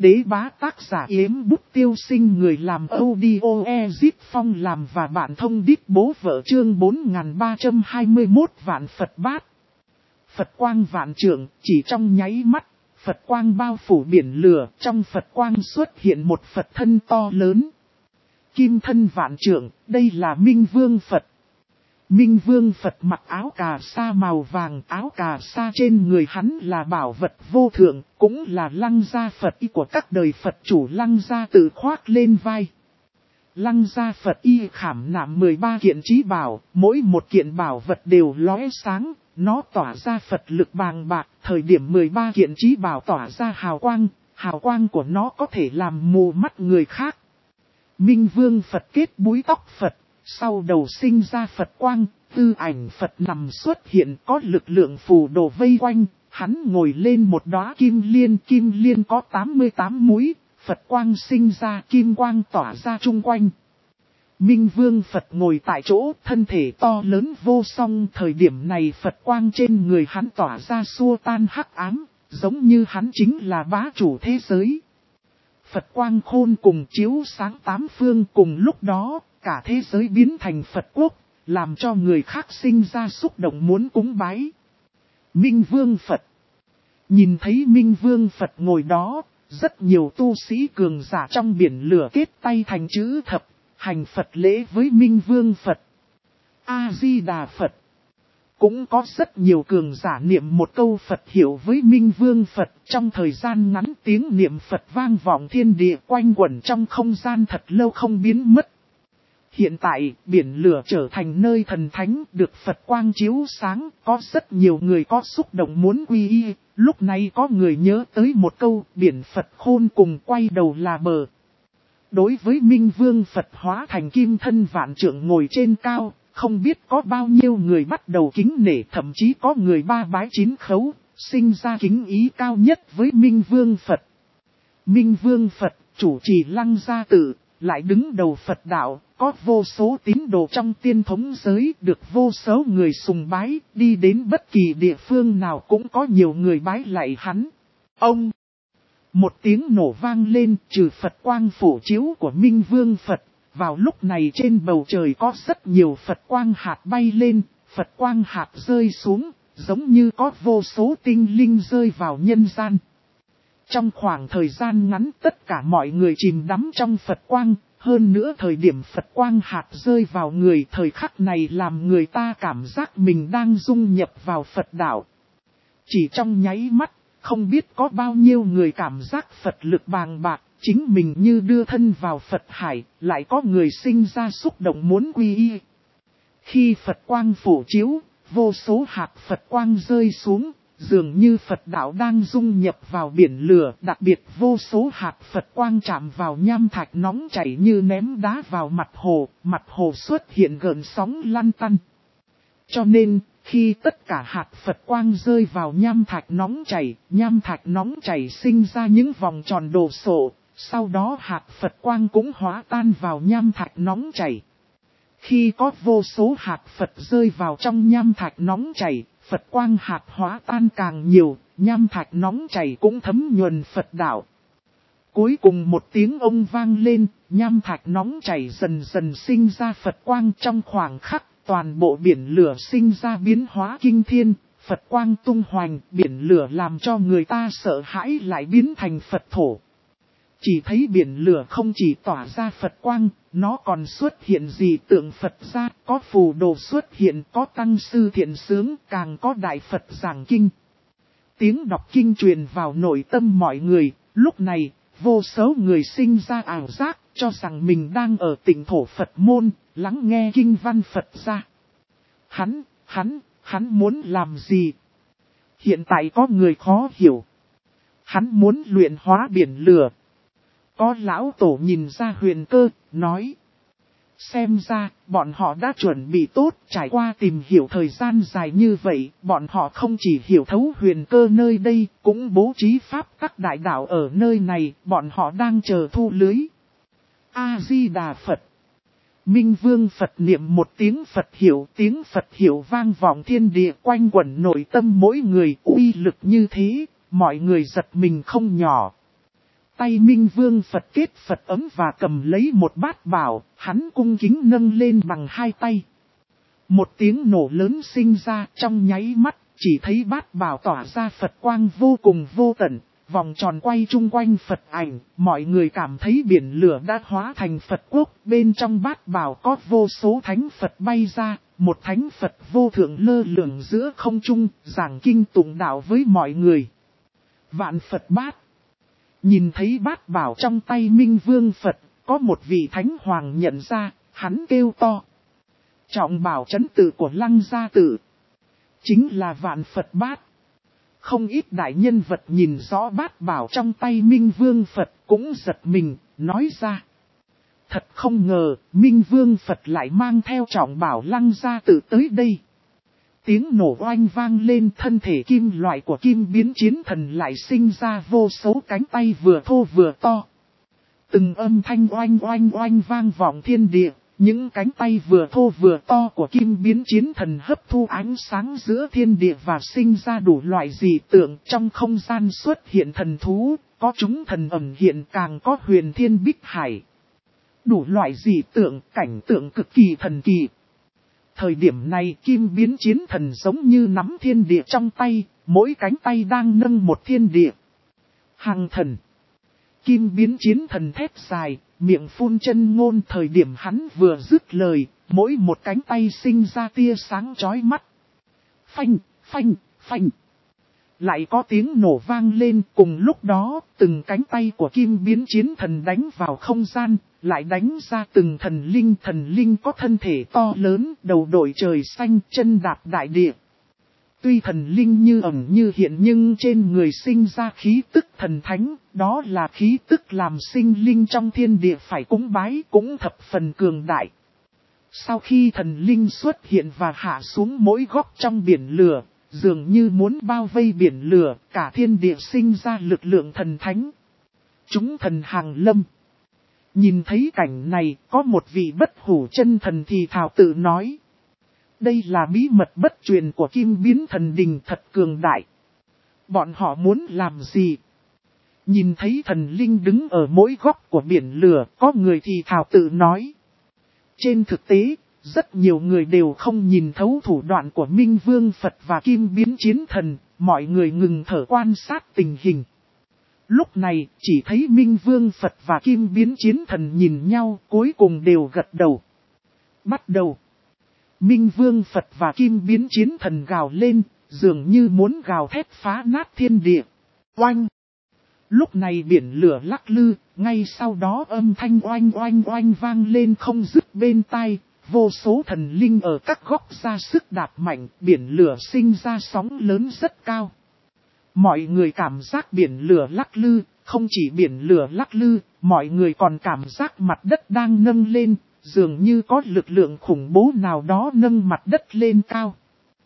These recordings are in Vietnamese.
Đế bá tác giả Yếm Bút Tiêu Sinh, người làm audio Ezip Phong làm và bạn thông đít bố vợ, chương 4321 vạn Phật bát. Phật quang vạn trượng, chỉ trong nháy mắt, Phật quang bao phủ biển lửa, trong Phật quang xuất hiện một Phật thân to lớn. Kim thân vạn trượng, đây là Minh Vương Phật. Minh Vương Phật mặc áo cà sa màu vàng, áo cà sa trên người hắn là bảo vật vô thượng, cũng là Lăng Gia Phật y của các đời Phật chủ Lăng Gia tự khoác lên vai. Lăng Gia Phật y khảm nạm 13 kiện trí bảo, mỗi một kiện bảo vật đều lóe sáng, nó tỏa ra Phật lực bàng bạc, thời điểm 13 kiện trí bảo tỏa ra hào quang của nó có thể làm mù mắt người khác. Minh Vương Phật kết búi tóc Phật. Sau đầu sinh ra Phật quang, tư ảnh Phật nằm xuất hiện, có lực lượng phù đồ vây quanh, hắn ngồi lên một đóa kim liên có 88 múi, Phật quang sinh ra, kim quang tỏa ra chung quanh. Minh Vương Phật ngồi tại chỗ, thân thể to lớn vô song, thời điểm này Phật quang trên người hắn tỏa ra xua tan hắc ám, giống như hắn chính là bá chủ thế giới. Phật quang khôn cùng chiếu sáng tám phương, cùng lúc đó, cả thế giới biến thành Phật quốc, làm cho người khác sinh ra xúc động muốn cúng bái. Minh Vương Phật. Nhìn thấy Minh Vương Phật ngồi đó, rất nhiều tu sĩ cường giả trong biển lửa kết tay thành chữ thập, hành Phật lễ với Minh Vương Phật. A-di-đà Phật. Cũng có rất nhiều cường giả niệm một câu Phật hiệu với Minh Vương Phật, trong thời gian ngắn tiếng niệm Phật vang vọng thiên địa, quanh quẩn trong không gian thật lâu không biến mất. Hiện tại, biển lửa trở thành nơi thần thánh, được Phật quang chiếu sáng, có rất nhiều người có xúc động muốn quy y. Lúc này có người nhớ tới một câu, biển Phật khôn cùng quay đầu là bờ. Đối với Minh Vương Phật hóa thành kim thân vạn trượng ngồi trên cao, không biết có bao nhiêu người bắt đầu kính nể, thậm chí có người ba bái chín khấu, sinh ra kính ý cao nhất với Minh Vương Phật. Minh Vương Phật, chủ trì Lăng Gia tự, lại đứng đầu Phật đạo, có vô số tín đồ trong tiên thống giới, được vô số người sùng bái, đi đến bất kỳ địa phương nào cũng có nhiều người bái lạy hắn. Ông! Một tiếng nổ vang lên, trừ Phật quang phổ chiếu của Minh Vương Phật. Vào lúc này trên bầu trời có rất nhiều Phật quang hạt bay lên, Phật quang hạt rơi xuống, giống như có vô số tinh linh rơi vào nhân gian. Trong khoảng thời gian ngắn tất cả mọi người chìm đắm trong Phật quang, hơn nữa thời điểm Phật quang hạt rơi vào người, thời khắc này làm người ta cảm giác mình đang dung nhập vào Phật đạo. Chỉ trong nháy mắt, không biết có bao nhiêu người cảm giác Phật lực bàng bạc, chính mình như đưa thân vào Phật hải, lại có người sinh ra xúc động muốn quy y. Khi Phật quang phổ chiếu, vô số hạt Phật quang rơi xuống, dường như Phật đạo đang dung nhập vào biển lửa, đặc biệt vô số hạt Phật quang chạm vào nham thạch nóng chảy như ném đá vào mặt hồ xuất hiện gợn sóng lăn tăn. Cho nên, khi tất cả hạt Phật quang rơi vào nham thạch nóng chảy sinh ra những vòng tròn đồ sộ, sau đó hạt Phật quang cũng hóa tan vào nham thạch nóng chảy. Khi có vô số hạt Phật rơi vào trong nham thạch nóng chảy, Phật quang hạt hóa tan càng nhiều, nham thạch nóng chảy cũng thấm nhuần Phật đạo. Cuối cùng một tiếng ông vang lên, nham thạch nóng chảy dần dần sinh ra Phật quang, trong khoảng khắc, toàn bộ biển lửa sinh ra biến hóa kinh thiên, Phật quang tung hoành, biển lửa làm cho người ta sợ hãi lại biến thành Phật thổ. Chỉ thấy biển lửa không chỉ tỏa ra Phật quang, nó còn xuất hiện dị tượng Phật ra, có phù đồ xuất hiện, có tăng sư thiện sướng, càng có đại Phật giảng kinh. Tiếng đọc kinh truyền vào nội tâm mọi người, lúc này, vô số người sinh ra ảo giác, cho rằng mình đang ở tỉnh thổ Phật môn, lắng nghe kinh văn Phật ra. Hắn muốn làm gì? Hiện tại có người khó hiểu. Hắn muốn luyện hóa biển lửa. Có lão tổ nhìn ra Huyền Cơ, nói. Xem ra, bọn họ đã chuẩn bị tốt, trải qua tìm hiểu thời gian dài như vậy, bọn họ không chỉ hiểu thấu Huyền Cơ nơi đây, cũng bố trí pháp các đại đạo ở nơi này, bọn họ đang chờ thu lưới. A-di-đà Phật. Minh Vương Phật niệm một tiếng Phật hiệu vang vọng thiên địa, quanh quẩn nội tâm mỗi người, uy lực như thế, mọi người giật mình không nhỏ. Tay Minh Vương Phật kết Phật ấm và cầm lấy một bát bảo, hắn cung kính nâng lên bằng hai tay. Một tiếng nổ lớn sinh ra trong nháy mắt, chỉ thấy bát bảo tỏa ra Phật quang vô cùng vô tận, vòng tròn quay chung quanh Phật ảnh, mọi người cảm thấy biển lửa đã hóa thành Phật quốc, bên trong bát bảo có vô số thánh Phật bay ra, một thánh Phật vô thượng lơ lửng giữa không trung, giảng kinh tụng đạo với mọi người. Vạn Phật bát. Nhìn thấy bát bảo trong tay Minh Vương Phật, có một vị thánh hoàng nhận ra, hắn kêu to. Trọng bảo trấn tự của Lăng Gia Tử. Chính là Vạn Phật bát. Không ít đại nhân vật nhìn rõ bát bảo trong tay Minh Vương Phật cũng giật mình, nói ra. Thật không ngờ, Minh Vương Phật lại mang theo trọng bảo Lăng Gia Tử tới đây. Tiếng nổ oanh vang lên, thân thể kim loại của Kim Biến Chiến Thần lại sinh ra vô số cánh tay vừa thô vừa to. Từng âm thanh oanh oanh oanh vang vọng thiên địa, những cánh tay vừa thô vừa to của Kim Biến Chiến Thần hấp thu ánh sáng giữa thiên địa và sinh ra đủ loại dị tượng. Trong không gian xuất hiện thần thú, có chúng thần ẩn hiện, càng có huyền thiên bích hải. Đủ loại dị tượng, cảnh tượng cực kỳ thần kỳ. Thời điểm này Kim Biến Chiến Thần giống như nắm thiên địa trong tay, mỗi cánh tay đang nâng một thiên địa. Hằng thần. Kim Biến Chiến Thần thét dài, miệng phun chân ngôn. Thời điểm hắn vừa dứt lời, mỗi một cánh tay sinh ra tia sáng chói mắt. Phanh, phanh, phanh. Lại có tiếng nổ vang lên, cùng lúc đó, từng cánh tay của Kim Biến Chiến Thần đánh vào không gian, lại đánh ra từng thần linh có thân thể to lớn, đầu đội trời xanh, chân đạp đại địa. Tuy thần linh như ẩn như hiện nhưng trên người sinh ra khí tức thần thánh, đó là khí tức làm sinh linh trong thiên địa phải cúng bái, cũng thập phần cường đại. Sau khi thần linh xuất hiện và hạ xuống mỗi góc trong biển lửa, dường như muốn bao vây biển lửa, cả thiên địa sinh ra lực lượng thần thánh. Chúng thần hàng lâm. Nhìn thấy cảnh này, có một vị bất hủ chân thần thì thào tự nói. Đây là bí mật bất truyền của Kim Biến Thần Đình, thật cường đại. Bọn họ muốn làm gì? Nhìn thấy thần linh đứng ở mỗi góc của biển lửa, có người thì thào tự nói. Trên thực tế, rất nhiều người đều không nhìn thấu thủ đoạn của Minh Vương Phật và Kim Biến Chiến Thần, mọi người ngừng thở quan sát tình hình. Lúc này, chỉ thấy Minh Vương Phật và Kim Biến Chiến Thần nhìn nhau, cuối cùng đều gật đầu. Bắt đầu. Minh Vương Phật và Kim Biến Chiến Thần gào lên, dường như muốn gào thét phá nát thiên địa. Oanh! Lúc này biển lửa lắc lư, ngay sau đó âm thanh oanh oanh oanh vang lên không dứt bên tai. Vô số thần linh ở các góc ra sức đạp mạnh, biển lửa sinh ra sóng lớn rất cao. Mọi người cảm giác biển lửa lắc lư, không chỉ biển lửa lắc lư, mọi người còn cảm giác mặt đất đang nâng lên, dường như có lực lượng khủng bố nào đó nâng mặt đất lên cao.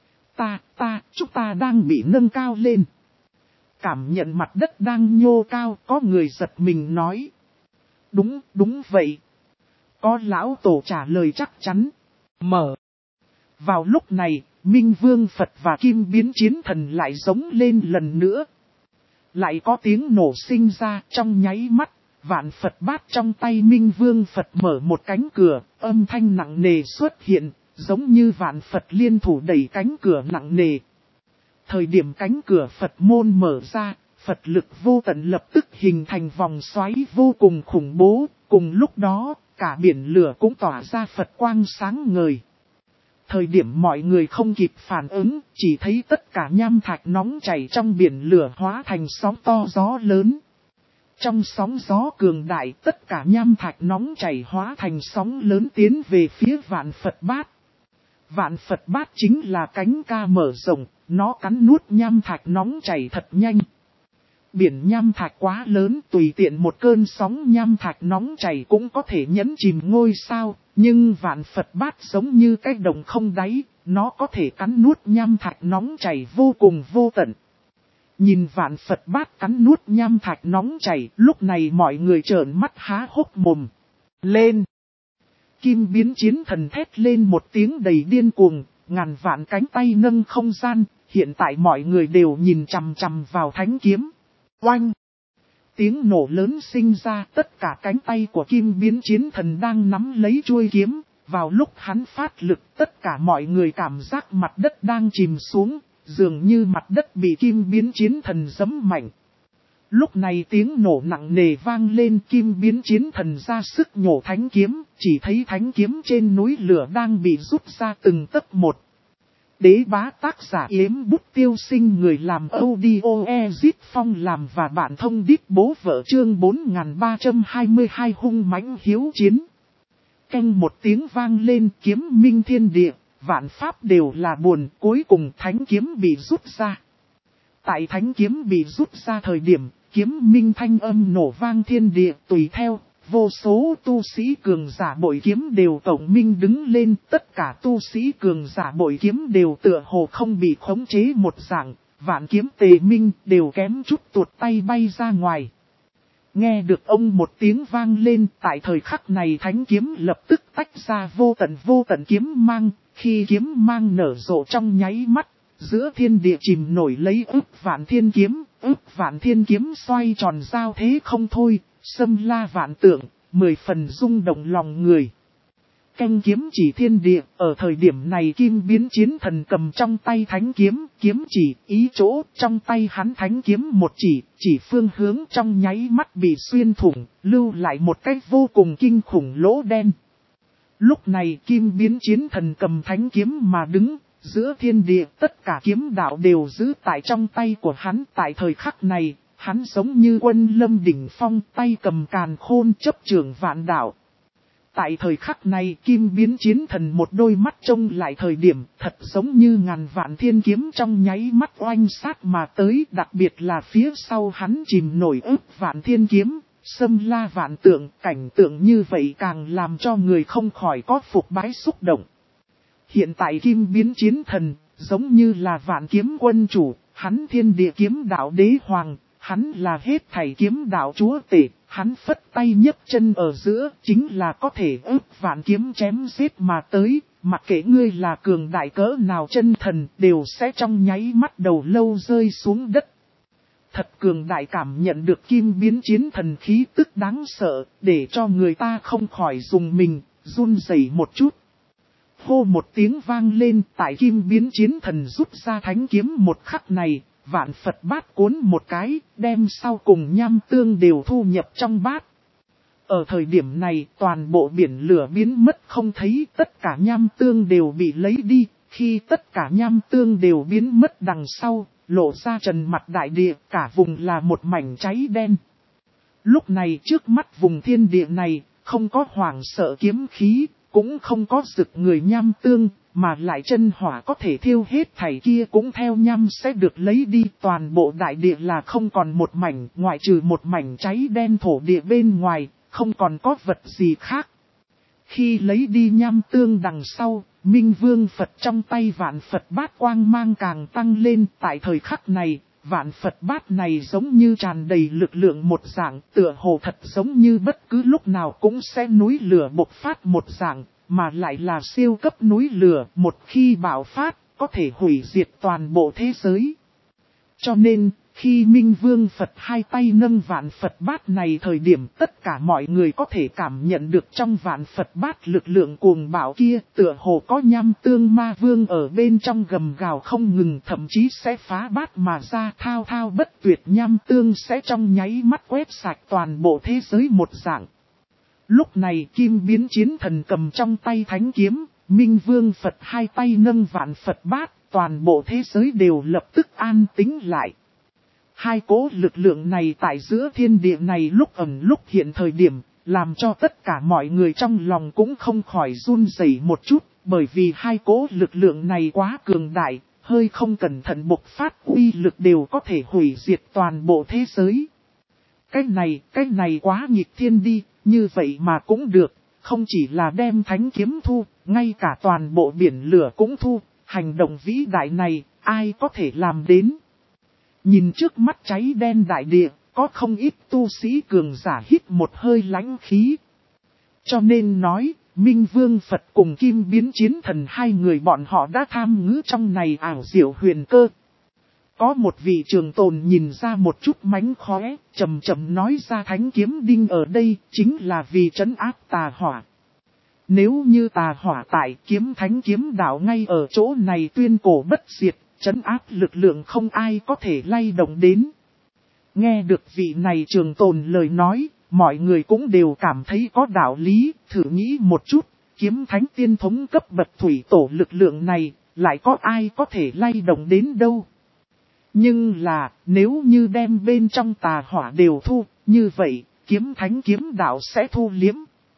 Chúng ta đang bị nâng cao lên. Cảm nhận mặt đất đang nhô cao, có người giật mình nói. Đúng vậy. Có lão tổ trả lời chắc chắn. Mở. Vào lúc này, Minh Vương Phật và Kim Biến Chiến Thần lại giống lên lần nữa. Lại có tiếng nổ sinh ra trong nháy mắt, Vạn Phật bát trong tay Minh Vương Phật mở một cánh cửa, âm thanh nặng nề xuất hiện, giống như Vạn Phật liên thủ đẩy cánh cửa nặng nề. Thời điểm cánh cửa Phật môn mở ra, Phật lực vô tận lập tức hình thành vòng xoáy vô cùng khủng bố, cùng lúc đó, cả biển lửa cũng tỏa ra Phật quang sáng ngời. Thời điểm mọi người không kịp phản ứng, chỉ thấy tất cả nham thạch nóng chảy trong biển lửa hóa thành sóng to gió lớn. Trong sóng gió cường đại, tất cả nham thạch nóng chảy hóa thành sóng lớn tiến về phía Vạn Phật bát. Vạn Phật bát chính là cánh ca mở rộng, nó cắn nuốt nham thạch nóng chảy thật nhanh. Biển nham thạch quá lớn, tùy tiện một cơn sóng nham thạch nóng chảy cũng có thể nhấn chìm ngôi sao, nhưng Vạn Phật bát giống như cái đồng không đáy, nó có thể cắn nuốt nham thạch nóng chảy vô cùng vô tận. Nhìn Vạn Phật bát cắn nuốt nham thạch nóng chảy, lúc này mọi người trợn mắt há hốc mồm. Lên! Kim Biến Chiến Thần thét lên một tiếng đầy điên cuồng, ngàn vạn cánh tay nâng không gian, hiện tại mọi người đều nhìn chằm chằm vào thánh kiếm. Oanh! tiếng nổ lớn sinh ra, tất cả cánh tay của Kim Biến Chiến Thần đang nắm lấy chuôi kiếm. Vào lúc hắn phát lực, tất cả mọi người cảm giác mặt đất đang chìm xuống, dường như mặt đất bị Kim Biến Chiến Thần giẫm mạnh. Lúc này tiếng nổ nặng nề vang lên, Kim Biến Chiến Thần ra sức nhổ thánh kiếm, chỉ thấy thánh kiếm trên núi lửa đang bị rút ra từng tấc một. Đế bá tác giả Yếm Bút Tiêu Sinh, người làm audio Ezit Phong làm và bạn thông đít bố vợ, chương 4322 hung mãnh hiếu chiến. Canh một tiếng vang lên, kiếm minh thiên địa, vạn pháp đều là buồn, cuối cùng thánh kiếm bị rút ra. Tại thánh kiếm bị rút ra thời điểm, kiếm minh thanh âm nổ vang thiên địa, tùy theo, vô số tu sĩ cường giả bội kiếm đều tổng minh đứng lên, tất cả tu sĩ cường giả bội kiếm đều tựa hồ không bị khống chế một dạng, vạn kiếm tề minh đều kém chút tuột tay bay ra ngoài. Nghe được ông một tiếng vang lên, tại thời khắc này thánh kiếm lập tức tách ra vô tận kiếm mang, khi kiếm mang nở rộ trong nháy mắt, giữa thiên địa chìm nổi lấy ức vạn thiên kiếm xoay tròn giao thế không thôi, xâm la vạn tượng, 10 phần rung động lòng người. Canh kiếm chỉ thiên địa, ở thời điểm này Kim Biến Chiến Thần cầm trong tay thánh kiếm, kiếm chỉ, ý chỗ, trong tay hắn thánh kiếm một chỉ phương hướng trong nháy mắt bị xuyên thủng, lưu lại một cách vô cùng kinh khủng lỗ đen. Lúc này Kim Biến Chiến Thần cầm thánh kiếm mà đứng, giữa thiên địa tất cả kiếm đạo đều giữ tại trong tay của hắn. Tại thời khắc này, hắn giống như quân lâm đỉnh phong, tay cầm càn khôn chấp trưởng vạn đạo. Tại thời khắc này Kim Biến Chiến Thần một đôi mắt trông lại thời điểm thật giống như ngàn vạn thiên kiếm trong nháy mắt oanh sát mà tới, đặc biệt là phía sau hắn chìm nổi ức vạn thiên kiếm, xâm la vạn tượng, cảnh tượng như vậy càng làm cho người không khỏi có phục bái xúc động. Hiện tại Kim Biến Chiến Thần giống như là vạn kiếm quân chủ, hắn thiên địa kiếm đạo đế hoàng, hắn là hết thảy kiếm đạo chúa tể. Hắn phất tay nhấc chân ở giữa, chính là có thể ức vạn kiếm chém giết mà tới, mặc kệ ngươi là cường đại cỡ nào chân thần, đều sẽ trong nháy mắt đầu lâu rơi xuống đất. Thật cường đại, cảm nhận được Kim Biến Chiến Thần khí tức đáng sợ, để cho người ta không khỏi dùng mình, run rẩy một chút. Hô một tiếng vang lên, tại Kim Biến Chiến Thần rút ra thánh kiếm một khắc này. Vạn Phật bát cuốn một cái, đem sau cùng nham tương đều thu nhập trong bát. Ở thời điểm này, toàn bộ biển lửa biến mất không thấy, tất cả nham tương đều bị lấy đi. Khi tất cả nham tương đều biến mất đằng sau, lộ ra trần mặt đại địa, cả vùng là một mảnh cháy đen. Lúc này trước mắt vùng thiên địa này, không có hoàng sợ kiếm khí, cũng không có rực người nham tương. Mà lại chân hỏa có thể thiêu hết thảy kia cũng theo nham sẽ được lấy đi. Toàn bộ đại địa là không còn một mảnh, ngoại trừ một mảnh cháy đen thổ địa bên ngoài, không còn có vật gì khác. Khi lấy đi nham tương đằng sau, Minh Vương Phật trong tay Vạn Phật bát quang mang càng tăng lên. Tại thời khắc này, Vạn Phật bát này giống như tràn đầy lực lượng một dạng, tựa hồ thật giống như bất cứ lúc nào cũng sẽ núi lửa bộc phát một dạng. Mà lại là siêu cấp núi lửa, một khi bạo phát, có thể hủy diệt toàn bộ thế giới. Cho nên, khi Minh Vương Phật hai tay nâng Vạn Phật bát này thời điểm, tất cả mọi người có thể cảm nhận được trong Vạn Phật bát lực lượng cuồng bạo kia, tựa hồ có nham tương ma vương ở bên trong gầm gào không ngừng, thậm chí sẽ phá bát mà ra, thao thao bất tuyệt nham tương sẽ trong nháy mắt quét sạch toàn bộ thế giới một dạng. Lúc này Kim Biến Chiến Thần cầm trong tay thánh kiếm, Minh Vương Phật hai tay nâng Vạn Phật bát, toàn bộ thế giới đều lập tức an tĩnh lại. Hai cỗ lực lượng này tại giữa thiên địa này lúc ẩn lúc hiện thời điểm, làm cho tất cả mọi người trong lòng cũng không khỏi run rẩy một chút, bởi vì hai cỗ lực lượng này quá cường đại, hơi không cẩn thận bộc phát uy lực đều có thể hủy diệt toàn bộ thế giới. Cái này quá nghịch thiên đi. Như vậy mà cũng được, không chỉ là đem thánh kiếm thu, ngay cả toàn bộ biển lửa cũng thu, hành động vĩ đại này, ai có thể làm đến. Nhìn trước mắt cháy đen đại địa, có không ít tu sĩ cường giả hít một hơi lãnh khí. Cho nên nói, Minh Vương Phật cùng Kim Biến Chiến Thần hai người bọn họ đã tham ngữ trong này ảo diệu huyền cơ. Có một vị trường tồn nhìn ra một chút mánh khóe, chậm chậm nói ra thánh kiếm đinh ở đây chính là vì trấn áp tà hỏa. Nếu như tà hỏa tại kiếm thánh kiếm đạo ngay ở chỗ này tuyên cổ bất diệt, trấn áp lực lượng không ai có thể lay động đến. Nghe được vị này trường tồn lời nói, mọi người cũng đều cảm thấy có đạo lý, thử nghĩ một chút, kiếm thánh tiên thống cấp bậc thủy tổ lực lượng này, lại có ai có thể lay động đến đâu. Nhưng là, nếu như đem bên trong tà hỏa đều thu, như vậy, kiếm thánh kiếm đạo sẽ thu liếm.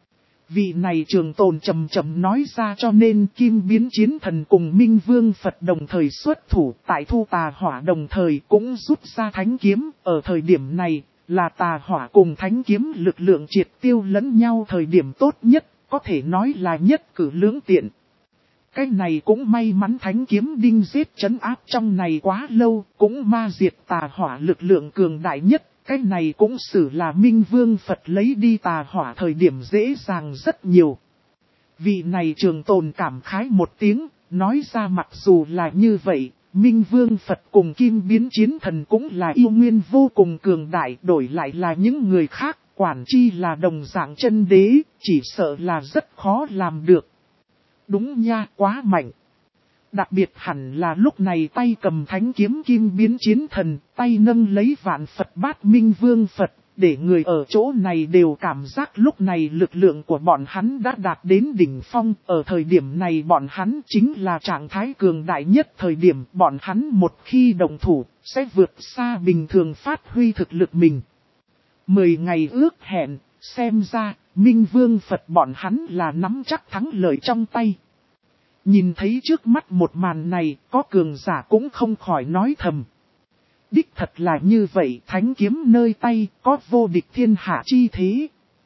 Vị này trường tồn trầm trầm nói ra cho nên kim biến chiến thần cùng Minh Vương Phật đồng thời xuất thủ tại thu tà hỏa đồng thời cũng rút ra thánh kiếm. Ở thời điểm này là tà hỏa cùng thánh kiếm lực lượng triệt tiêu lẫn nhau thời điểm tốt nhất, có thể nói là nhất cử lưỡng tiện. Cái này cũng may mắn thánh kiếm đinh giết trấn áp trong này quá lâu, cũng ma diệt tà hỏa lực lượng cường đại nhất. Cái này cũng xử là Minh Vương Phật lấy đi tà hỏa thời điểm dễ dàng rất nhiều. Vị này trường tồn cảm khái một tiếng, nói ra mặc dù là như vậy, Minh Vương Phật cùng Kim Biến Chiến Thần cũng là yêu nguyên vô cùng cường đại, đổi lại là những người khác, quản chi là đồng dạng chân đế, chỉ sợ là rất khó làm được. Đúng nha, quá mạnh. Đặc biệt hẳn là lúc này tay cầm thánh kiếm Kim Biến Chiến Thần, tay nâng lấy vạn Phật bát Minh Vương Phật, để người ở chỗ này đều cảm giác lúc này lực lượng của bọn hắn đã đạt đến đỉnh phong. Ở thời điểm này bọn hắn chính là trạng thái cường đại nhất thời điểm, bọn hắn một khi đồng thủ, sẽ vượt xa bình thường phát huy thực lực mình. 10 ngày ước hẹn, xem ra, Minh Vương Phật bọn hắn là nắm chắc thắng lợi trong tay. Nhìn thấy trước mắt một màn này, có cường giả cũng không khỏi nói thầm. Đích thật là như vậy, thánh kiếm nơi tay, có vô địch thiên hạ chi thế.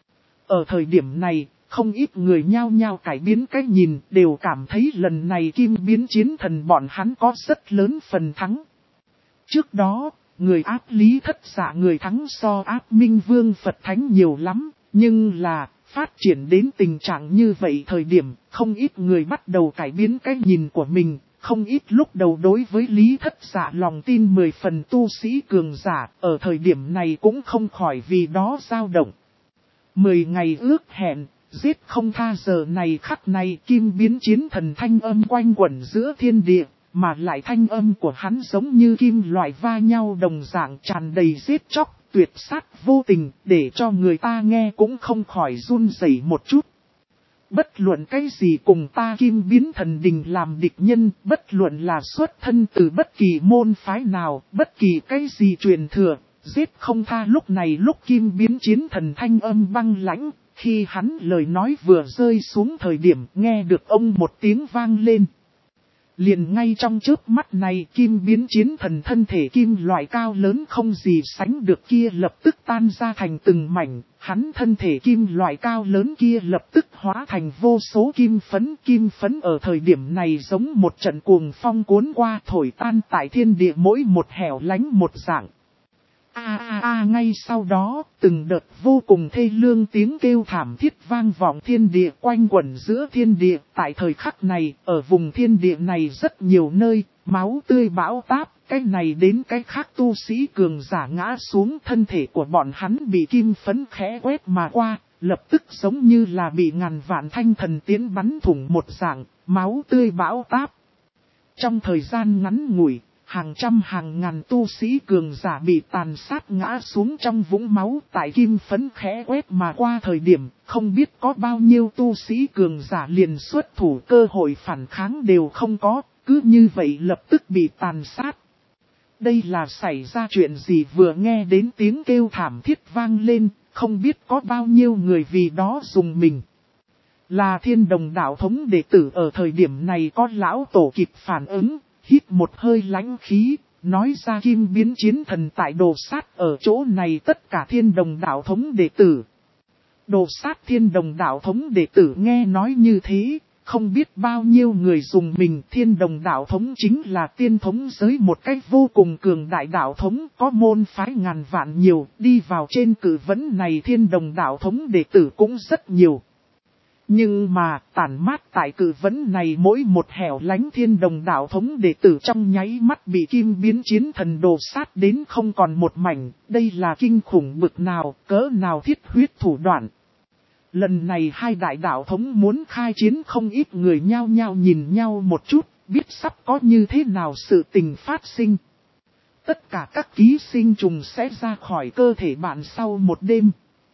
Ở thời điểm này, không ít người nhao nhao cải biến cái nhìn, đều cảm thấy lần này Kim Biến Chiến Thần bọn hắn có rất lớn phần thắng. Trước đó, người áp Lý Thất Dạ người thắng so áp Minh Vương Phật Thánh nhiều lắm, nhưng là... Phát triển đến tình trạng như vậy thời điểm, không ít người bắt đầu cải biến cái nhìn của mình, không ít lúc đầu đối với Lý Thất Dạ lòng tin 10 phần tu sĩ cường giả, ở thời điểm này cũng không khỏi vì đó dao động. 10 ngày ước hẹn, giết không tha giờ này khắc này Kim Biến Chiến Thần thanh âm quanh quẩn giữa thiên địa, mà lại thanh âm của hắn giống như kim loại va nhau đồng dạng tràn đầy giết chóc. Tuyệt sát vô tình, để cho người ta nghe cũng không khỏi run rẩy một chút. Bất luận cái gì cùng ta Kim Biến Thần Đình làm địch nhân, bất luận là xuất thân từ bất kỳ môn phái nào, bất kỳ cái gì truyền thừa, giết không tha. Lúc này lúc Kim Biến Chiến Thần thanh âm băng lãnh, khi hắn lời nói vừa rơi xuống thời điểm nghe được ông một tiếng vang lên. Liền ngay trong chớp mắt này Kim Biến Chiến Thần thân thể kim loại cao lớn không gì sánh được kia lập tức tan ra thành từng mảnh, hắn thân thể kim loại cao lớn kia lập tức hóa thành vô số kim phấn ở thời điểm này giống một trận cuồng phong cuốn qua thổi tan tại thiên địa mỗi một hẻo lánh một dạng. Ngay sau đó, từng đợt vô cùng thê lương tiếng kêu thảm thiết vang vọng thiên địa quanh quẩn giữa thiên địa. Tại thời khắc này, ở vùng thiên địa này rất nhiều nơi, máu tươi bão táp, cái này đến cái khác tu sĩ cường giả ngã xuống thân thể của bọn hắn bị kim phấn khẽ quét mà qua, lập tức giống như là bị ngàn vạn thanh thần tiến bắn thủng một dạng, máu tươi bão táp. Trong thời gian ngắn ngủi, hàng trăm hàng ngàn tu sĩ cường giả bị tàn sát ngã xuống trong vũng máu tại kim phấn khẽ quét mà qua thời điểm, không biết có bao nhiêu tu sĩ cường giả liền xuất thủ cơ hội phản kháng đều không có, cứ như vậy lập tức bị tàn sát. Đây là xảy ra chuyện gì vừa nghe đến tiếng kêu thảm thiết vang lên, không biết có bao nhiêu người vì đó dùng mình. Là Thiên Đồng đạo thống đệ tử ở thời điểm này có lão tổ kịp phản ứng. Hít một hơi lãnh khí, nói ra Kim Biến Chiến Thần tại đồ sát ở chỗ này tất cả Thiên Đồng đạo thống đệ tử. Đồ sát Thiên Đồng đạo thống đệ tử nghe nói như thế, không biết bao nhiêu người dùng mình. Thiên Đồng đạo thống chính là tiên thống giới một cách vô cùng cường đại đạo thống, có môn phái ngàn vạn nhiều, đi vào trên cử vấn này Thiên Đồng đạo thống đệ tử cũng rất nhiều. Nhưng mà tản mát tại cử vấn này mỗi một hẻo lánh thiên đồng đạo thống đệ tử trong nháy mắt bị kim biến chiến thần đồ sát đến không còn một mảnh. Đây là kinh khủng bực nào, cỡ nào thiết huyết thủ đoạn. Lần này hai đại đạo thống muốn khai chiến, không ít người nhao nhao nhìn nhau một chút, biết sắp có như thế nào sự tình phát sinh. Tất cả các ký sinh trùng sẽ ra khỏi cơ thể bạn sau một đêm.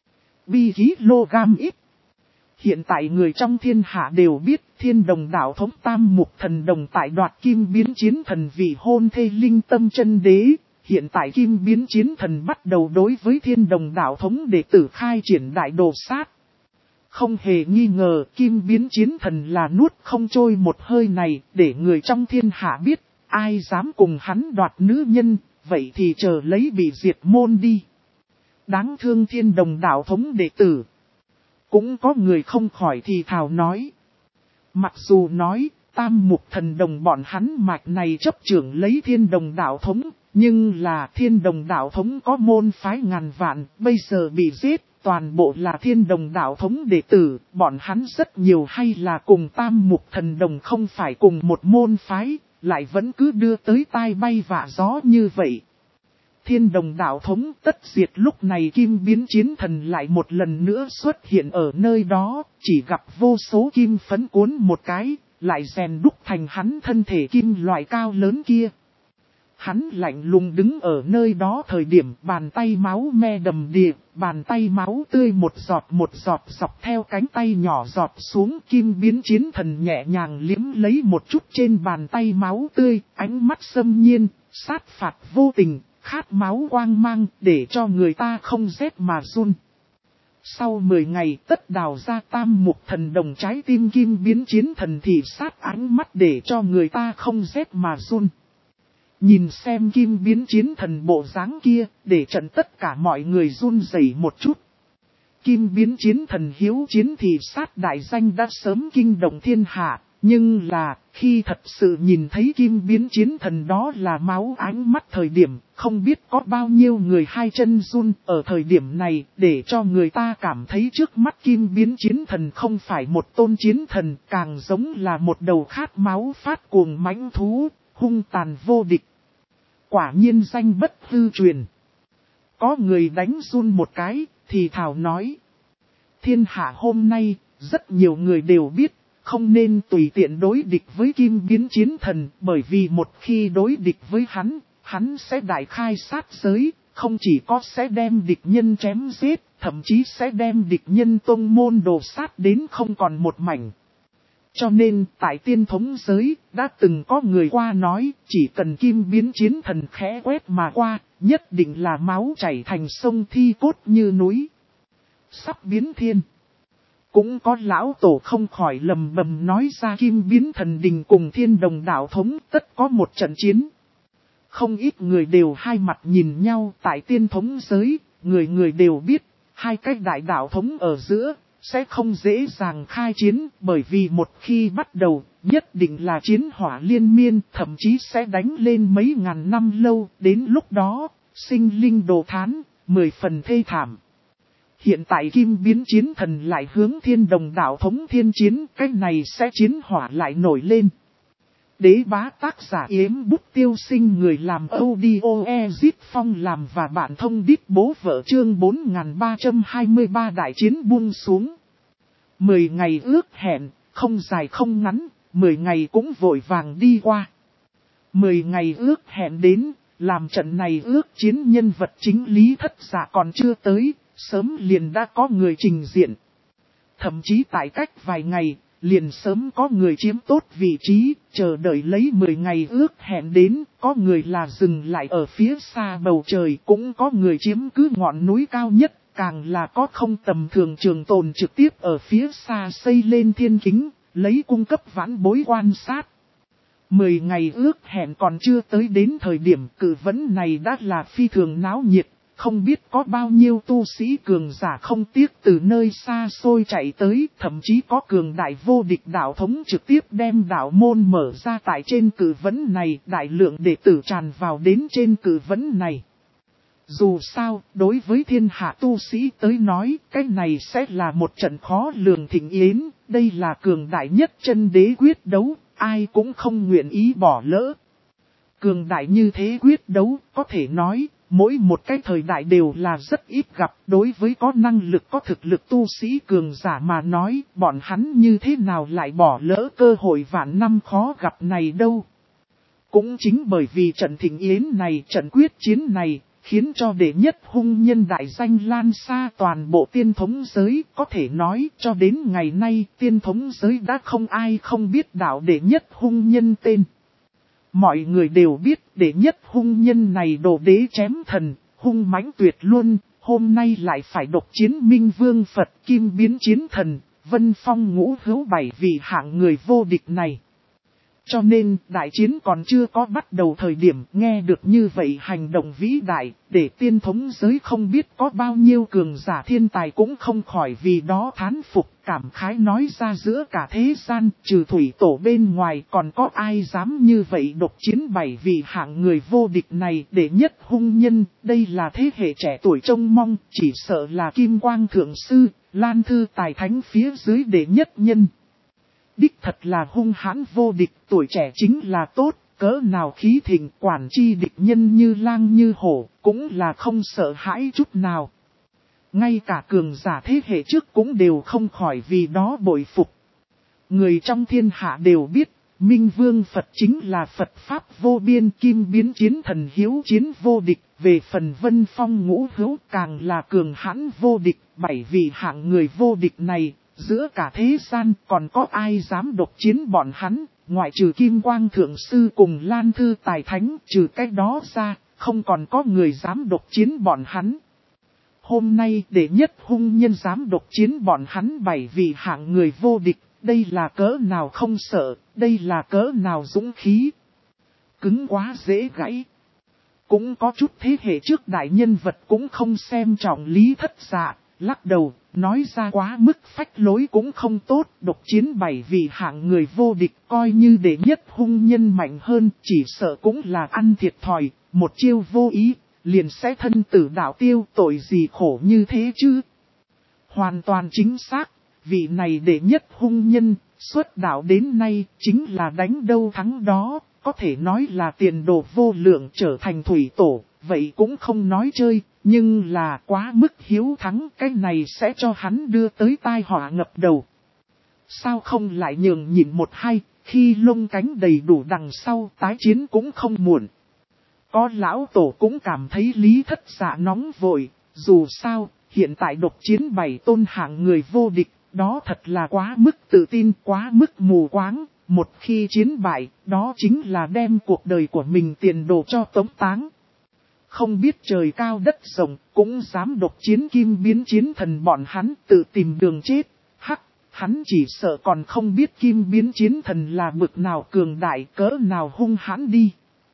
Bi kg ít. Hiện tại người trong thiên hạ đều biết thiên đồng đạo thống tam mục thần đồng tại đoạt kim biến chiến thần vì hôn thê linh tâm chân đế. Hiện tại kim biến chiến thần bắt đầu đối với thiên đồng đạo thống đệ tử khai triển đại đồ sát. Không hề nghi ngờ kim biến chiến thần là nuốt không trôi một hơi này, để người trong thiên hạ biết, ai dám cùng hắn đoạt nữ nhân, vậy thì chờ lấy bị diệt môn đi. Đáng thương thiên đồng đạo thống đệ tử. Cũng có người không khỏi thì thào nói. Mặc dù nói, tam mục thần đồng bọn hắn mạch này chấp trưởng lấy thiên đồng đạo thống, nhưng là thiên đồng đạo thống có môn phái ngàn vạn, bây giờ bị giết. Toàn bộ là thiên đồng đạo thống đệ tử, bọn hắn rất nhiều hay là cùng tam mục thần đồng không phải cùng một môn phái, lại vẫn cứ đưa tới tai bay vạ gió như vậy. Thiên đồng đạo thống tất diệt, lúc này kim biến chiến thần lại một lần nữa xuất hiện ở nơi đó, chỉ gặp vô số kim phấn cuốn một cái, lại rèn đúc thành hắn thân thể kim loại cao lớn kia. Hắn lạnh lùng đứng ở nơi đó thời điểm bàn tay máu me đầm đìa, bàn tay máu tươi một giọt dọc theo cánh tay nhỏ giọt xuống. Kim biến chiến thần nhẹ nhàng liếm lấy một chút trên bàn tay máu tươi, ánh mắt xâm nhiên, sát phạt vô tình, khát máu quang mang để cho người ta không rét mà run. Sau 10 ngày tất đào ra tam mục thần đồng trái tim kim biến chiến thần thì sát ánh mắt để cho người ta không rét mà run. Nhìn xem kim biến chiến thần bộ dáng kia, để trận tất cả mọi người run rẩy một chút. Kim biến chiến thần hiếu chiến thì sát đại danh đã sớm kinh động thiên hạ, nhưng là, khi thật sự nhìn thấy kim biến chiến thần đó là máu ánh mắt thời điểm, không biết có bao nhiêu người hai chân run. Ở thời điểm này, để cho người ta cảm thấy trước mắt kim biến chiến thần không phải một tôn chiến thần, càng giống là một đầu khát máu phát cuồng mãnh thú, hung tàn vô địch. Quả nhiên danh bất hư truyền. Có người đánh run một cái, thì thảo nói. Thiên hạ hôm nay, rất nhiều người đều biết, không nên tùy tiện đối địch với kim biến chiến thần, bởi vì một khi đối địch với hắn sẽ đại khai sát giới, không chỉ có sẽ đem địch nhân chém giết, thậm chí sẽ đem địch nhân tông môn đồ sát đến không còn một mảnh. Cho nên, tại tiên thống giới, đã từng có người qua nói, chỉ cần kim biến chiến thần khẽ quét mà qua, nhất định là máu chảy thành sông thi cốt như núi. Sắp biến thiên. Cũng có lão tổ không khỏi lầm bầm nói ra kim biến thần đình cùng thiên đồng đạo thống tất có một trận chiến. Không ít người đều hai mặt nhìn nhau tại tiên thống giới, người người đều biết, hai cái đại đạo thống ở giữa. Sẽ không dễ dàng khai chiến, bởi vì một khi bắt đầu, nhất định là chiến hỏa liên miên, thậm chí sẽ đánh lên mấy ngàn năm lâu, đến lúc đó, sinh linh đồ thán, 10 phần thê thảm. Hiện tại kim biến chiến thần lại hướng thiên đồng đạo thống thiên chiến, cái này sẽ chiến hỏa lại nổi lên. Đế bá tác giả Yếm Bút Tiêu Sinh, người làm audio Ezit Phong làm và bản thông đít bố vợ, chương 4323 đại chiến buông xuống. 10 ngày ước hẹn, không dài không ngắn, 10 ngày cũng vội vàng đi qua. 10 ngày ước hẹn đến, làm trận này ước chiến nhân vật chính Lý Thất Dạ còn chưa tới, sớm liền đã có người trình diện. Thậm chí tại cách vài ngày, liền sớm có người chiếm tốt vị trí, chờ đợi lấy 10 ngày ước hẹn đến, có người là dừng lại ở phía xa bầu trời, cũng có người chiếm cứ ngọn núi cao nhất, càng là có không tầm thường trường tồn trực tiếp ở phía xa xây lên thiên kính, lấy cung cấp vãn bối quan sát. 10 ngày ước hẹn còn chưa tới đến thời điểm cử vấn này đã là phi thường náo nhiệt. Không biết có bao nhiêu tu sĩ cường giả không tiếc từ nơi xa xôi chạy tới, thậm chí có cường đại vô địch đạo thống trực tiếp đem đạo môn mở ra tại trên cử vấn này, đại lượng đệ tử tràn vào đến trên cử vấn này. Dù sao, đối với thiên hạ tu sĩ tới nói, cái này sẽ là một trận khó lường thịnh yến, đây là cường đại nhất chân đế quyết đấu, ai cũng không nguyện ý bỏ lỡ. Cường đại như thế quyết đấu, có thể nói, mỗi một cái thời đại đều là rất ít gặp, đối với có năng lực có thực lực tu sĩ cường giả mà nói, bọn hắn như thế nào lại bỏ lỡ cơ hội vạn năm khó gặp này đâu. Cũng chính bởi vì trận thịnh yến này, trận quyết chiến này, khiến cho đệ nhất hung nhân đại danh lan xa toàn bộ tiên thống giới, có thể nói cho đến ngày nay tiên thống giới đã không ai không biết đạo đệ nhất hung nhân tên. Mọi người đều biết đệ nhất hung nhân này đồ đế chém thần, hung mãnh tuyệt luôn, hôm nay lại phải độc chiến Minh Vương Phật Kim biến chiến thần, Vân Phong ngũ hữu 7 vị hạng người vô địch này. Cho nên, đại chiến còn chưa có bắt đầu thời điểm nghe được như vậy hành động vĩ đại, để tiên thống giới không biết có bao nhiêu cường giả thiên tài cũng không khỏi vì đó thán phục, cảm khái nói ra giữa cả thế gian, trừ thủy tổ bên ngoài còn có ai dám như vậy độc chiến 7 vị hạng người vô địch này để nhất hung nhân, đây là thế hệ trẻ tuổi trông mong, chỉ sợ là Kim Quang Thượng Sư, Lan Thư Tài Thánh phía dưới đệ nhất nhân. Đích thật là hung hãn vô địch, tuổi trẻ chính là tốt, cỡ nào khí thịnh quản chi địch nhân như lang như hổ, cũng là không sợ hãi chút nào. Ngay cả cường giả thế hệ trước cũng đều không khỏi vì đó bội phục. Người trong thiên hạ đều biết, Minh Vương Phật chính là Phật Pháp vô biên kim biến chiến thần hiếu chiến vô địch, về phần Vân Phong ngũ hữu càng là cường hãn vô địch, 7 vị hạng người vô địch này. Giữa cả thế gian còn có ai dám độc chiến bọn hắn, ngoại trừ Kim Quang Thượng Sư cùng Lan Thư Tài Thánh, trừ cách đó ra, không còn có người dám độc chiến bọn hắn. Hôm nay đệ nhất hung nhân dám độc chiến bọn hắn 7 vị hạng người vô địch, đây là cỡ nào không sợ, đây là cỡ nào dũng khí. Cứng quá dễ gãy. Cũng có chút thế hệ trước đại nhân vật cũng không xem trọng Lý Thất Dạ, lắc đầu. Nói ra quá mức phách lối cũng không tốt, độc chiến 7 vị hạng người vô địch coi như đệ nhất hung nhân mạnh hơn, chỉ sợ cũng là ăn thiệt thòi, một chiêu vô ý, liền sẽ thân tử đạo tiêu, tội gì khổ như thế chứ. Hoàn toàn chính xác, vị này đệ nhất hung nhân, xuất đạo đến nay chính là đánh đâu thắng đó, có thể nói là tiền đồ vô lượng trở thành thủy tổ, vậy cũng không nói chơi. Nhưng là quá mức hiếu thắng, cái này sẽ cho hắn đưa tới tai họa ngập đầu. Sao không lại nhường nhịn một hai, khi lông cánh đầy đủ đằng sau tái chiến cũng không muộn. Có lão tổ cũng cảm thấy Lý Thất Dạ nóng vội, dù sao, hiện tại độc chiến 7 tôn hạng người vô địch, đó thật là quá mức tự tin, quá mức mù quáng. Một khi chiến bại, đó chính là đem cuộc đời của mình tiền đồ cho tống táng. Không biết trời cao đất rộng, cũng dám độc chiến kim biến chiến thần bọn hắn tự tìm đường chết. Hắc, hắn chỉ sợ còn không biết kim biến chiến thần là bực nào cường đại cỡ nào hung hãn đi.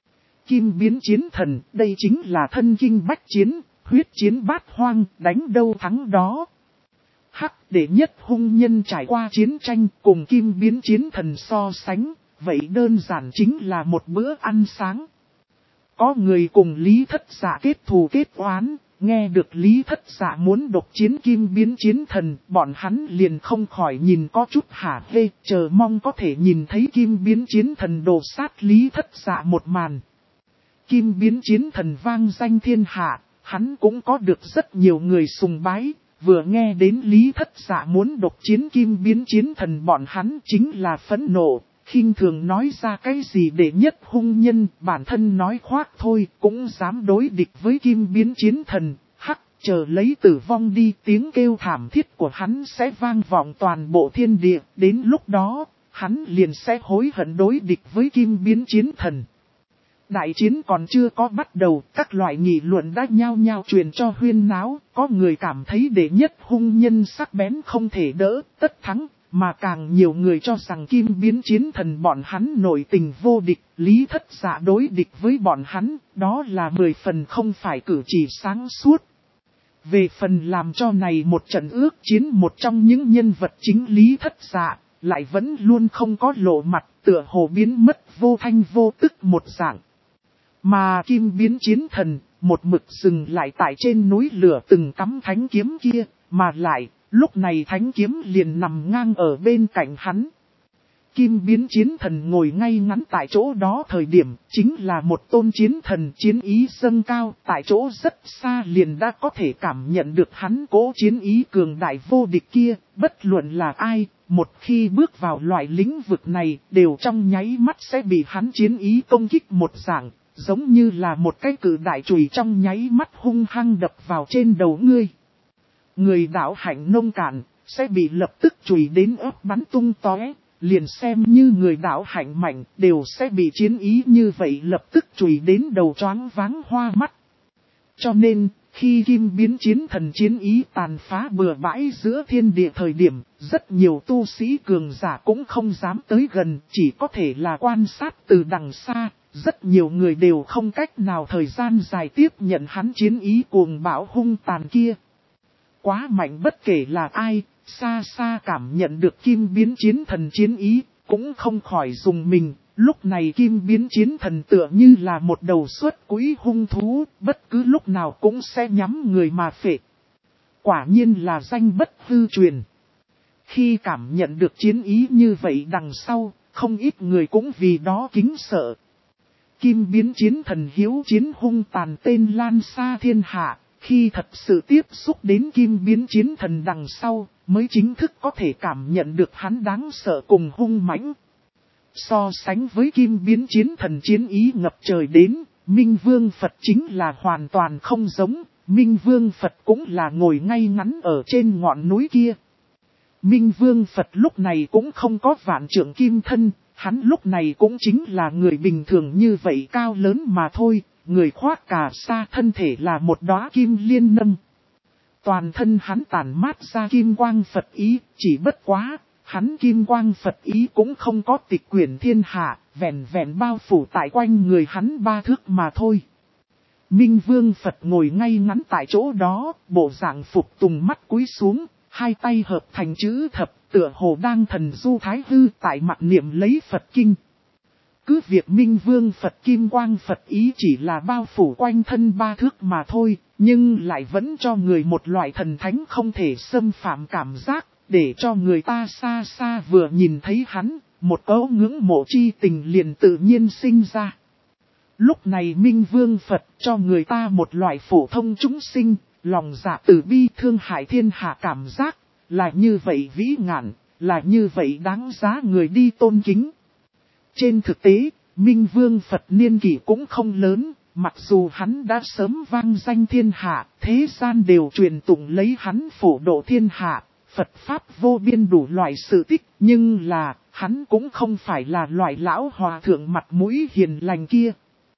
Kim biến chiến thần, đây chính là thân kinh bách chiến, huyết chiến bát hoang, đánh đâu thắng đó. Hắc, đệ nhất hung nhân trải qua chiến tranh cùng kim biến chiến thần so sánh, vậy đơn giản chính là một bữa ăn sáng. Có người cùng Lý Thất Dạ kết thù kết oán, nghe được Lý Thất Dạ muốn độc chiến kim biến chiến thần, bọn hắn liền không khỏi nhìn có chút hả hê, chờ mong có thể nhìn thấy kim biến chiến thần đổ sát Lý Thất Dạ một màn. Kim biến chiến thần vang danh thiên hạ, hắn cũng có được rất nhiều người sùng bái, vừa nghe đến Lý Thất Dạ muốn độc chiến kim biến chiến thần bọn hắn chính là phẫn nộ. Khinh thường nói ra cái gì để nhất hung nhân, bản thân nói khoác thôi, cũng dám đối địch với kim biến chiến thần. Hắc, chờ lấy tử vong đi, tiếng kêu thảm thiết của hắn sẽ vang vọng toàn bộ thiên địa, đến lúc đó, hắn liền sẽ hối hận đối địch với kim biến chiến thần. Đại chiến còn chưa có bắt đầu, các loại nghị luận đã nhao nhao truyền cho huyên náo, có người cảm thấy đệ nhất hung nhân sắc bén không thể đỡ, tất thắng. Mà càng nhiều người cho rằng kim biến chiến thần bọn hắn nổi tình vô địch, Lý Thất Dạ đối địch với bọn hắn, đó là 10 phần không phải cử chỉ sáng suốt. Về phần làm cho này một trận ước chiến một trong những nhân vật chính Lý Thất Dạ, lại vẫn luôn không có lộ mặt, tựa hồ biến mất vô thanh vô tức một dạng. Mà kim biến chiến thần, một mực dừng lại tại trên núi lửa từng cắm thánh kiếm kia, mà lại, lúc này thánh kiếm liền nằm ngang ở bên cạnh hắn. Kim biến chiến thần ngồi ngay ngắn tại chỗ đó thời điểm, chính là một tôn chiến thần chiến ý dâng cao, tại chỗ rất xa liền đã có thể cảm nhận được hắn cố chiến ý cường đại vô địch kia, bất luận là ai, một khi bước vào loại lĩnh vực này, đều trong nháy mắt sẽ bị hắn chiến ý công kích một dạng, giống như là một cái cự đại chùy trong nháy mắt hung hăng đập vào trên đầu ngươi. Người đạo hạnh nông cạn, sẽ bị lập tức chùy đến ớt bắn tung tóe. Liền xem như người đạo hạnh mạnh đều sẽ bị chiến ý như vậy lập tức chùy đến đầu choáng váng hoa mắt. Cho nên, khi kim biến chiến thần chiến ý tàn phá bừa bãi giữa thiên địa thời điểm, rất nhiều tu sĩ cường giả cũng không dám tới gần, chỉ có thể là quan sát từ đằng xa. Rất nhiều người đều không cách nào thời gian dài tiếp nhận hắn chiến ý cuồng bạo hung tàn kia. Quá mạnh bất kể là ai. Xa xa cảm nhận được kim biến chiến thần chiến ý, cũng không khỏi dùng mình, lúc này kim biến chiến thần tựa như là một đầu xuất quỹ hung thú, bất cứ lúc nào cũng sẽ nhắm người mà phệ. Quả nhiên là danh bất hư truyền. Khi cảm nhận được chiến ý như vậy đằng sau, không ít người cũng vì đó kính sợ. Kim biến chiến thần hiếu chiến hung tàn tên lan xa thiên hạ. Khi thật sự tiếp xúc đến kim biến chiến thần đằng sau, mới chính thức có thể cảm nhận được hắn đáng sợ cùng hung mãnh. So sánh với kim biến chiến thần chiến ý ngập trời đến, Minh Vương Phật chính là hoàn toàn không giống, Minh Vương Phật cũng là ngồi ngay ngắn ở trên ngọn núi kia. Minh Vương Phật lúc này cũng không có vạn trượng kim thân, hắn lúc này cũng chính là người bình thường như vậy cao lớn mà thôi. Người khoác cà sa thân thể là một đóa kim liên nâng. Toàn thân hắn tản mát ra kim quang Phật ý, chỉ bất quá, hắn kim quang Phật ý cũng không có tịch quyển thiên hạ, vẹn vẹn bao phủ tại quanh người hắn 3 thước mà thôi. Minh Vương Phật ngồi ngay ngắn tại chỗ đó, bộ dạng phục tùng mắt cúi xuống, hai tay hợp thành chữ thập, tựa hồ đang thần du thái hư tại mặt niệm lấy Phật kinh. Cứ việc Minh Vương Phật Kim Quang Phật ý chỉ là bao phủ quanh thân 3 thước mà thôi, nhưng lại vẫn cho người một loại thần thánh không thể xâm phạm cảm giác, để cho người ta xa xa vừa nhìn thấy hắn, một cấu ngưỡng mộ chi tình liền tự nhiên sinh ra. Lúc này Minh Vương Phật cho người ta một loại phổ thông chúng sinh, lòng dạ từ bi thương hại thiên hạ cảm giác, là như vậy vĩ ngạn, là như vậy đáng giá người đi tôn kính. Trên thực tế, Minh Vương Phật niên kỷ cũng không lớn, mặc dù hắn đã sớm vang danh thiên hạ, thế gian đều truyền tụng lấy hắn phổ độ thiên hạ, Phật Pháp vô biên đủ loại sự tích, nhưng là, hắn cũng không phải là loại lão hòa thượng mặt mũi hiền lành kia.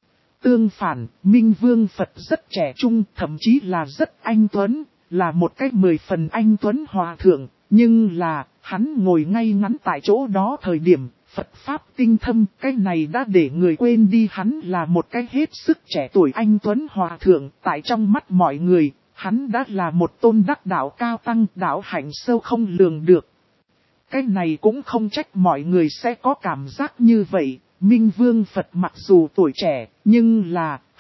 Tương phản, Minh Vương Phật rất trẻ trung, thậm chí là rất anh tuấn, là một cái 10 phần anh tuấn hòa thượng, nhưng là, hắn ngồi ngay ngắn tại chỗ đó thời điểm, Phật Pháp tinh thâm, cái này đã để người quên đi hắn là một cái hết sức trẻ tuổi anh tuấn hòa thượng, tại trong mắt mọi người, hắn đã là một tôn đắc đạo cao tăng, đạo hạnh sâu không lường được. Cái này cũng không trách mọi người sẽ có cảm giác như vậy, Minh Vương Phật mặc dù tuổi trẻ, nhưng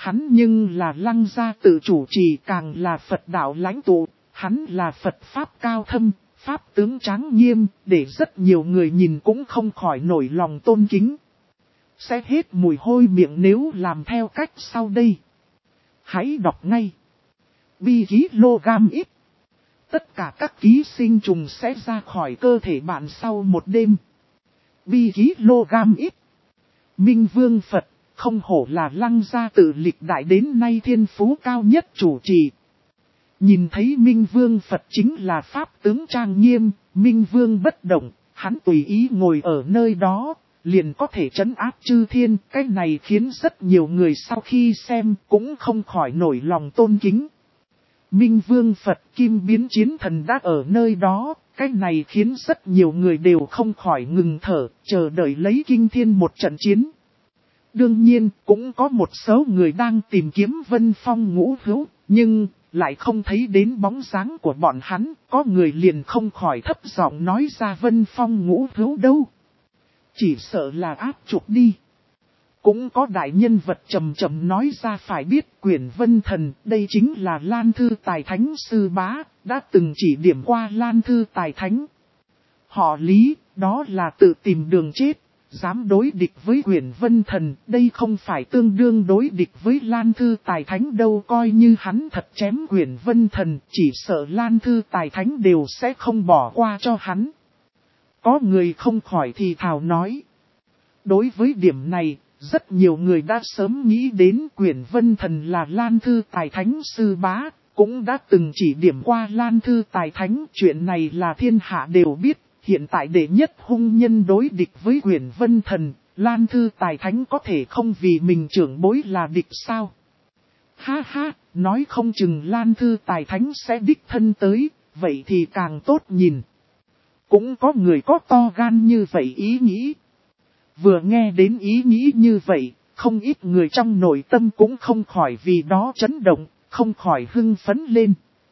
là Lăng gia tự chủ trì, càng là Phật đạo lãnh tụ, hắn là Phật Pháp cao thâm. Pháp tướng tráng nghiêm, để rất nhiều người nhìn cũng không khỏi nổi lòng tôn kính. Sẽ hết mùi hôi miệng nếu làm theo cách sau đây. Hãy đọc ngay. Bi-ký-lô-gam ít. Tất cả các ký sinh trùng sẽ ra khỏi cơ thể bạn sau một đêm. Bi-ký-lô-gam ít. Minh Vương Phật, không hổ là Lăng gia tự lịch đại đến nay thiên phú cao nhất chủ trì. Nhìn thấy Minh Vương Phật chính là Pháp tướng trang nghiêm, Minh Vương bất động, hắn tùy ý ngồi ở nơi đó, liền có thể trấn áp chư thiên. Cái này khiến rất nhiều người sau khi xem cũng không khỏi nổi lòng tôn kính. Minh Vương Phật Kim biến chiến thần đã ở nơi đó, cái này khiến rất nhiều người đều không khỏi ngừng thở, chờ đợi lấy kinh thiên một trận chiến. Đương nhiên, cũng có một số người đang tìm kiếm Vân Phong Ngũ Hữu, nhưng lại không thấy đến bóng dáng của bọn hắn, có người liền không khỏi thấp giọng nói ra Vân Phong Ngũ Hữu đâu. Chỉ sợ là áp trục đi. Cũng có đại nhân vật trầm trầm nói ra phải biết Quyển Vân Thần, đây chính là Lan Thư Tài Thánh Sư Bá, đã từng chỉ điểm qua Lan Thư Tài Thánh. Họ Lý, đó là tự tìm đường chết, dám đối địch với Quyển Vân Thần, đây không phải tương đương đối địch với Lan Thư Tài Thánh đâu, coi như hắn thật chém Quyển Vân Thần, chỉ sợ Lan Thư Tài Thánh đều sẽ không bỏ qua cho hắn. Có người không khỏi thì thào nói. Đối với điểm này, rất nhiều người đã sớm nghĩ đến Quyển Vân Thần là Lan Thư Tài Thánh Sư Bá, cũng đã từng chỉ điểm qua Lan Thư Tài Thánh. Chuyện này là thiên hạ đều biết, hiện tại đệ nhất hung nhân đối địch với Quyển Vân Thần, Lan Thư Tài Thánh có thể không vì mình trưởng bối là địch sao? Ha ha, nói không chừng Lan Thư Tài Thánh sẽ đích thân tới, vậy thì càng tốt nhìn. Cũng có người có to gan như vậy ý nghĩ. Vừa nghe đến ý nghĩ như vậy, không ít người trong nội tâm cũng không khỏi vì đó chấn động, không khỏi hưng phấn lên.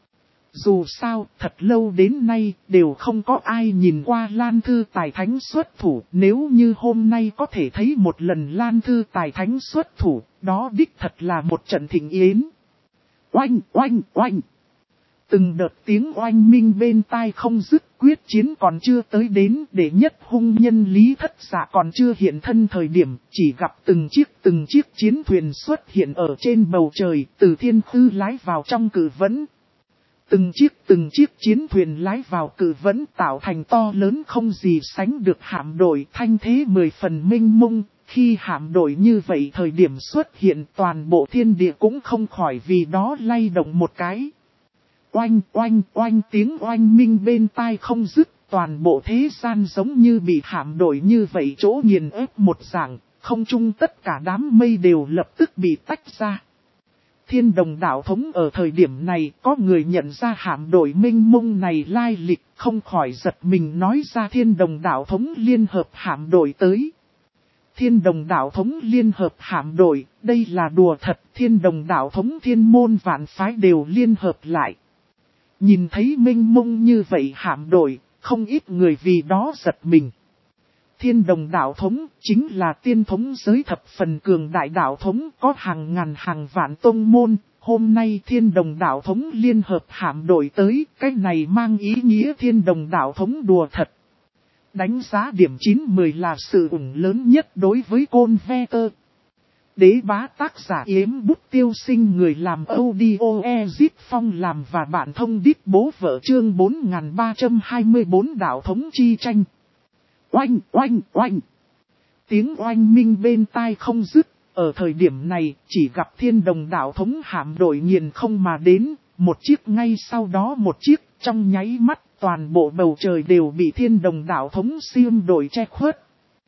Dù sao, thật lâu đến nay, đều không có ai nhìn qua Lan Thư Tài Thánh xuất thủ. Nếu như hôm nay có thể thấy một lần Lan Thư Tài Thánh xuất thủ, đó đích thật là một trận thịnh yến. Oanh, oanh, oanh. Từng đợt tiếng oanh minh bên tai không dứt, quyết chiến còn chưa tới đến, để nhất hung nhân Lý Thất Dạ còn chưa hiện thân thời điểm, chỉ gặp từng chiếc chiến thuyền xuất hiện ở trên bầu trời, từ thiên khư lái vào trong cự vẫn. Từng chiếc chiến thuyền lái vào cự vẫn tạo thành to lớn không gì sánh được hạm đội, thanh thế 10 phần minh mông. Khi hạm đội như vậy thời điểm xuất hiện, toàn bộ thiên địa cũng không khỏi vì đó lay động một cái. Oanh oanh oanh, tiếng oanh minh bên tai không dứt, toàn bộ thế gian giống như bị hạm đội như vậy chỗ nghiền ép một dạng, không trung tất cả đám mây đều lập tức bị tách ra. Thiên Đồng Đạo Thống ở thời điểm này có người nhận ra hạm đội minh mông này lai lịch, không khỏi giật mình nói ra Thiên Đồng Đạo Thống liên hợp hạm đội tới. Thiên Đồng Đạo Thống liên hợp hạm đội, đây là đùa thật, Thiên Đồng Đạo Thống thiên môn vạn phái đều liên hợp lại. Nhìn thấy minh mông như vậy hạm đội, không ít người vì đó giật mình. Thiên Đồng Đạo Thống chính là tiên thống giới thập phần cường đại đạo thống, có hàng ngàn hàng vạn tông môn. Hôm nay Thiên Đồng Đạo Thống liên hợp hạm đội tới, cái này mang ý nghĩa Thiên Đồng Đạo Thống đùa thật. Đánh giá điểm 9-10 là sự ủng lớn nhất đối với Côn Ve-tơ. Đế bá tác giả Yếm Bút Tiêu Sinh, người làm audio Ezit Phong làm và bạn thông đít bố vợ, chương 4324 đạo thống chi tranh. Oanh oanh oanh. Tiếng oanh minh bên tai không dứt, ở thời điểm này chỉ gặp Thiên Đồng Đạo Thống hạm đội nghiền không mà đến, một chiếc ngay sau đó một chiếc, trong nháy mắt toàn bộ bầu trời đều bị Thiên Đồng Đạo Thống xiêm đội che khuất.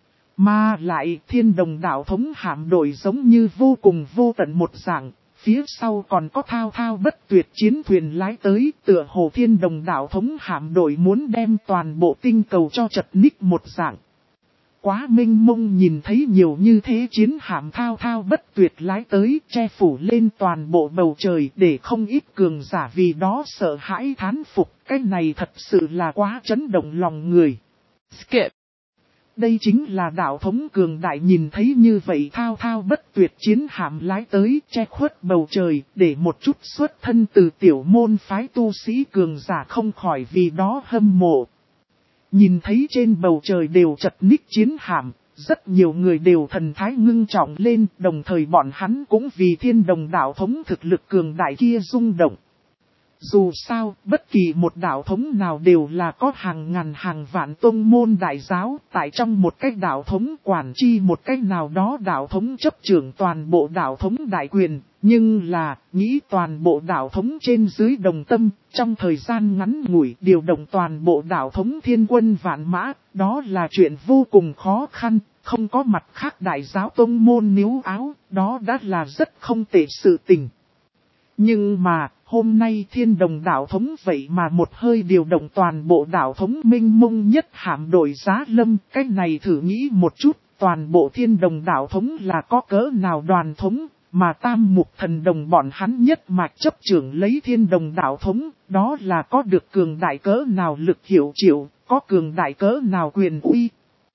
Mà lại Thiên Đồng Đạo Thống hạm đội giống như vô cùng vô tận một dạng, phía sau còn có thao thao bất tuyệt chiến thuyền lái tới, tựa hồ Thiên Đồng Đạo Thống hạm đội muốn đem toàn bộ tinh cầu cho chật ních một dạng. Quá minh mông, nhìn thấy nhiều như thế chiến hạm thao thao bất tuyệt lái tới, che phủ lên toàn bộ bầu trời, để không ít cường giả vì đó sợ hãi thán phục, cái này thật sự là quá chấn động lòng người. Skip. Đây chính là đạo thống cường đại, nhìn thấy như vậy thao thao bất tuyệt chiến hạm lái tới, che khuất bầu trời, để một chút xuất thân từ tiểu môn phái tu sĩ cường giả không khỏi vì đó hâm mộ. Nhìn thấy trên bầu trời đều chật ních chiến hạm, rất nhiều người đều thần thái ngưng trọng lên, đồng thời bọn hắn cũng vì Thiên Đồng Đạo Thống thực lực cường đại kia rung động. Dù sao, bất kỳ một đạo thống nào đều là có hàng ngàn hàng vạn tông môn đại giáo, tại trong một cái đạo thống quản chi một cái nào đó đạo thống chấp trưởng toàn bộ đạo thống đại quyền, nhưng là, nghĩ toàn bộ đạo thống trên dưới đồng tâm, trong thời gian ngắn ngủi điều động toàn bộ đạo thống thiên quân vạn mã, đó là chuyện vô cùng khó khăn, không có mặt khác đại giáo tông môn níu áo, đó đã là rất không tệ sự tình. Nhưng mà, hôm nay Thiên Đồng Đạo Thống vậy mà một hơi điều động toàn bộ đạo thống minh mông nhất hạm đội Giá Lâm, cái này thử nghĩ một chút, toàn bộ Thiên Đồng Đạo Thống là có cỡ nào đoàn thống, mà Tam Mục Thần Đồng bọn hắn nhất mạch chấp trưởng lấy Thiên Đồng Đạo Thống, đó là có được cường đại cỡ nào lực hiệu triệu, có cường đại cỡ nào quyền uy.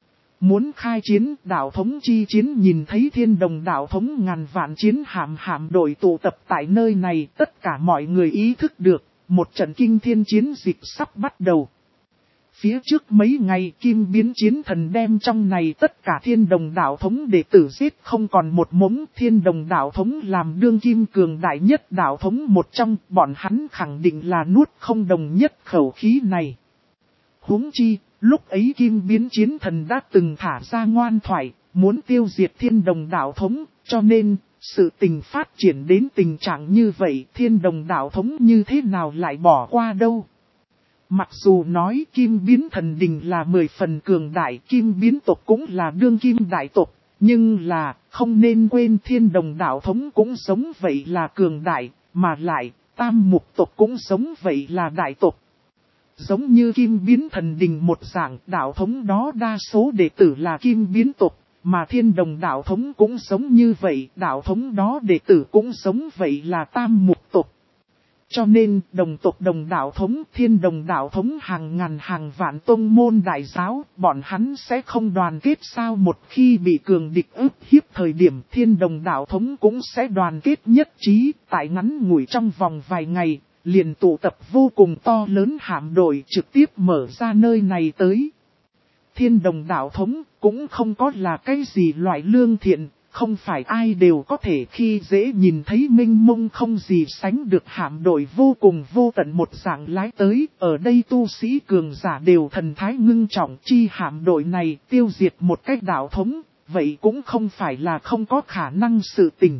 muốn khai chiến. Đạo thống chi chiến, nhìn thấy Thiên Đồng đạo thống ngàn vạn chiến hạm đội tụ tập tại nơi này, tất cả mọi người ý thức được, một trận kinh thiên chiến dịch sắp bắt đầu. Phía trước mấy ngày, Kim Biến Chiến Thần đem trong này tất cả Thiên Đồng đạo thống đệ tử giết không còn một mống. Thiên Đồng đạo thống làm đương kim cường đại nhất đạo thống một trong, bọn hắn khẳng định là nuốt không đồng nhất khẩu khí này. Huống chi, lúc ấy Kim Biến Chiến Thần đã từng thả ra ngoan thoại, muốn tiêu diệt Thiên Đồng đạo thống, cho nên, sự tình phát triển đến tình trạng như vậy, Thiên Đồng đạo thống như thế nào lại bỏ qua đâu. Mặc dù nói Kim Biến Thần Đình là 10 phần cường đại, Kim Biến tộc cũng là đương kim đại tộc, nhưng là không nên quên Thiên Đồng đạo thống cũng giống vậy là cường đại, mà lại Tam Mục tộc cũng giống vậy là đại tộc. Giống như Kim Biến Thần Đình một dạng, đạo thống đó đa số đệ tử là Kim Biến tộc, mà Thiên Đồng đạo thống cũng giống như vậy, đạo thống đó đệ tử cũng giống vậy là Tam Mục tộc. Cho nên, đồng tộc đồng đạo thống, Thiên Đồng đạo thống hàng ngàn hàng vạn tông môn đại giáo, bọn hắn sẽ không đoàn kết sao? Một khi bị cường địch ức hiếp thời điểm, Thiên Đồng đạo thống cũng sẽ đoàn kết nhất trí, tại ngắn ngủi trong vòng vài ngày, liền tụ tập vô cùng to lớn hạm đội trực tiếp mở ra nơi này tới. Thiên Đồng đạo thống cũng không có là cái gì loại lương thiện. Không phải ai đều có thể khi dễ nhìn thấy minh mông không gì sánh được hạm đội vô cùng vô tận một dạng lái tới. Ở đây tu sĩ cường giả đều thần thái ngưng trọng, chi hạm đội này tiêu diệt một cách đạo thống, vậy cũng không phải là không có khả năng sự tình.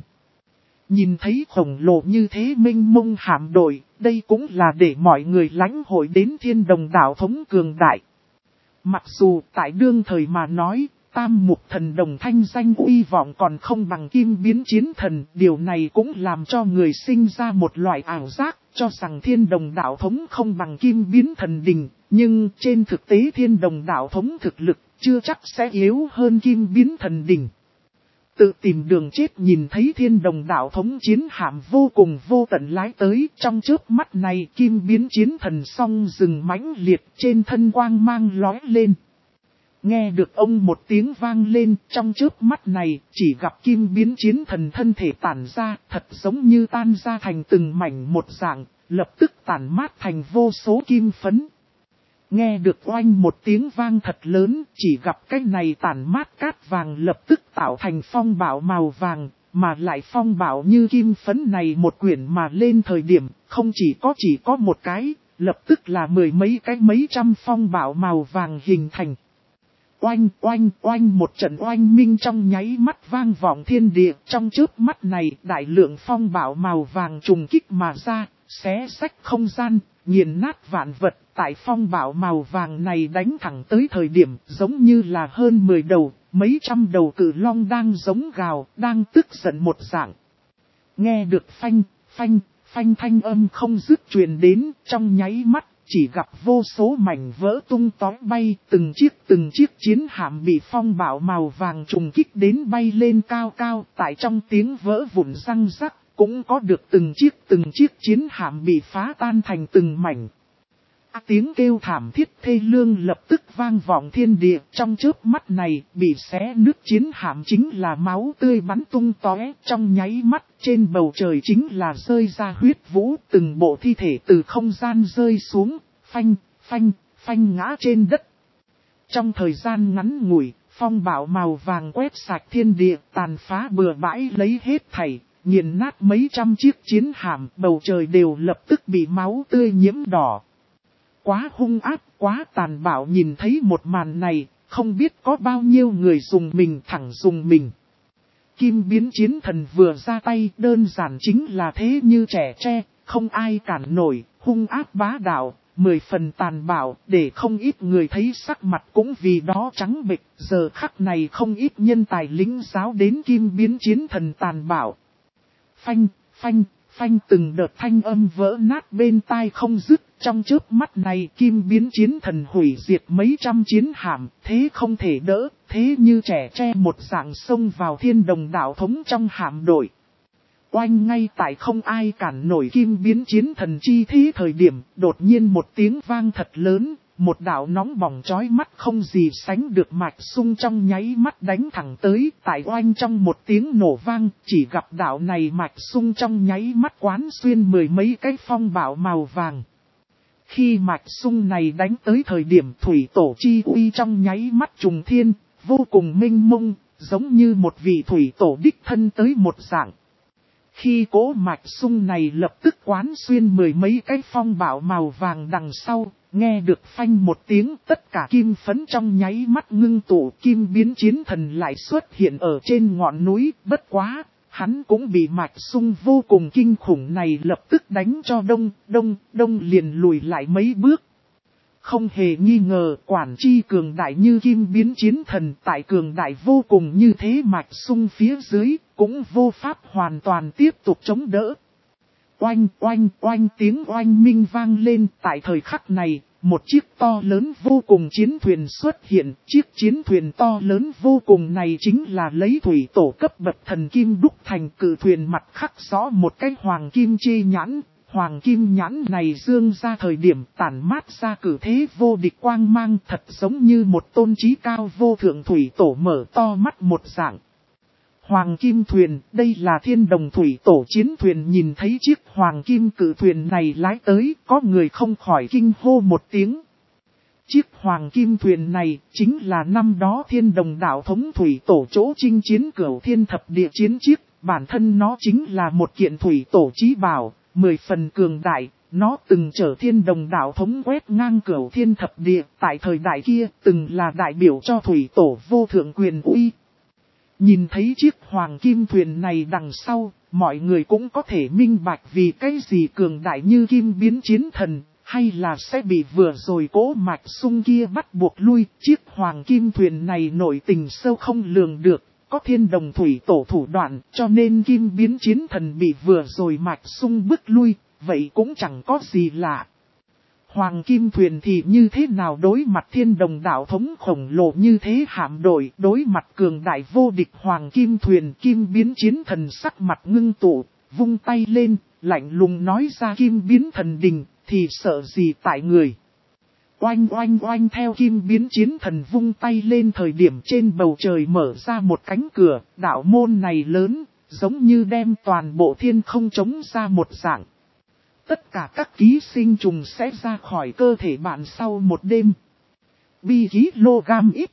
Nhìn thấy khổng lồ như thế minh mông hạm đội, đây cũng là để mọi người lãnh hội đến Thiên Đồng đạo thống cường đại. Mặc dù tại đương thời mà nói, Tam Mục Thần Đồng thanh danh uy vọng còn không bằng Kim Biến Chiến Thần, điều này cũng làm cho người sinh ra một loại ảo giác, cho rằng Thiên Đồng đạo thống không bằng Kim Biến Thần Đình, nhưng trên thực tế Thiên Đồng đạo thống thực lực chưa chắc sẽ yếu hơn Kim Biến Thần Đình. Tự tìm đường chết, nhìn thấy Thiên Đồng đạo thống chiến hạm vô cùng vô tận lái tới, trong chớp mắt này Kim Biến Chiến Thần song rừng mãnh liệt, trên thân quang mang lóe lên. Nghe được ông một tiếng vang lên, trong chớp mắt này, chỉ gặp Kim Biến Chiến Thần thân thể tản ra, thật giống như tan ra thành từng mảnh một dạng, lập tức tản mát thành vô số kim phấn. Nghe được oanh một tiếng vang thật lớn, chỉ gặp cái này tản mát cát vàng lập tức tạo thành phong bạo màu vàng, mà lại phong bạo như kim phấn này một quyển mà lên thời điểm, không chỉ có một cái, lập tức là mười mấy cái mấy trăm phong bạo màu vàng hình thành. Oanh oanh oanh, một trận oanh minh trong nháy mắt vang vọng thiên địa, trong chớp mắt này đại lượng phong bạo màu vàng trùng kích mà ra, xé xách không gian, nghiền nát vạn vật. Tại phong bạo màu vàng này đánh thẳng tới thời điểm giống như là hơn 10 đầu, mấy trăm đầu cự long đang giống gào, đang tức giận một dạng. Nghe được phanh thanh âm không dứt truyền đến, trong nháy mắt chỉ gặp vô số mảnh vỡ tung tóe bay, từng chiếc chiến hạm bị phong bạo màu vàng trùng kích đến bay lên cao cao, tại trong tiếng vỡ vụn răng rắc, cũng có được từng chiếc chiến hạm bị phá tan thành từng mảnh. Tiếng kêu thảm thiết thê lương lập tức vang vọng thiên địa, trong chớp mắt này bị xé nứt chiến hạm chính là máu tươi bắn tung tóe, trong nháy mắt trên bầu trời chính là rơi ra huyết vũ, từng bộ thi thể từ không gian rơi xuống, phanh ngã trên đất. Trong thời gian ngắn ngủi, phong bạo màu vàng quét sạch thiên địa, tàn phá bừa bãi lấy hết thảy, nghiền nát mấy trăm chiếc chiến hạm, bầu trời đều lập tức bị máu tươi nhiễm đỏ. Quá hung ác, quá tàn bạo, nhìn thấy một màn này, không biết có bao nhiêu người dùng mình. Kim Biến Chiến Thần vừa ra tay, đơn giản chính là thế như trẻ tre, không ai cản nổi, hung ác bá đạo, 10 phần tàn bạo, để không ít người thấy sắc mặt cũng vì đó trắng bệch. Giờ khắc này không ít nhân tài lính giáo đến Kim Biến Chiến Thần tàn bạo. Phanh từng đợt thanh âm vỡ nát bên tai không dứt, trong chớp mắt này Kim Biến Chiến Thần hủy diệt mấy trăm chiến hạm, thế không thể đỡ, thế như trẻ tre một dạng xông vào Thiên Đồng đạo thống trong hạm đội. Oanh, ngay tại không ai cản nổi Kim Biến Chiến Thần chi thế thời điểm, đột nhiên một tiếng vang thật lớn, một đạo nóng bỏng chói mắt không gì sánh được mạch sung trong nháy mắt đánh thẳng tới, tại oanh trong một tiếng nổ vang, chỉ gặp đạo này mạch sung trong nháy mắt quán xuyên mười mấy cái phong bạo màu vàng. Khi mạch sung này đánh tới thời điểm thủy tổ chi uy trong nháy mắt trùng thiên, vô cùng minh mông, giống như một vị thủy tổ đích thân tới một dạng. Khi cỗ mạch sung này lập tức quán xuyên mười mấy cái phong bạo màu vàng đằng sau, nghe được phanh một tiếng, tất cả kim phấn trong nháy mắt ngưng tụ, kim biến chiến thần lại xuất hiện ở trên ngọn núi. Bất quá, hắn cũng bị mạch sung vô cùng kinh khủng này lập tức đánh cho đông liền lùi lại mấy bước. Không hề nghi ngờ, quản chi cường đại như kim biến chiến thần tại cường đại vô cùng như thế mạch sung phía dưới, cũng vô pháp hoàn toàn tiếp tục chống đỡ. Oanh oanh oanh, tiếng oanh minh vang lên. Tại thời khắc này, một chiếc to lớn vô cùng chiến thuyền xuất hiện. Chiếc chiến thuyền to lớn vô cùng này chính là lấy thủy tổ cấp bậc thần kim đúc thành, cự thuyền mặt khắc rõ một cái hoàng kim chi nhãn. Hoàng kim nhãn này dương ra thời điểm tản mát ra cử thế vô địch quang mang, thật giống như một tôn trí cao vô thượng thủy tổ mở to mắt một dạng. Hoàng kim thuyền, đây là thiên đồng thủy tổ chiến thuyền. Nhìn thấy chiếc hoàng kim cử thuyền này lái tới, có người không khỏi kinh hô một tiếng. Chiếc hoàng kim thuyền này chính là năm đó thiên đồng đạo thống thủy tổ chỗ chinh chiến cửu thiên thập địa chiến chiếc. Bản thân nó chính là một kiện thủy tổ chí bảo, 10 phần cường đại. Nó từng chở thiên đồng đạo thống quét ngang cửu thiên thập địa, tại thời đại kia từng là đại biểu cho thủy tổ vô thượng quyền uy. Nhìn thấy chiếc hoàng kim thuyền này đằng sau, mọi người cũng có thể minh bạch vì cái gì cường đại như kim biến chiến thần, hay là sẽ bị vừa rồi cỗ mạch sung kia bắt buộc lui. Chiếc hoàng kim thuyền này nổi tình sâu không lường được, có thiên đồng thủy tổ thủ đoạn, cho nên kim biến chiến thần bị vừa rồi mạch sung bức lui, vậy cũng chẳng có gì lạ. Hoàng kim thuyền thì như thế nào đối mặt thiên đồng đạo thống khổng lồ như thế hạm đội, đối mặt cường đại vô địch hoàng kim thuyền. Kim biến chiến thần sắc mặt ngưng tụ, vung tay lên, lạnh lùng nói ra kim biến thần đình, thì sợ gì tại người. Oanh oanh oanh, theo kim biến chiến thần vung tay lên thời điểm trên bầu trời mở ra một cánh cửa, đạo môn này lớn, giống như đem toàn bộ thiên không trống ra một dạng. Tất cả các ký sinh trùng sẽ ra khỏi cơ thể bạn sau một đêm. Bi kg ít.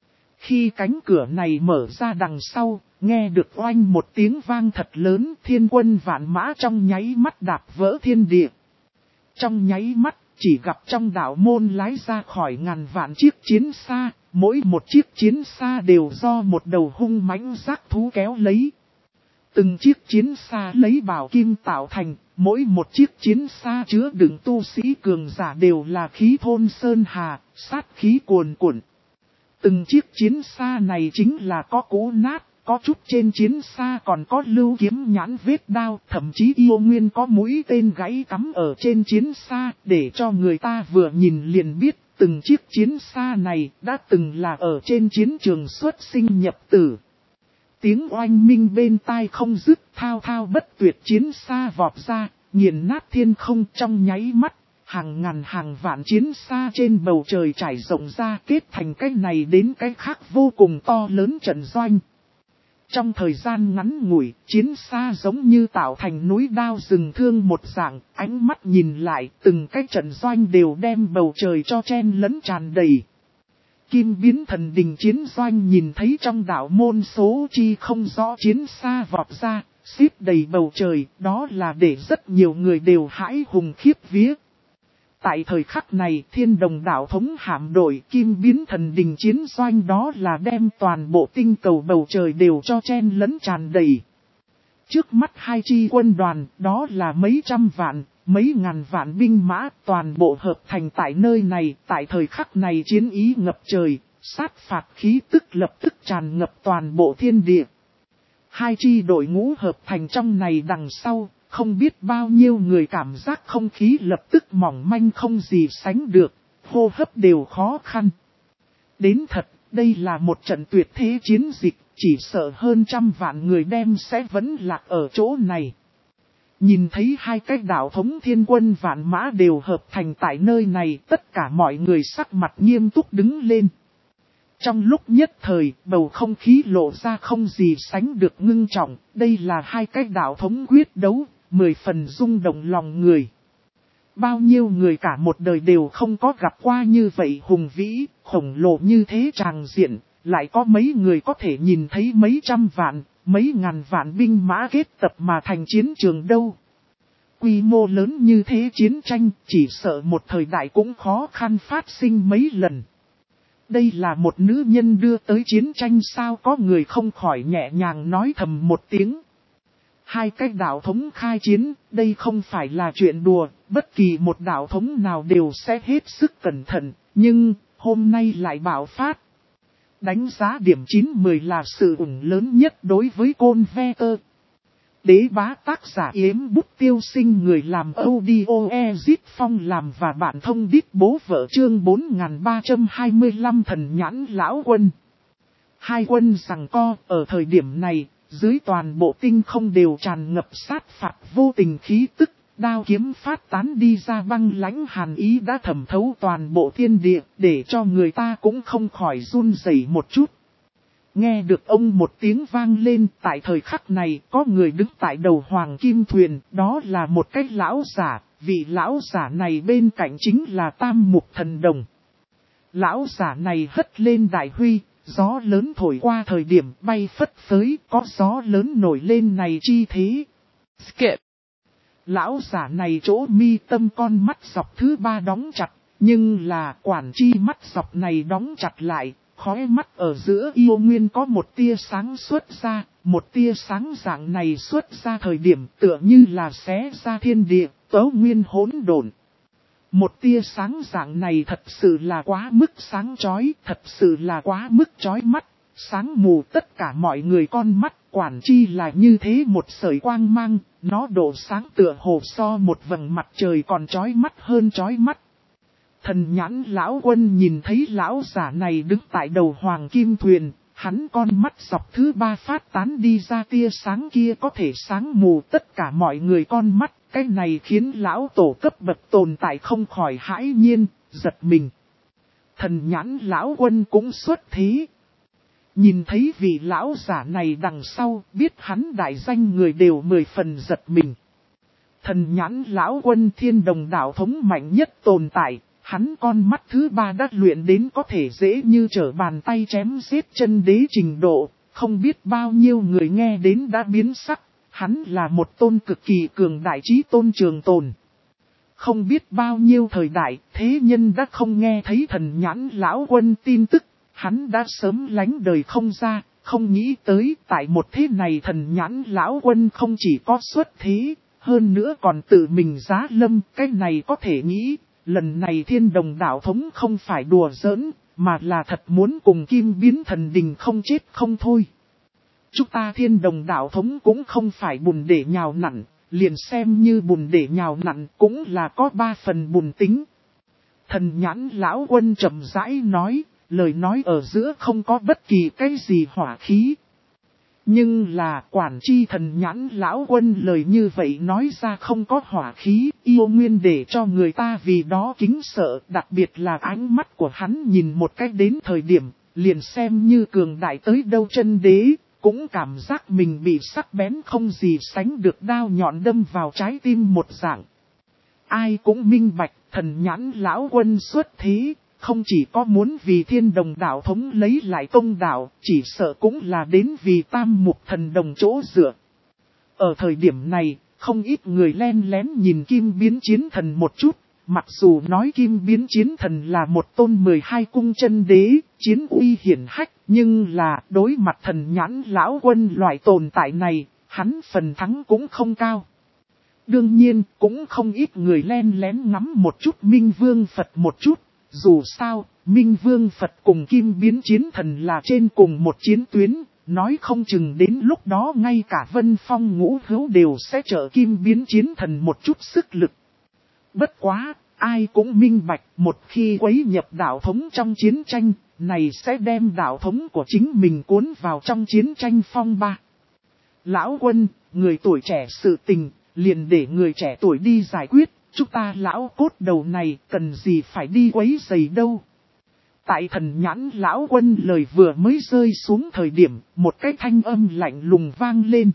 Khi cánh cửa này mở ra đằng sau, nghe được oanh một tiếng vang thật lớn, thiên quân vạn mã trong nháy mắt đạp vỡ thiên địa. Trong nháy mắt, chỉ gặp trong đạo môn lái ra khỏi ngàn vạn chiếc chiến xa, mỗi một chiếc chiến xa đều do một đầu hung mãnh giác thú kéo lấy. Từng chiếc chiến xa lấy bảo kim tạo thành, mỗi một chiếc chiến xa chứa đựng tu sĩ cường giả đều là khí thôn sơn hà, sát khí cuồn cuộn. Từng chiếc chiến xa này chính là có cũ nát, có chút trên chiến xa còn có lưu kiếm nhãn vết đao, thậm chí yêu nguyên có mũi tên gãy cắm ở trên chiến xa, để cho người ta vừa nhìn liền biết từng chiếc chiến xa này đã từng là ở trên chiến trường xuất sinh nhập tử. Tiếng oanh minh bên tai không dứt, thao thao bất tuyệt chiến xa vọt ra, nghiền nát thiên không trong nháy mắt. Hàng ngàn hàng vạn chiến xa trên bầu trời trải rộng ra, kết thành cái này đến cái khác vô cùng to lớn trận doanh. Trong thời gian ngắn ngủi, chiến xa giống như tạo thành núi đao rừng thương một dạng, ánh mắt nhìn lại, từng cái trận doanh đều đem bầu trời cho chen lẫn tràn đầy. Kim biến thần đình chiến doanh nhìn thấy trong đạo môn số chi không rõ chiến xa vọt ra, xếp đầy bầu trời, đó là để rất nhiều người đều hãi hùng khiếp vía. Tại thời khắc này, thiên đồng đạo thống hạm đội kim biến thần đình chiến doanh đó là đem toàn bộ tinh cầu bầu trời đều cho chen lẫn tràn đầy. Trước mắt hai chi quân đoàn, đó là mấy trăm vạn, mấy ngàn vạn binh mã, toàn bộ hợp thành tại nơi này. Tại thời khắc này chiến ý ngập trời, sát phạt khí tức lập tức tràn ngập toàn bộ thiên địa. Hai chi đội ngũ hợp thành trong này đằng sau, không biết bao nhiêu người cảm giác không khí lập tức mỏng manh không gì sánh được, hô hấp đều khó khăn. Đến thật, đây là một trận tuyệt thế chiến dịch, chỉ sợ hơn trăm vạn người đem sẽ vẫn lạc ở chỗ này. Nhìn thấy hai cái đạo thống thiên quân vạn mã đều hợp thành tại nơi này, tất cả mọi người sắc mặt nghiêm túc đứng lên. Trong lúc nhất thời, bầu không khí lộ ra không gì sánh được ngưng trọng, đây là hai cái đạo thống quyết đấu, 10 phần rung động lòng người. Bao nhiêu người cả một đời đều không có gặp qua như vậy hùng vĩ, khổng lồ như thế tràng diện, lại có mấy người có thể nhìn thấy mấy trăm vạn, mấy ngàn vạn binh mã kết tập mà thành chiến trường đâu. Quy mô lớn như thế chiến tranh, chỉ sợ một thời đại cũng khó khăn phát sinh mấy lần. Đây là một nữ nhân đưa tới chiến tranh sao, có người không khỏi nhẹ nhàng nói thầm một tiếng. Hai cái đạo thống khai chiến, đây không phải là chuyện đùa, bất kỳ một đạo thống nào đều sẽ hết sức cẩn thận, nhưng hôm nay lại bạo phát. Đánh giá điểm 9-10 là sự ủng lớn nhất đối với Côn Vê-tơ. Đế bá tác giả Yếm Bút Tiêu Sinh, người làm audio Ezit Phong làm và bạn thông đít bố vợ, chương 4325 Thần Nhãn Lão Quân. Hai quân giằng co, ở thời điểm này, dưới toàn bộ tinh không đều tràn ngập sát phạt vô tình khí tức, đao kiếm phát tán đi ra, băng lãnh hàn ý đã thẩm thấu toàn bộ thiên địa, để cho người ta cũng không khỏi run rẩy một chút. Nghe được ông một tiếng vang lên, tại thời khắc này có người đứng tại đầu hoàng kim thuyền, đó là một cái lão giả, vị lão giả này bên cạnh chính là Tam Mục Thần Đồng. Lão giả này hất lên đại huy, gió lớn thổi qua thời điểm bay phất phới, có gió lớn nổi lên này chi thế. Skip. Lão giả này chỗ mi tâm con mắt dọc thứ 3 đóng chặt, nhưng là quản chi mắt dọc này đóng chặt lại. Khóe mắt ở giữa yêu nguyên có một tia sáng xuất ra, một tia sáng dạng này xuất ra thời điểm tựa như là xé ra thiên địa, tấu nguyên hỗn độn. Một tia sáng dạng này thật sự là quá mức sáng chói, thật sự là quá mức chói mắt, sáng mù tất cả mọi người con mắt, quản chi là như thế một sợi quang mang, nó độ sáng tựa hồ so một vầng mặt trời còn chói mắt hơn chói mắt. Thần Nhãn Lão Quân nhìn thấy lão giả này đứng tại đầu hoàng kim thuyền, hắn con mắt dọc thứ 3 phát tán đi ra tia sáng kia có thể sáng mù tất cả mọi người con mắt, cái này khiến lão tổ cấp bậc tồn tại không khỏi hãi nhiên, giật mình. Thần Nhãn Lão Quân cũng xuất thế. Nhìn thấy vị lão giả này đằng sau, biết hắn đại danh người đều 10 phần giật mình. Thần Nhãn Lão Quân Thiên Đồng đạo thống mạnh nhất tồn tại. Hắn con mắt thứ 3 đã luyện đến có thể dễ như trở bàn tay chém giết chân đế trình độ, không biết bao nhiêu người nghe đến đã biến sắc, hắn là một tôn cực kỳ cường đại chí tôn trường tồn. Không biết bao nhiêu thời đại, thế nhân đã không nghe thấy Thần Nhãn Lão Quân tin tức, hắn đã sớm lánh đời không ra, không nghĩ tới tại một thế này Thần Nhãn Lão Quân không chỉ có xuất thế, hơn nữa còn tự mình giá lâm, cái này có thể nghĩ. Lần này Thiên Đồng đạo thống không phải đùa giỡn, mà là thật muốn cùng Kim Biến Thần Đình không chết không thôi. Chúng ta Thiên Đồng đạo thống cũng không phải bùn để nhào nặn, liền xem như bùn để nhào nặn cũng là có 3 phần bùn tính. Thần Nhãn Lão Quân chậm rãi nói, lời nói ở giữa không có bất kỳ cái gì hỏa khí. Nhưng là quản chi Thần Nhãn Lão Quân lời như vậy nói ra không có hỏa khí, yêu nguyên để cho người ta vì đó kính sợ, đặc biệt là ánh mắt của hắn nhìn một cách đến thời điểm, liền xem như cường đại tới đâu chân đế, cũng cảm giác mình bị sắc bén không gì sánh được đao nhọn đâm vào trái tim một dạng. Ai cũng minh bạch, Thần Nhãn Lão Quân xuất thế. Không chỉ có muốn vì Thiên Đồng đạo thống lấy lại công đạo, chỉ sợ cũng là đến vì Tam Mục Thần Đồng chỗ dựa. Ở thời điểm này, không ít người len lén nhìn Kim Biến Chiến Thần một chút, mặc dù nói Kim Biến Chiến Thần là một tôn 12 cung chân đế, chiến uy hiển hách, nhưng là đối mặt Thần Nhãn Lão Quân loại tồn tại này, hắn phần thắng cũng không cao. Đương nhiên, cũng không ít người len lén ngắm một chút Minh Vương Phật một chút. Dù sao, Minh Vương Phật cùng Kim Biến Chiến Thần là trên cùng một chiến tuyến, nói không chừng đến lúc đó ngay cả Vân Phong Ngũ Hữu đều sẽ trợ Kim Biến Chiến Thần một chút sức lực. Bất quá, ai cũng minh bạch một khi quấy nhập đạo thống trong chiến tranh, này sẽ đem đạo thống của chính mình cuốn vào trong chiến tranh phong ba. Lão Quân, người tuổi trẻ sự tình, liền để người trẻ tuổi đi giải quyết, chúng ta lão cốt đầu này cần gì phải đi quấy rầy đâu. Tại Thần Nhãn lão quân lời vừa mới rơi xuống thời điểm, một cái thanh âm lạnh lùng vang lên.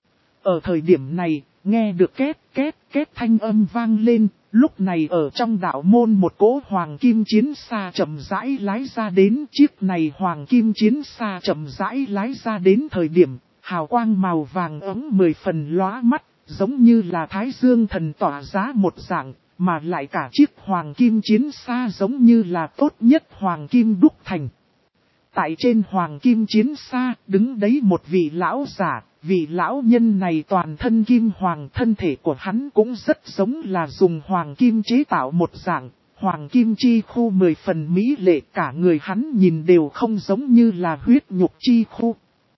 Ở thời điểm này, nghe được két két thanh âm vang lên, lúc này ở trong đạo môn một cỗ hoàng kim chiến xa chậm rãi lái ra đến. Chiếc này hoàng kim chiến xa chậm rãi lái ra đến thời điểm, hào quang màu vàng ấm 10 phần lóa mắt, giống như là Thái Dương thần tỏa giá một dạng, mà lại cả chiếc hoàng kim chiến xa giống như là tốt nhất hoàng kim đúc thành. Tại trên hoàng kim chiến xa đứng đấy một vị lão giả, vị lão nhân này toàn thân kim hoàng, thân thể của hắn cũng rất giống là dùng hoàng kim chế tạo một dạng, hoàng kim chi khu 10 phần mỹ lệ, cả người hắn nhìn đều không giống như là huyết nhục chi khu.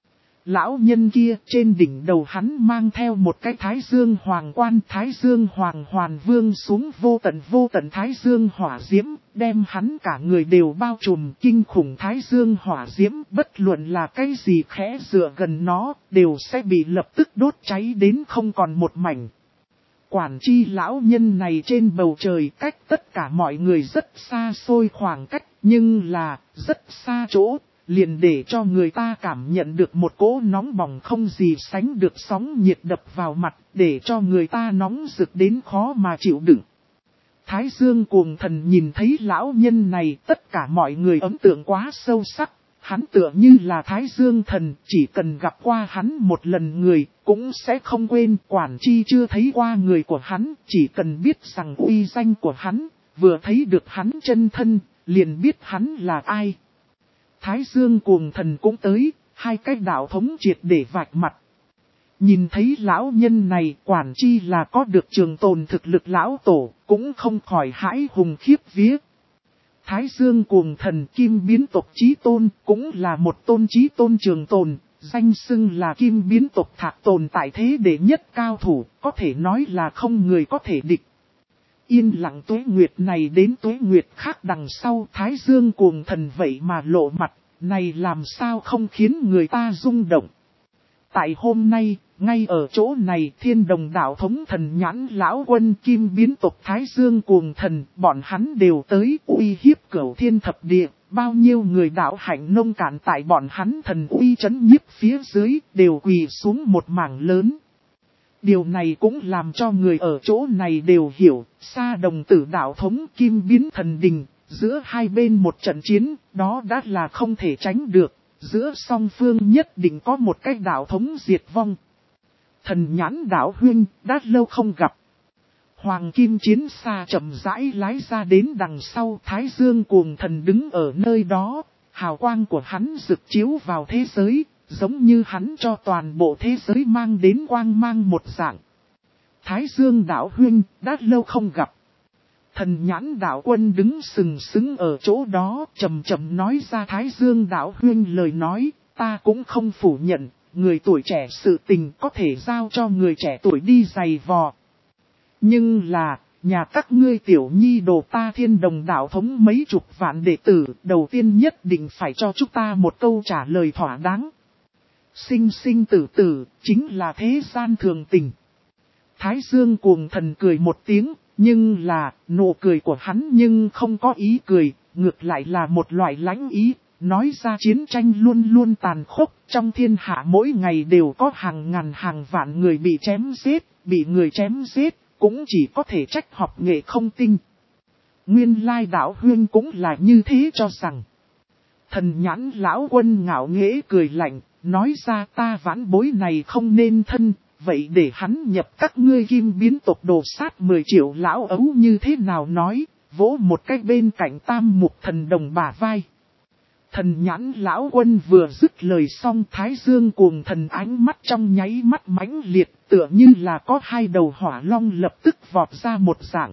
Lão nhân kia trên đỉnh đầu hắn mang theo một cái Thái Dương Hoàng quan, Thái Dương Hoàng hoàn vương xuống vô tận Thái Dương hỏa diễm, đem hắn cả người đều bao trùm. Kinh khủng Thái Dương hỏa diễm, bất luận là cái gì khẽ dựa gần nó, đều sẽ bị lập tức đốt cháy đến không còn một mảnh. Quản chi lão nhân này trên bầu trời cách tất cả mọi người rất xa xôi khoảng cách, nhưng là rất xa chỗ. Liền để cho người ta cảm nhận được một cỗ nóng bỏng không gì sánh được, sóng nhiệt đập vào mặt, để cho người ta nóng rực đến khó mà chịu đựng. Thái Dương Cuồng Thần nhìn thấy lão nhân này, tất cả mọi người ấn tượng quá sâu sắc. Hắn tựa như là Thái Dương Thần, chỉ cần gặp qua hắn một lần người, cũng sẽ không quên. Quản chi chưa thấy qua người của hắn, chỉ cần biết rằng uy danh của hắn, vừa thấy được hắn chân thân, liền biết hắn là ai. Thái Dương Cuồng Thần cũng tới, hai cái đạo thống triệt để vạch mặt. Nhìn thấy lão nhân này, quản chi là có được trường tồn thực lực lão tổ, cũng không khỏi hãi hùng khiếp vía. Thái Dương Cuồng Thần Kim Biến tộc chí tôn, cũng là một tôn chí tôn trường tồn, danh xưng là Kim Biến tộc thạc tồn tại thế đệ nhất cao thủ, có thể nói là không người có thể địch. Yên lặng tuế nguyệt này đến tuế nguyệt khác đằng sau, Thái Dương Cuồng Thần vậy mà lộ mặt, này làm sao không khiến người ta rung động. Tại hôm nay, ngay ở chỗ này, Thiên Đồng đạo thống Thần Nhãn lão quân Kim Biến tộc Thái Dương Cuồng Thần, bọn hắn đều tới uy hiếp Cửu Thiên thập địa, bao nhiêu người đạo hạnh nông cạn tại bọn hắn thần uy trấn nhiếp phía dưới, đều quỳ xuống một mảng lớn. Điều này cũng làm cho người ở chỗ này đều hiểu, Sa Đồng tử đạo thống Kim Biến thần đình, giữa hai bên một trận chiến, đó đã là không thể tránh được, giữa song phương nhất định có một cái đạo thống diệt vong. Thần Nhãn đạo huynh, đã lâu không gặp. Hoàng kim chiến xa chậm rãi lái ra đến đằng sau, Thái Dương Cuồng Thần đứng ở nơi đó, hào quang của hắn rực chiếu vào thế giới. Giống như hắn cho toàn bộ thế giới mang đến quang mang một dạng. Thái Dương đạo huynh, đã lâu không gặp. Thần Nhãn đạo quân đứng sừng sững ở chỗ đó, chậm chậm nói ra Thái Dương đạo huynh lời nói, ta cũng không phủ nhận, người tuổi trẻ sự tình có thể giao cho người trẻ tuổi đi giày vò. Nhưng là, nhà các ngươi tiểu nhi đồ ta Thiên Đồng đạo thống mấy chục vạn đệ tử, đầu tiên nhất định phải cho chúng ta một câu trả lời thỏa đáng. Sinh sinh tử tử, chính là thế gian thường tình. Thái Dương Cuồng Thần cười một tiếng, nhưng là, nụ cười của hắn nhưng không có ý cười, ngược lại là một loại lãnh ý, nói ra chiến tranh luôn luôn tàn khốc, trong thiên hạ mỗi ngày đều có hàng ngàn hàng vạn người bị chém giết, bị người chém giết, cũng chỉ có thể trách học nghệ không tinh. Nguyên lai đạo huynh cũng là như thế cho rằng. Thần Nhãn lão quân ngạo nghễ cười lạnh. Nói ra ta vãn bối này không nên thân, vậy để hắn nhập các ngươi Kim Biến tộc đồ sát 10 triệu lão ấu như thế nào nói, vỗ một cách bên cạnh Tam Mục Thần Đồng bả vai. Thần Nhãn lão quân vừa dứt lời xong, Thái Dương Cuồng Thần ánh mắt trong nháy mắt mãnh liệt, tựa như là có hai đầu hỏa long lập tức vọt ra một dạng.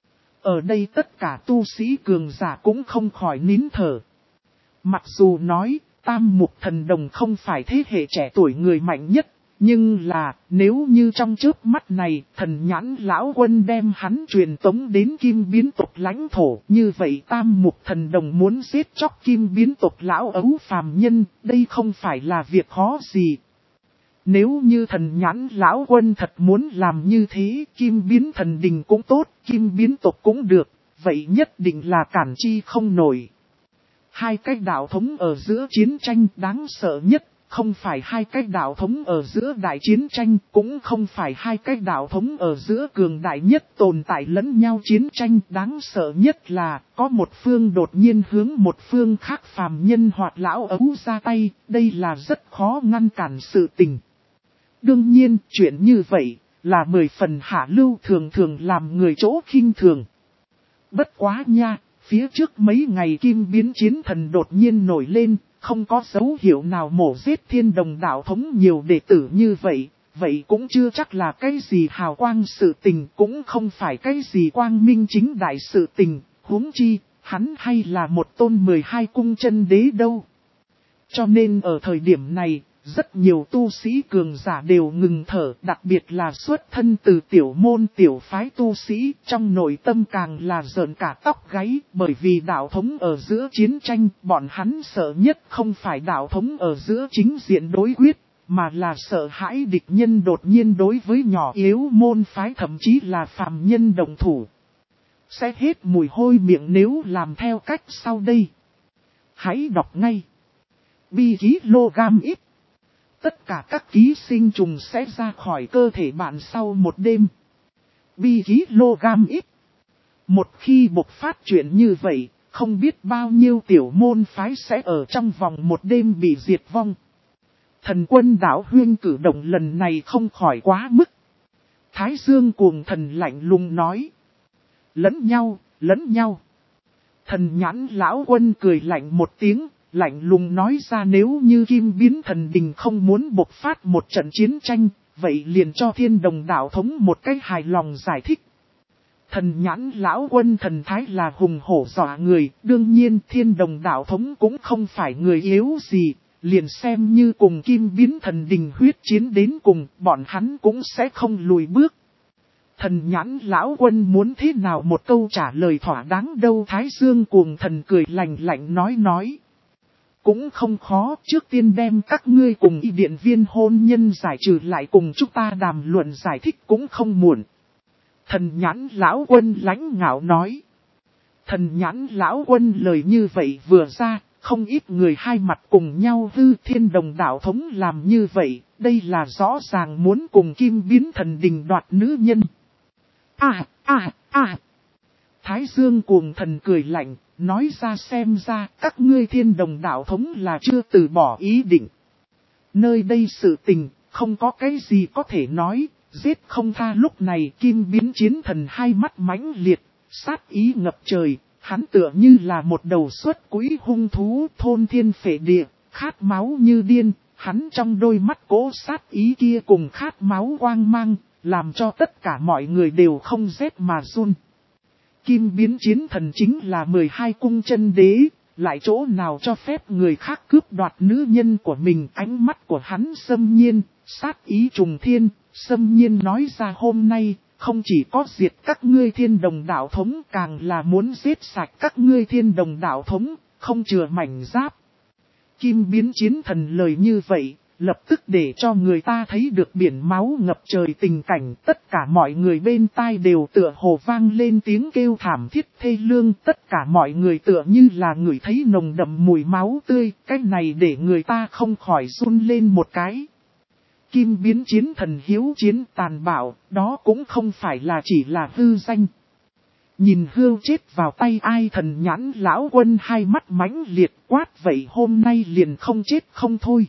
Ở đây tất cả tu sĩ cường giả cũng không khỏi nín thở. Mặc dù nói, Tam Mục Thần Đồng không phải thế hệ trẻ tuổi người mạnh nhất, nhưng là, nếu như trong chớp mắt này, Thần Nhãn lão quân đem hắn truyền tống đến Kim Biến tộc lãnh thổ, như vậy Tam Mục Thần Đồng muốn giết chóc Kim Biến tộc lão ấu phàm nhân, đây không phải là việc khó gì. Nếu như thần nhãn lão quân thật muốn làm như thế, kim biến thần đình cũng tốt, kim biến tộc cũng được, vậy nhất định là cản chi không nổi. Hai cái đạo thống ở giữa chiến tranh đáng sợ nhất, không phải hai cái đạo thống ở giữa đại chiến tranh, cũng không phải hai cái đạo thống ở giữa cường đại nhất tồn tại lẫn nhau chiến tranh. Đáng sợ nhất là, có một phương đột nhiên hướng một phương khác phàm nhân hoặc lão ấu ra tay, đây là rất khó ngăn cản sự tình. Đương nhiên, chuyện như vậy, là 10 phần hạ lưu thường thường làm người chỗ khinh thường. Bất quá nha, phía trước mấy ngày kim biến chiến thần đột nhiên nổi lên, không có dấu hiệu nào mổ giết thiên đồng đạo thống nhiều đệ tử như vậy, vậy cũng chưa chắc là cái gì hào quang sự tình, cũng không phải cái gì quang minh chính đại sự tình, huống chi, hắn hay là một tôn 12 cung chân đế đâu. Cho nên ở thời điểm này, rất nhiều tu sĩ cường giả đều ngừng thở, đặc biệt là xuất thân từ tiểu môn tiểu phái tu sĩ, trong nội tâm càng là rợn cả tóc gáy, bởi vì đạo thống ở giữa chiến tranh, bọn hắn sợ nhất không phải đạo thống ở giữa chính diện đối quyết, mà là sợ hãi địch nhân đột nhiên đối với nhỏ yếu môn phái thậm chí là phàm nhân đồng thủ. Sẽ hết mùi hôi miệng nếu làm theo cách sau đây. Hãy đọc ngay. Bi kg ít. Tất cả các ký sinh trùng sẽ ra khỏi cơ thể bạn sau một đêm. Bi kg ít. Một khi bộc phát chuyện như vậy, không biết bao nhiêu tiểu môn phái sẽ ở trong vòng một đêm bị diệt vong. Thần quân đảo Huyên cử động lần này không khỏi quá mức. Thái Dương cuồng thần lạnh lùng nói. Lẫn nhau. Thần nhãn lão quân cười lạnh một tiếng. Lạnh lùng nói ra nếu như kim biến thần đình không muốn bộc phát một trận chiến tranh, vậy liền cho thiên đồng đạo thống một cách hài lòng giải thích. Thần nhãn lão quân thần thái là hùng hổ dọa người, đương nhiên thiên đồng đạo thống cũng không phải người yếu gì, liền xem như cùng kim biến thần đình huyết chiến đến cùng, bọn hắn cũng sẽ không lùi bước. Thần nhãn lão quân muốn thế nào một câu trả lời thỏa đáng đâu. Thái Dương cuồng thần cười lạnh lạnh nói. Cũng không khó, trước tiên đem các ngươi cùng y điện viên hôn nhân giải trừ lại cùng chúng ta đàm luận giải thích cũng không muộn. Thần nhãn lão quân lãnh ngạo nói. Thần nhãn lão quân lời như vậy vừa ra, không ít người hai mặt cùng nhau hư thiên đồng đạo thống làm như vậy, đây là rõ ràng muốn cùng kim biến thần đình đoạt nữ nhân. Thái Dương cuồng thần cười lạnh, nói ra xem ra các ngươi thiên đồng đạo thống là chưa từ bỏ ý định. Nơi đây sự tình, không có cái gì có thể nói, giết không tha. Lúc này kim biến chiến thần hai mắt mãnh liệt, sát ý ngập trời, hắn tựa như là một đầu xuất quỷ hung thú thôn thiên phệ địa, khát máu như điên, hắn trong đôi mắt cố sát ý kia cùng khát máu quang mang, làm cho tất cả mọi người đều không rét mà run. Kim biến chiến thần chính là 12 cung chân đế, lại chỗ nào cho phép người khác cướp đoạt nữ nhân của mình. Ánh mắt của hắn xâm nhiên, sát ý trùng thiên, xâm nhiên nói ra hôm nay, không chỉ có diệt các ngươi thiên đồng đạo thống, càng là muốn giết sạch các ngươi thiên đồng đạo thống, không chừa mảnh giáp. Kim biến chiến thần lời như vậy, lập tức để cho người ta thấy được biển máu ngập trời tình cảnh. Tất cả mọi người bên tai đều tựa hồ vang lên tiếng kêu thảm thiết thê lương. Tất cả mọi người tựa như là người thấy nồng đậm mùi máu tươi. Cái này để người ta không khỏi run lên một cái. Kim biến chiến thần hiếu chiến tàn bạo, đó cũng không phải là chỉ là hư danh. Nhìn hươu chết vào tay ai, thần nhãn lão quân hai mắt mãnh liệt quát, vậy hôm nay liền không chết không thôi.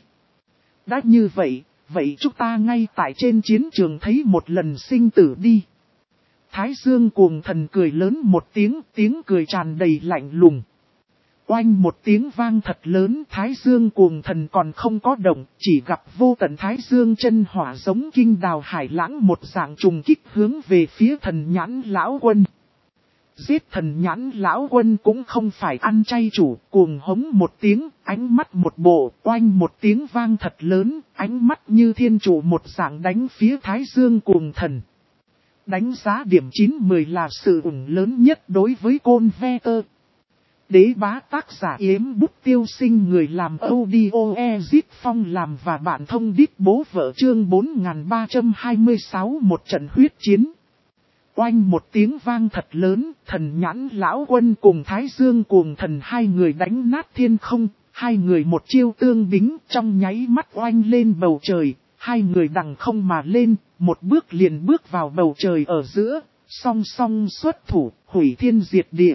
Đã như vậy, vậy chúng ta ngay tại trên chiến trường thấy một lần sinh tử đi. Thái Dương cuồng thần cười lớn một tiếng, tiếng cười tràn đầy lạnh lùng. Oanh một tiếng vang thật lớn, Thái Dương cuồng thần còn không có động, chỉ gặp vô tận Thái Dương chân hỏa giống kinh đào hải lãng một dạng trùng kích hướng về phía thần nhãn lão quân. Giết thần nhãn lão quân cũng không phải ăn chay chủ, cuồng hống một tiếng, ánh mắt một bộ, oanh một tiếng vang thật lớn, ánh mắt như thiên chủ một dạng đánh phía Thái Dương cuồng thần. Đánh giá điểm 9-10 là sự ủng lớn nhất đối với côn ve tơ. Đế bá tác giả Yếm Bút Tiêu Sinh, người làm audio Ezit Phong làm và bạn thông đít bố vợ, chương 4326, một trận huyết chiến. Oanh một tiếng vang thật lớn, Thần Nhãn lão quân cùng Thái Dương cuồng thần hai người đánh nát thiên không, hai người một chiêu tương bính, trong nháy mắt oanh lên bầu trời, hai người đằng không mà lên, một bước liền bước vào bầu trời ở giữa, song song xuất thủ, hủy thiên diệt địa.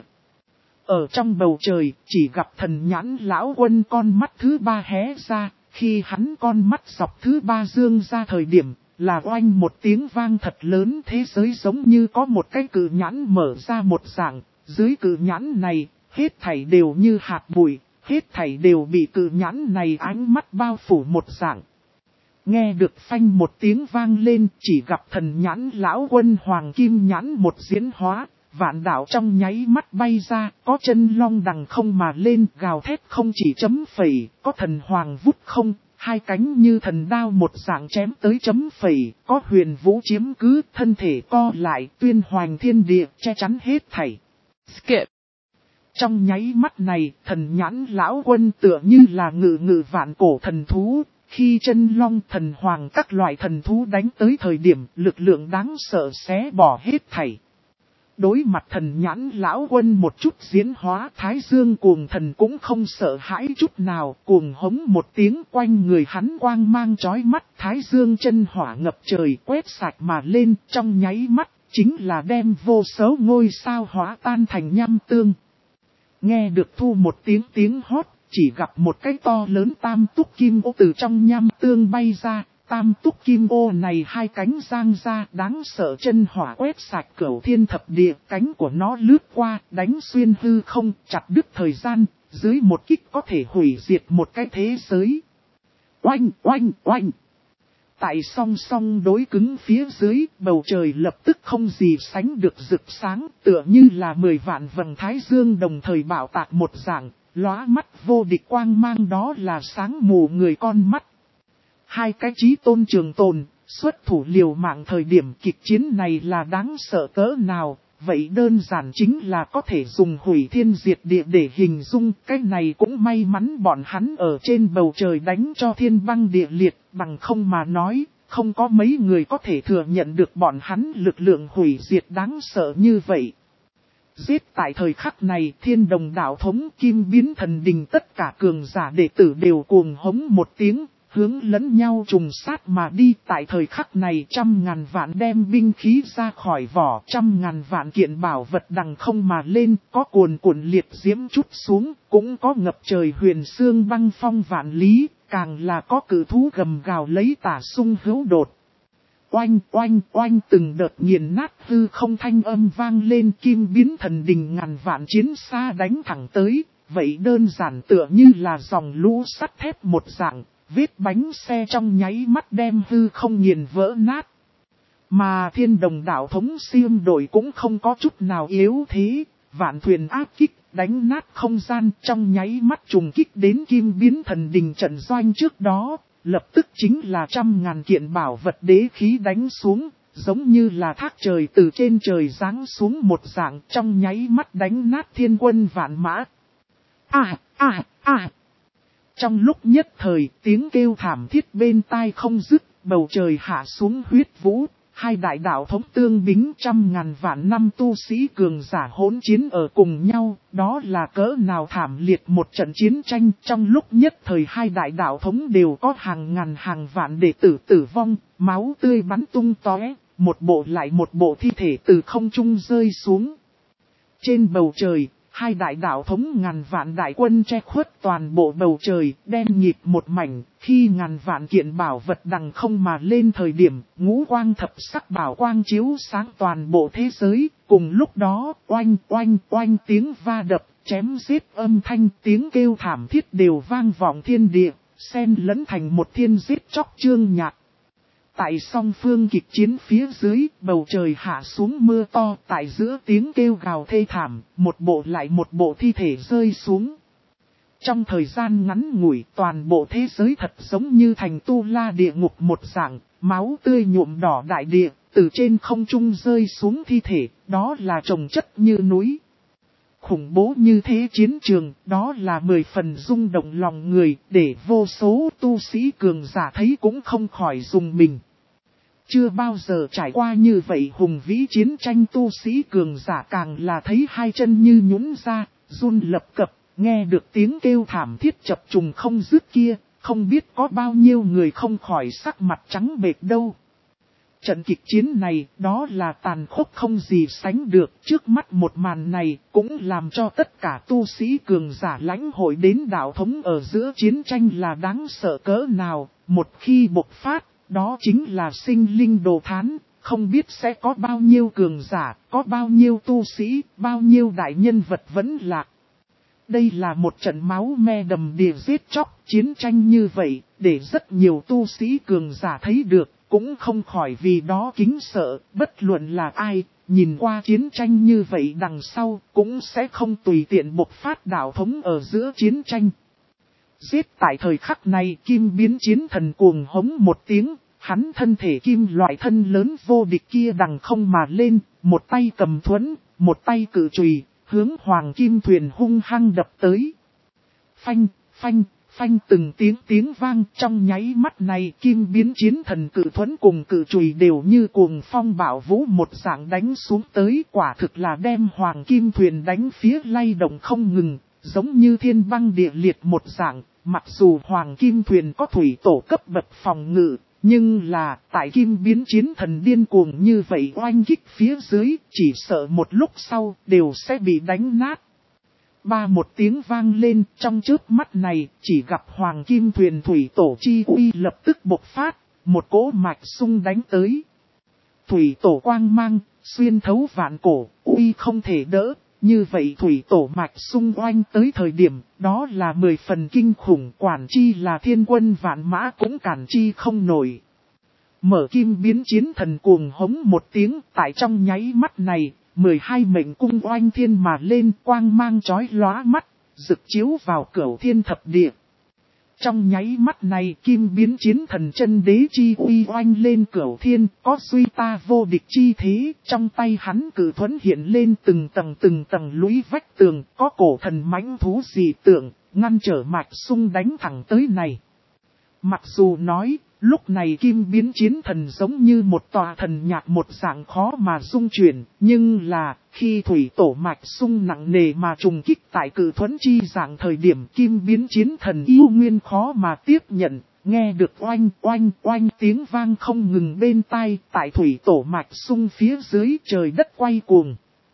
Ở trong bầu trời, chỉ gặp Thần Nhãn lão quân con mắt thứ ba hé ra, khi hắn con mắt dọc thứ ba dương ra thời điểm, là oanh một tiếng vang thật lớn, thế giới giống như có một cái cự nhãn mở ra một dạng, dưới cự nhãn này, hết thảy đều như hạt bụi, hết thảy đều bị cự nhãn này ánh mắt bao phủ một dạng. Nghe được phanh một tiếng vang lên, chỉ gặp Thần Nhãn lão quân hoàng kim nhãn một diễn hóa, vạn đạo trong nháy mắt bay ra, có chân long đằng không mà lên, gào thét không chỉ chấm phẩy, có thần hoàng vút không, hai cánh như thần đao một dạng chém tới chấm phẩy, có huyền vũ chiếm cứ, thân thể co lại, tuyên hoành thiên địa, che chắn hết thảy. Skip. Trong nháy mắt này, Thần Nhãn lão quân tựa như là ngự vạn cổ thần thú, khi chân long thần hoàng các loại thần thú đánh tới thời điểm, lực lượng đáng sợ xé bỏ hết thảy. Đối mặt Thần Nhãn lão quân một chút diễn hóa, Thái Dương cuồng thần cũng không sợ hãi chút nào, cuồng hống một tiếng, quanh người hắn quang mang chói mắt, Thái Dương chân hỏa ngập trời quét sạch mà lên, trong nháy mắt, chính là đem vô số ngôi sao hóa tan thành nham tương. Nghe được thu một tiếng hót, chỉ gặp một cái to lớn tam túc kim ô từ trong nham tương bay ra. Tam túc kim ô này hai cánh giang ra, đáng sợ chân hỏa quét sạch cửu thiên thập địa, cánh của nó lướt qua, đánh xuyên hư không, chặt đứt thời gian, dưới một kích có thể hủy diệt một cái thế giới. Oanh, oanh, oanh. Tại song song đối cứng phía dưới, bầu trời lập tức không gì sánh được rực sáng, tựa như là 10 vạn vầng thái dương đồng thời bạo tạc một dạng, lóa mắt vô địch quang mang, đó là sáng mù người con mắt. Hai cái chí tôn trường tồn, xuất thủ liều mạng thời điểm kịch chiến này là đáng sợ cỡ nào, vậy đơn giản chính là có thể dùng hủy thiên diệt địa để hình dung, cái này cũng may mắn bọn hắn ở trên bầu trời đánh cho thiên băng địa liệt, bằng không mà nói, không có mấy người có thể thừa nhận được bọn hắn lực lượng hủy diệt đáng sợ như vậy. Giết tại thời khắc này, Thiên Đồng đạo thống Kim Biến Thần Đình tất cả cường giả đệ tử đều cuồng hống một tiếng, hướng lẫn nhau trùng sát mà đi. Tại thời khắc này 100.000 vạn đem binh khí ra khỏi vỏ, 100.000 vạn kiện bảo vật đằng không mà lên, có cuồn cuộn liệt diễm chút xuống, cũng có ngập trời huyền xương băng phong vạn lý, càng là có cử thú gầm gào lấy tả sung hữu đột. Oanh oanh oanh, từng đợt nghiền nát hư không thanh âm vang lên, Kim Biến Thần Đình ngàn vạn chiến xa đánh thẳng tới, vậy đơn giản tựa như là dòng lũ sắt thép một dạng, vết bánh xe trong nháy mắt đem hư không nghiền vỡ nát. Mà Thiên Đồng đạo thống Xiêm đội cũng không có chút nào yếu thế, vạn thuyền áp kích, đánh nát không gian, trong nháy mắt trùng kích đến Kim Biến Thần Đình trận doanh trước đó. Lập tức chính là 100.000 kiện bảo vật đế khí đánh xuống, giống như là thác trời từ trên trời giáng xuống một dạng, trong nháy mắt đánh nát thiên quân vạn mã. Trong lúc nhất thời, tiếng kêu thảm thiết bên tai không dứt, bầu trời hạ xuống huyết vũ, hai đại đạo thống tương bính 100.000 vạn năm tu sĩ cường giả hỗn chiến ở cùng nhau, đó là cỡ nào thảm liệt một trận chiến tranh. Trong lúc nhất thời hai đại đạo thống đều có hàng ngàn hàng vạn đệ tử tử vong, máu tươi bắn tung tóe, một bộ lại một bộ thi thể từ không trung rơi xuống. Trên bầu trời, hai đại đạo thống ngàn vạn đại quân che khuất toàn bộ bầu trời, đen nhịp một mảnh, khi ngàn vạn kiện bảo vật đằng không mà lên thời điểm, ngũ quang thập sắc bảo quang chiếu sáng toàn bộ thế giới, cùng lúc đó, oanh oanh oanh tiếng va đập, chém giết âm thanh, tiếng kêu thảm thiết đều vang vọng thiên địa, xen lẫn thành một thiên giết chóc chương nhạc. Tại song phương kịch chiến phía dưới, bầu trời hạ xuống mưa to, tại giữa tiếng kêu gào thê thảm, một bộ lại một bộ thi thể rơi xuống. Trong thời gian ngắn ngủi, toàn bộ thế giới thật giống như thành tu la địa ngục một dạng, máu tươi nhuộm đỏ đại địa, từ trên không trung rơi xuống thi thể, đó là chồng chất như núi. khủng bố như thế chiến trường, đó là 10 phần rung động lòng người, để vô số tu sĩ cường giả thấy cũng không khỏi dùng mình. Chưa bao giờ trải qua như vậy hùng vĩ chiến tranh, tu sĩ cường giả càng là thấy hai chân như nhũn ra, run lập cập, nghe được tiếng kêu thảm thiết chập trùng không dứt kia, không biết có bao nhiêu người không khỏi sắc mặt trắng bệch đâu. Trận kịch chiến này, đó là tàn khốc không gì sánh được, trước mắt một màn này cũng làm cho tất cả tu sĩ cường giả lãnh hội đến đạo thống ở giữa chiến tranh là đáng sợ cỡ nào, một khi bộc phát, đó chính là sinh linh đồ thán, không biết sẽ có bao nhiêu cường giả, có bao nhiêu tu sĩ, bao nhiêu đại nhân vật vẫn lạc. Đây là một trận máu me đầm đìa giết chóc, chiến tranh như vậy, để rất nhiều tu sĩ cường giả thấy được, cũng không khỏi vì đó kính sợ, bất luận là ai, nhìn qua chiến tranh như vậy đằng sau, cũng sẽ không tùy tiện bộc phát đạo thống ở giữa chiến tranh. Giết tại thời khắc này, Kim biến chiến thần cuồng hống một tiếng, hắn thân thể kim loại thân lớn vô địch kia đằng không mà lên, một tay cầm thuẫn, một tay cự chùy, hướng hoàng kim thuyền hung hăng đập tới. Phanh, phanh, phanh, từng tiếng vang, trong nháy mắt này kim biến chiến thần cự thuẫn cùng cự chùy đều như cuồng phong bạo vũ một dạng đánh xuống tới, quả thực là đem hoàng kim thuyền đánh phía lay động không ngừng, giống như thiên băng địa liệt một dạng. Mặc dù hoàng kim thuyền có thủy tổ cấp bậc phòng ngự, nhưng là tại kim biến chiến thần điên cuồng như vậy oanh kích phía dưới, chỉ sợ một lúc sau đều sẽ bị đánh nát. Ba một tiếng vang lên, trong chớp mắt này, chỉ gặp hoàng kim thuyền thủy tổ chi uy lập tức bộc phát, một cỗ mạch xung đánh tới. Thủy tổ quang mang, xuyên thấu vạn cổ, uy không thể đỡ, như vậy thủy tổ mạch xung oanh tới thời điểm, đó là 10 phần kinh khủng, quản chi là thiên quân vạn mã cũng cản chi không nổi. Mở kim biến chiến thần cuồng hống một tiếng, tại trong nháy mắt này, 12 mệnh cung oanh thiên mà lên, quang mang chói lóa mắt, rực chiếu vào cửu thiên thập địa. Trong nháy mắt này kim biến chiến thần chân đế chi uy oanh lên cửu thiên, có suy ta vô địch chi thế, trong tay hắn cử thuẫn hiện lên từng tầng lũy vách tường, có cổ thần mãnh thú dị tượng, ngăn trở mạch xung đánh thẳng tới này. Mặc dù nói, lúc này kim biến chiến thần giống như một tòa thần nhạc một dạng khó mà dung chuyển, nhưng là, khi thủy tổ mạch xung nặng nề mà trùng kích tại cử thuẫn chi dạng thời điểm kim biến chiến thần yêu nguyên khó mà tiếp nhận, nghe được oanh oanh oanh tiếng vang không ngừng bên tai, tại thủy tổ mạch xung phía dưới trời đất quay cuồng.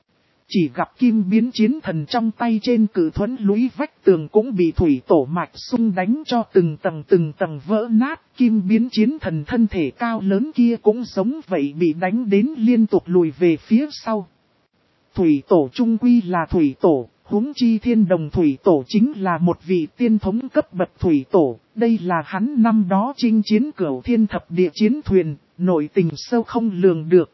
Chỉ gặp kim biến chiến thần trong tay trên cử thuẫn lũy vách tường cũng bị thủy tổ mạch xung đánh cho từng tầng vỡ nát. Kim biến chiến thần thân thể cao lớn kia cũng giống vậy bị đánh đến liên tục lùi về phía sau. Thủy tổ trung quy là thủy tổ, huống chi thiên đồng thủy tổ chính là một vị tiên thống cấp bậc thủy tổ. Đây là hắn năm đó chinh chiến cửu thiên thập địa chiến thuyền, nội tình sâu không lường được.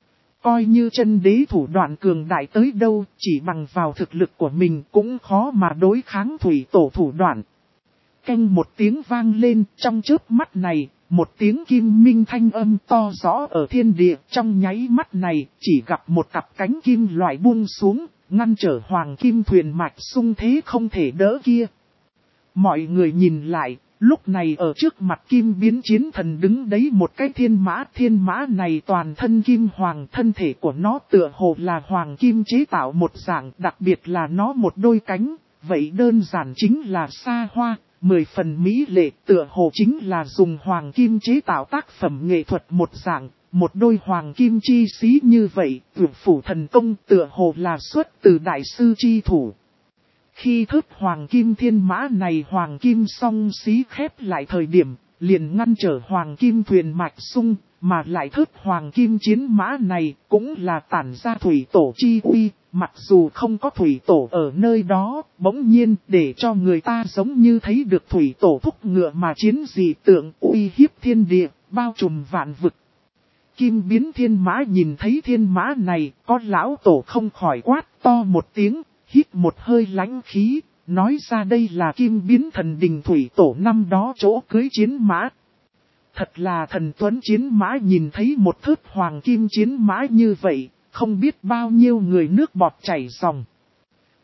Coi như chân đế thủ đoạn cường đại tới đâu, chỉ bằng vào thực lực của mình cũng khó mà đối kháng thủy tổ thủ đoạn. Canh một tiếng vang lên, trong chớp mắt này, một tiếng kim minh thanh âm to rõ ở thiên địa, trong nháy mắt này, chỉ gặp một cặp cánh kim loại buông xuống, ngăn trở hoàng kim thuyền mạch xung thế không thể đỡ kia. Mọi người nhìn lại, lúc này ở trước mặt kim biến chiến thần đứng đấy một cái thiên mã này toàn thân kim hoàng, thân thể của nó tựa hồ là hoàng kim chế tạo một dạng, đặc biệt là nó một đôi cánh, vậy đơn giản chính là xa hoa, 10 phần mỹ lệ, tựa hồ chính là dùng hoàng kim chế tạo tác phẩm nghệ thuật một dạng, một đôi hoàng kim chi xí như vậy, tuyệt phủ thần công tựa hồ là xuất từ đại sư chi thủ. Khi thớt hoàng kim thiên mã này hoàng kim song xí khép lại thời điểm, liền ngăn trở hoàng kim thuyền mạch xung, mà lại thớt hoàng kim chiến mã này cũng là tản ra thủy tổ chi uy, mặc dù không có thủy tổ ở nơi đó, bỗng nhiên để cho người ta giống như thấy được thủy tổ thúc ngựa mà chiến dị tượng uy hiếp thiên địa, bao trùm vạn vực. Kim biến thiên mã nhìn thấy thiên mã này, có lão tổ không khỏi quát to một tiếng, hít một hơi lãnh khí, nói ra đây là kim biến thần đình thủy tổ năm đó chỗ cưới chiến mã. Thật là thần tuấn chiến mã, nhìn thấy một thớt hoàng kim chiến mã như vậy, không biết bao nhiêu người nước bọt chảy ròng.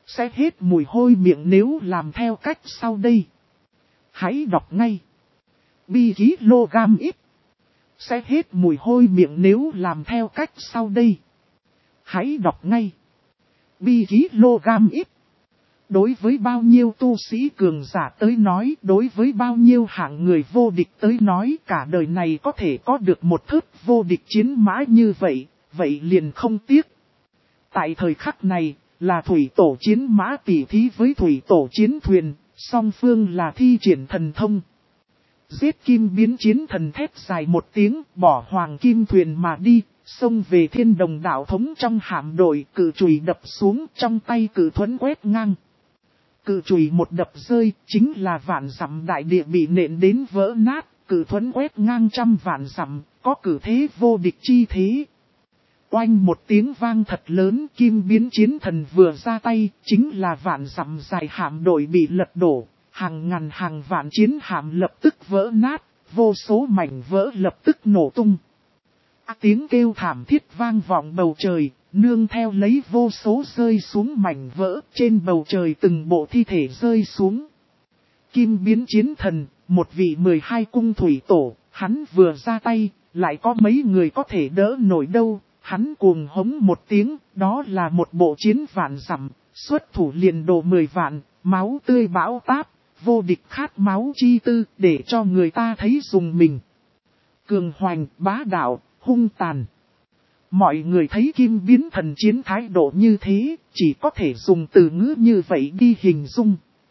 Sẽ hết mùi hôi miệng nếu làm theo cách sau đây. Hãy đọc ngay. Bi kg ít. Sẽ hết mùi hôi miệng nếu làm theo cách sau đây. Hãy đọc ngay. Bi kg ít. Đối với bao nhiêu tu sĩ cường giả tới nói, đối với bao nhiêu hạng người vô địch tới nói, cả đời này có thể có được một thớt vô địch chiến mã như vậy, vậy liền không tiếc. Tại thời khắc này, là thủy tổ chiến mã tỉ thí với thủy tổ chiến thuyền, song phương là thi triển thần thông. Giết kim biến chiến thần thét dài một tiếng, bỏ hoàng kim thuyền mà đi, xông về thiên đồng đạo thống trong hạm đội, cự chùy đập xuống, trong tay cự thuẫn quét ngang. Cự chùy một đập rơi, chính là vạn dặm đại địa bị nện đến vỡ nát, cự thuẫn quét ngang trăm vạn dặm, có cử thế vô địch chi thế. Oanh một tiếng vang thật lớn, kim biến chiến thần vừa ra tay, chính là vạn dặm dài hạm đội bị lật đổ, hàng ngàn hàng vạn chiến hạm lập tức vỡ nát, vô số mảnh vỡ lập tức nổ tung. Tiếng kêu thảm thiết vang vọng bầu trời, nương theo lấy vô số rơi xuống mảnh vỡ, trên bầu trời từng bộ thi thể rơi xuống. Kim biến chiến thần, một vị 12 cung thủy tổ, hắn vừa ra tay, lại có mấy người có thể đỡ nổi đâu. Hắn cuồng hống một tiếng, đó là một bộ chiến vạn dặm, xuất thủ liền đồ 10 vạn, máu tươi bão táp, vô địch khát máu chi tư, để cho người ta thấy dùng mình. Cường hoành, bá đạo, hung tàn. Mọi người thấy kim biến thần chiến thái độ như thế, chỉ có thể dùng từ ngữ như vậy đi hình dung.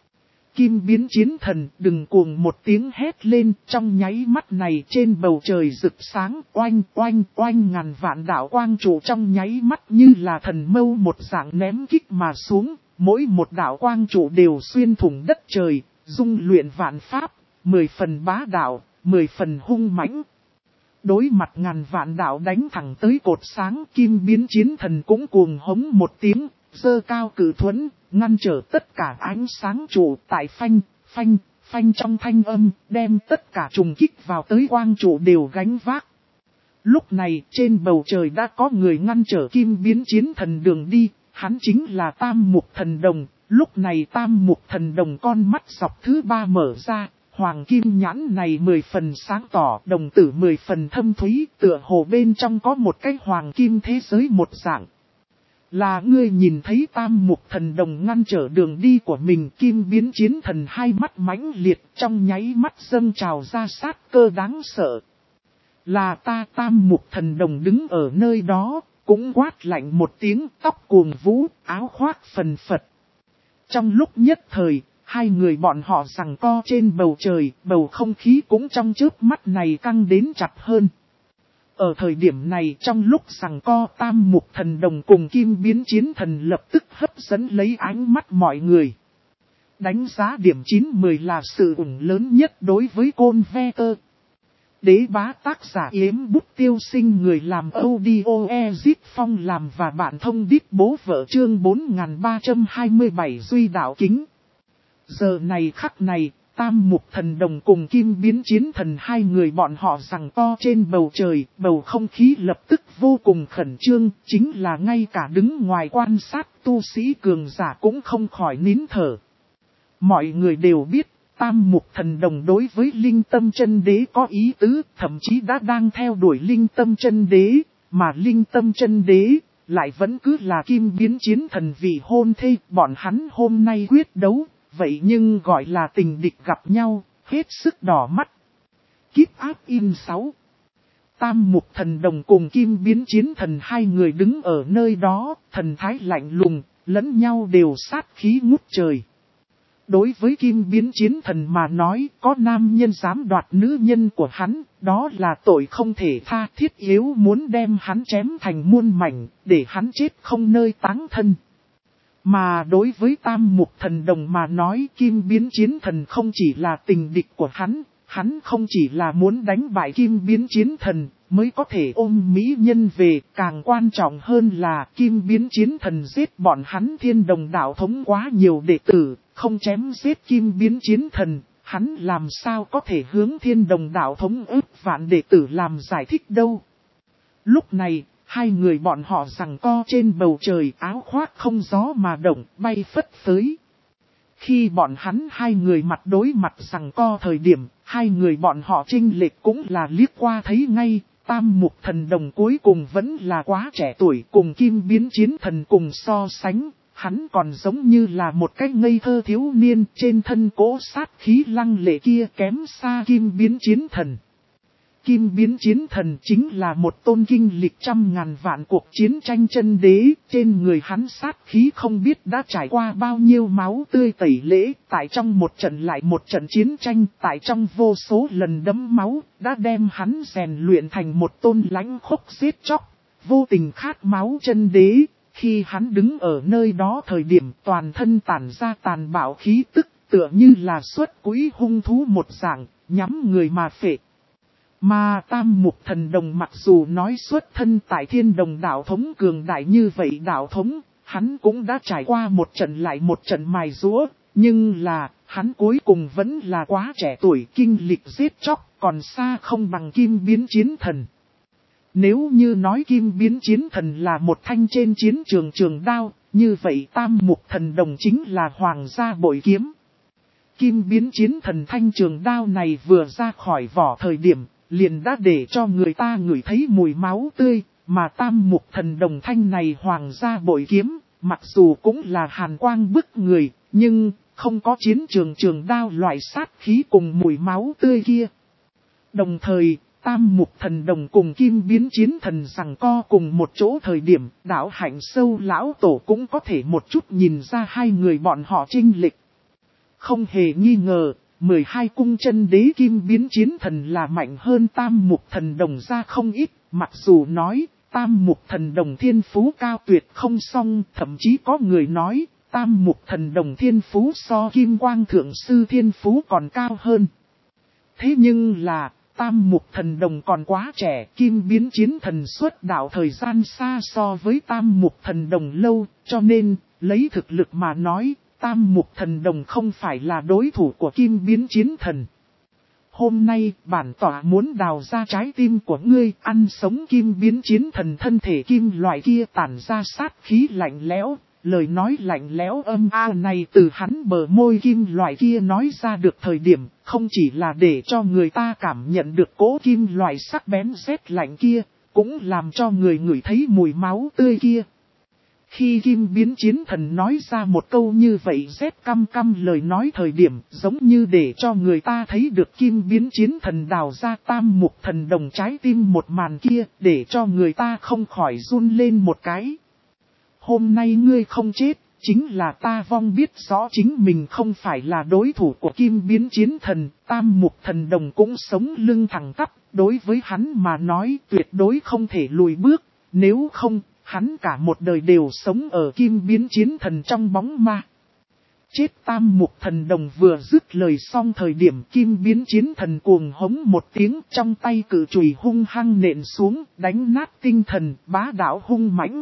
Kim biến chiến thần đừng cuồng một tiếng hét lên, trong nháy mắt này trên bầu trời rực sáng, oanh oanh oanh, ngàn vạn đạo quang trụ trong nháy mắt như là thần mâu một dạng ném kích mà xuống, mỗi một đạo quang trụ đều xuyên thủng đất trời, dung luyện vạn pháp, 10 phần bá đạo, 10 phần hung mãnh. Đối mặt ngàn vạn đạo đánh thẳng tới cột sáng, kim biến chiến thần cũng cuồng hống một tiếng, giơ cao cự thuẫn, ngăn trở tất cả ánh sáng trụ tại phanh, phanh, phanh trong thanh âm, đem tất cả trùng kích vào tới quang trụ đều gánh vác. Lúc này trên bầu trời đã có người ngăn trở kim biến chiến thần đường đi, hắn chính là Tam Mục Thần Đồng. Lúc này Tam Mục Thần Đồng con mắt dọc thứ 3 mở ra, hoàng kim nhãn này 10 phần sáng tỏ, đồng tử 10 phần thâm thúy, tựa hồ bên trong có một cái hoàng kim thế giới một dạng. Là ngươi nhìn thấy Tam Mục Thần Đồng ngăn trở đường đi của mình, kim biến chiến thần hai mắt mãnh liệt, trong nháy mắt dâng trào ra sát cơ đáng sợ. Là ta Tam Mục Thần Đồng đứng ở nơi đó, cũng quát lạnh một tiếng, tóc cuồng vũ, áo khoác phần phật. Trong lúc nhất thời, hai người bọn họ giằng co trên bầu trời, bầu không khí cũng trong chớp mắt này căng đến chặt hơn. Ở thời điểm này trong lúc giằng co, Tam Mục Thần Đồng cùng kim biến chiến thần lập tức hấp dẫn lấy ánh mắt mọi người. Đánh giá điểm 9-10 là sự ủng lớn nhất đối với Côn Ve-tơ. Đế bá tác giả Yếm Bút Tiêu Sinh, người làm audio Ezit Phong làm và bạn thông đít bố vợ, chương 4327 Duy Đạo Kính. Giờ này khắc này, Tam Mục Thần Đồng cùng kim biến chiến thần hai người bọn họ giằng co trên bầu trời, bầu không khí lập tức vô cùng khẩn trương, chính là ngay cả đứng ngoài quan sát tu sĩ cường giả cũng không khỏi nín thở. Mọi người đều biết, Tam Mục Thần Đồng đối với Linh Tâm Chân Đế có ý tứ, thậm chí đã đang theo đuổi Linh Tâm Chân Đế, mà Linh Tâm Chân Đế lại vẫn cứ là kim biến chiến thần vị hôn thê. Bọn hắn hôm nay quyết đấu, vậy nhưng gọi là tình địch gặp nhau, hết sức đỏ mắt. Keep Up in 6. Tam Mục Thần Đồng cùng kim biến chiến thần hai người đứng ở nơi đó, thần thái lạnh lùng, lẫn nhau đều sát khí ngút trời. Đối với kim biến chiến thần mà nói, có nam nhân dám đoạt nữ nhân của hắn, đó là tội không thể tha, thiết yếu muốn đem hắn chém thành muôn mảnh, để hắn chết không nơi táng thân. Mà đối với Tam Mục Thần Đồng mà nói, kim biến chiến thần không chỉ là tình địch của hắn không chỉ là muốn đánh bại kim biến chiến thần, mới có thể ôm mỹ nhân về, càng quan trọng hơn là kim biến chiến thần giết bọn hắn Thiên Đồng đạo thống quá nhiều đệ tử, không chém giết kim biến chiến thần, hắn làm sao có thể hướng Thiên Đồng đạo thống ức vạn đệ tử làm giải thích đâu. Lúc này, hai người bọn họ giằng co trên bầu trời, áo khoác không gió mà động, bay phất phới. Khi bọn hắn hai người mặt đối mặt giằng co thời điểm, hai người bọn họ chênh lệch cũng là liếc qua thấy ngay, Tam Mục Thần Đồng cuối cùng vẫn là quá trẻ tuổi, cùng Kim Biến Chiến Thần cùng so sánh, hắn còn giống như là một cái ngây thơ thiếu niên, trên thân cỗ sát khí lăng lệ kia kém xa Kim Biến Chiến Thần. Kim Biến Chiến Thần chính là một tôn kinh lịch trăm ngàn vạn cuộc chiến tranh chân đế, trên người hắn sát khí không biết đã trải qua bao nhiêu máu tươi tẩy lễ, tại trong một trận lại một trận chiến tranh, tại trong vô số lần đẫm máu, đã đem hắn rèn luyện thành một tôn lãnh khốc giết chóc, vô tình khát máu chân đế. Khi hắn đứng ở nơi đó thời điểm toàn thân tản ra tàn bạo khí tức, tựa như là xuất quỹ hung thú một dạng, nhắm người mà phệ. Mà Tam Mục Thần Đồng mặc dù nói xuất thân tại Thiên Đồng đạo thống cường đại như vậy đạo thống, hắn cũng đã trải qua một trận lại một trận mài giũa, nhưng là, hắn cuối cùng vẫn là quá trẻ tuổi, kinh lịch giết chóc, còn xa không bằng Kim Biến Chiến Thần. Nếu như nói Kim Biến Chiến Thần là một thanh trên chiến trường trường đao, như vậy Tam Mục Thần Đồng chính là hoàng gia bội kiếm. Kim Biến Chiến Thần thanh trường đao này vừa ra khỏi vỏ thời điểm, liền đã để cho người ta ngửi thấy mùi máu tươi, mà Tam Mục Thần Đồng thanh này hoàng gia bội kiếm, mặc dù cũng là hàn quang bức người, nhưng không có chiến trường trường đao loại sát khí cùng mùi máu tươi kia. Đồng thời, Tam Mục Thần Đồng cùng Kim Biến Chiến Thần giằng co cùng một chỗ thời điểm, đạo hạnh sâu lão tổ cũng có thể một chút nhìn ra hai người bọn họ chênh lệch. Không hề nghi ngờ, 12 cung chân đế Kim Biến Chiến Thần là mạnh hơn Tam Mục Thần Đồng ra không ít, mặc dù nói, Tam Mục Thần Đồng thiên phú cao tuyệt không song, thậm chí có người nói, Tam Mục Thần Đồng thiên phú so Kim Quang Thượng Sư thiên phú còn cao hơn. Thế nhưng là, Tam Mục Thần Đồng còn quá trẻ, Kim Biến Chiến Thần xuất đạo thời gian xa so với Tam Mục Thần Đồng lâu, cho nên, lấy thực lực mà nói, Tam Mục Thần Đồng không phải là đối thủ của Kim Biến Chiến Thần. Hôm nay, bản tỏa muốn đào ra trái tim của ngươi, ăn sống Kim Biến Chiến Thần thân thể kim loại kia tản ra sát khí lạnh lẽo, lời nói lạnh lẽo âm a này từ hắn bờ môi kim loại kia nói ra được thời điểm, không chỉ là để cho người ta cảm nhận được cỗ kim loại sắc bén rét lạnh kia, cũng làm cho người ngửi thấy mùi máu tươi kia. Khi Kim Biến Chiến Thần nói ra một câu như vậy rét căm căm lời nói thời điểm, giống như để cho người ta thấy được Kim Biến Chiến Thần đào ra Tam Mục Thần Đồng trái tim một màn kia, để cho người ta không khỏi run lên một cái. Hôm nay ngươi không chết, chính là ta vong biết rõ chính mình không phải là đối thủ của Kim Biến Chiến Thần, Tam Mục Thần Đồng cũng sống lưng thẳng tắp, đối với hắn mà nói tuyệt đối không thể lùi bước, nếu không, hắn cả một đời đều sống ở Kim Biến Chiến Thần trong bóng ma. Chết Tam Mục Thần Đồng vừa dứt lời xong thời điểm Kim Biến Chiến Thần cuồng hống một tiếng, trong tay cự chùy hung hăng nện xuống, đánh nát tinh thần, bá đạo hung mãnh.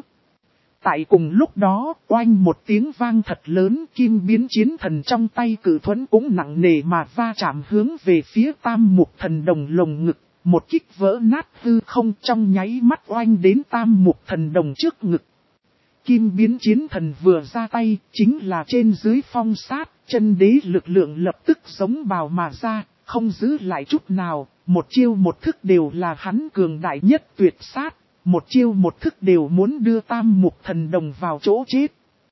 Tại cùng lúc đó, oanh một tiếng vang thật lớn, Kim Biến Chiến Thần trong tay cự thuẫn cũng nặng nề mà va chạm hướng về phía Tam Mục Thần Đồng lồng ngực, một kích vỡ nát hư không trong nháy mắt oanh đến Tam Mục Thần Đồng trước ngực. Kim Biến Chiến Thần vừa ra tay, chính là trên dưới phong sát, chân đế lực lượng lập tức giống bào mà ra, không giữ lại chút nào, một chiêu một thức đều là hắn cường đại nhất tuyệt sát. Một chiêu một thức đều muốn đưa Tam Mục Thần Đồng vào chỗ chết.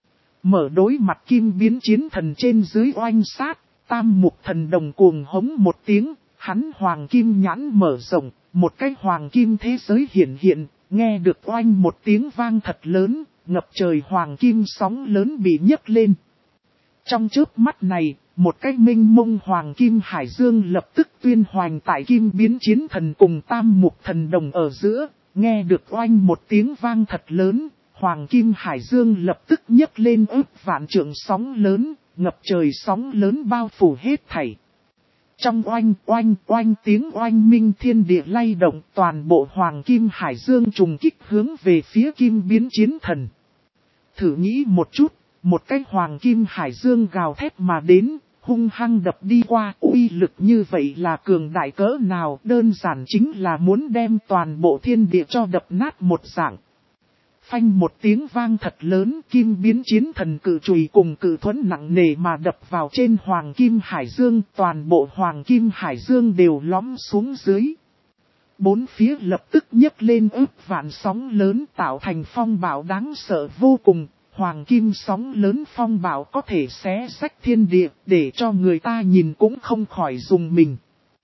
Mở đối mặt Kim Biến Chiến Thần trên dưới oanh sát, Tam Mục Thần Đồng cuồng hống một tiếng, hắn hoàng kim nhãn mở rộng, một cái hoàng kim thế giới hiện, nghe được oanh một tiếng vang thật lớn, ngập trời hoàng kim sóng lớn bị nhấc lên. Trong chớp mắt này, một cái minh mông hoàng kim hải dương lập tức tuyên hoành tại Kim Biến Chiến Thần cùng Tam Mục Thần Đồng ở giữa. Nghe được oanh một tiếng vang thật lớn, Hoàng Kim Hải Dương lập tức nhấc lên ức vạn trượng sóng lớn, ngập trời sóng lớn bao phủ hết thảy. Trong oanh tiếng oanh minh thiên địa lay động, toàn bộ Hoàng Kim Hải Dương trùng kích hướng về phía Kim Biến Chiến Thần. Thử nghĩ một chút, một cái Hoàng Kim Hải Dương gào thét mà đến, hung hăng đập đi qua, uy lực như vậy là cường đại cỡ nào, đơn giản chính là muốn đem toàn bộ thiên địa cho đập nát một dạng. Phanh một tiếng vang thật lớn, kim biến chiến thần cự chùy cùng cự thuẫn nặng nề mà đập vào trên Hoàng Kim Hải Dương, toàn bộ Hoàng Kim Hải Dương đều lõm xuống dưới. Bốn phía lập tức nhấc lên ức vạn sóng lớn tạo thành phong bạo đáng sợ vô cùng. Hoàng kim sóng lớn phong bạo có thể xé rách thiên địa, để cho người ta nhìn cũng không khỏi dùng mình.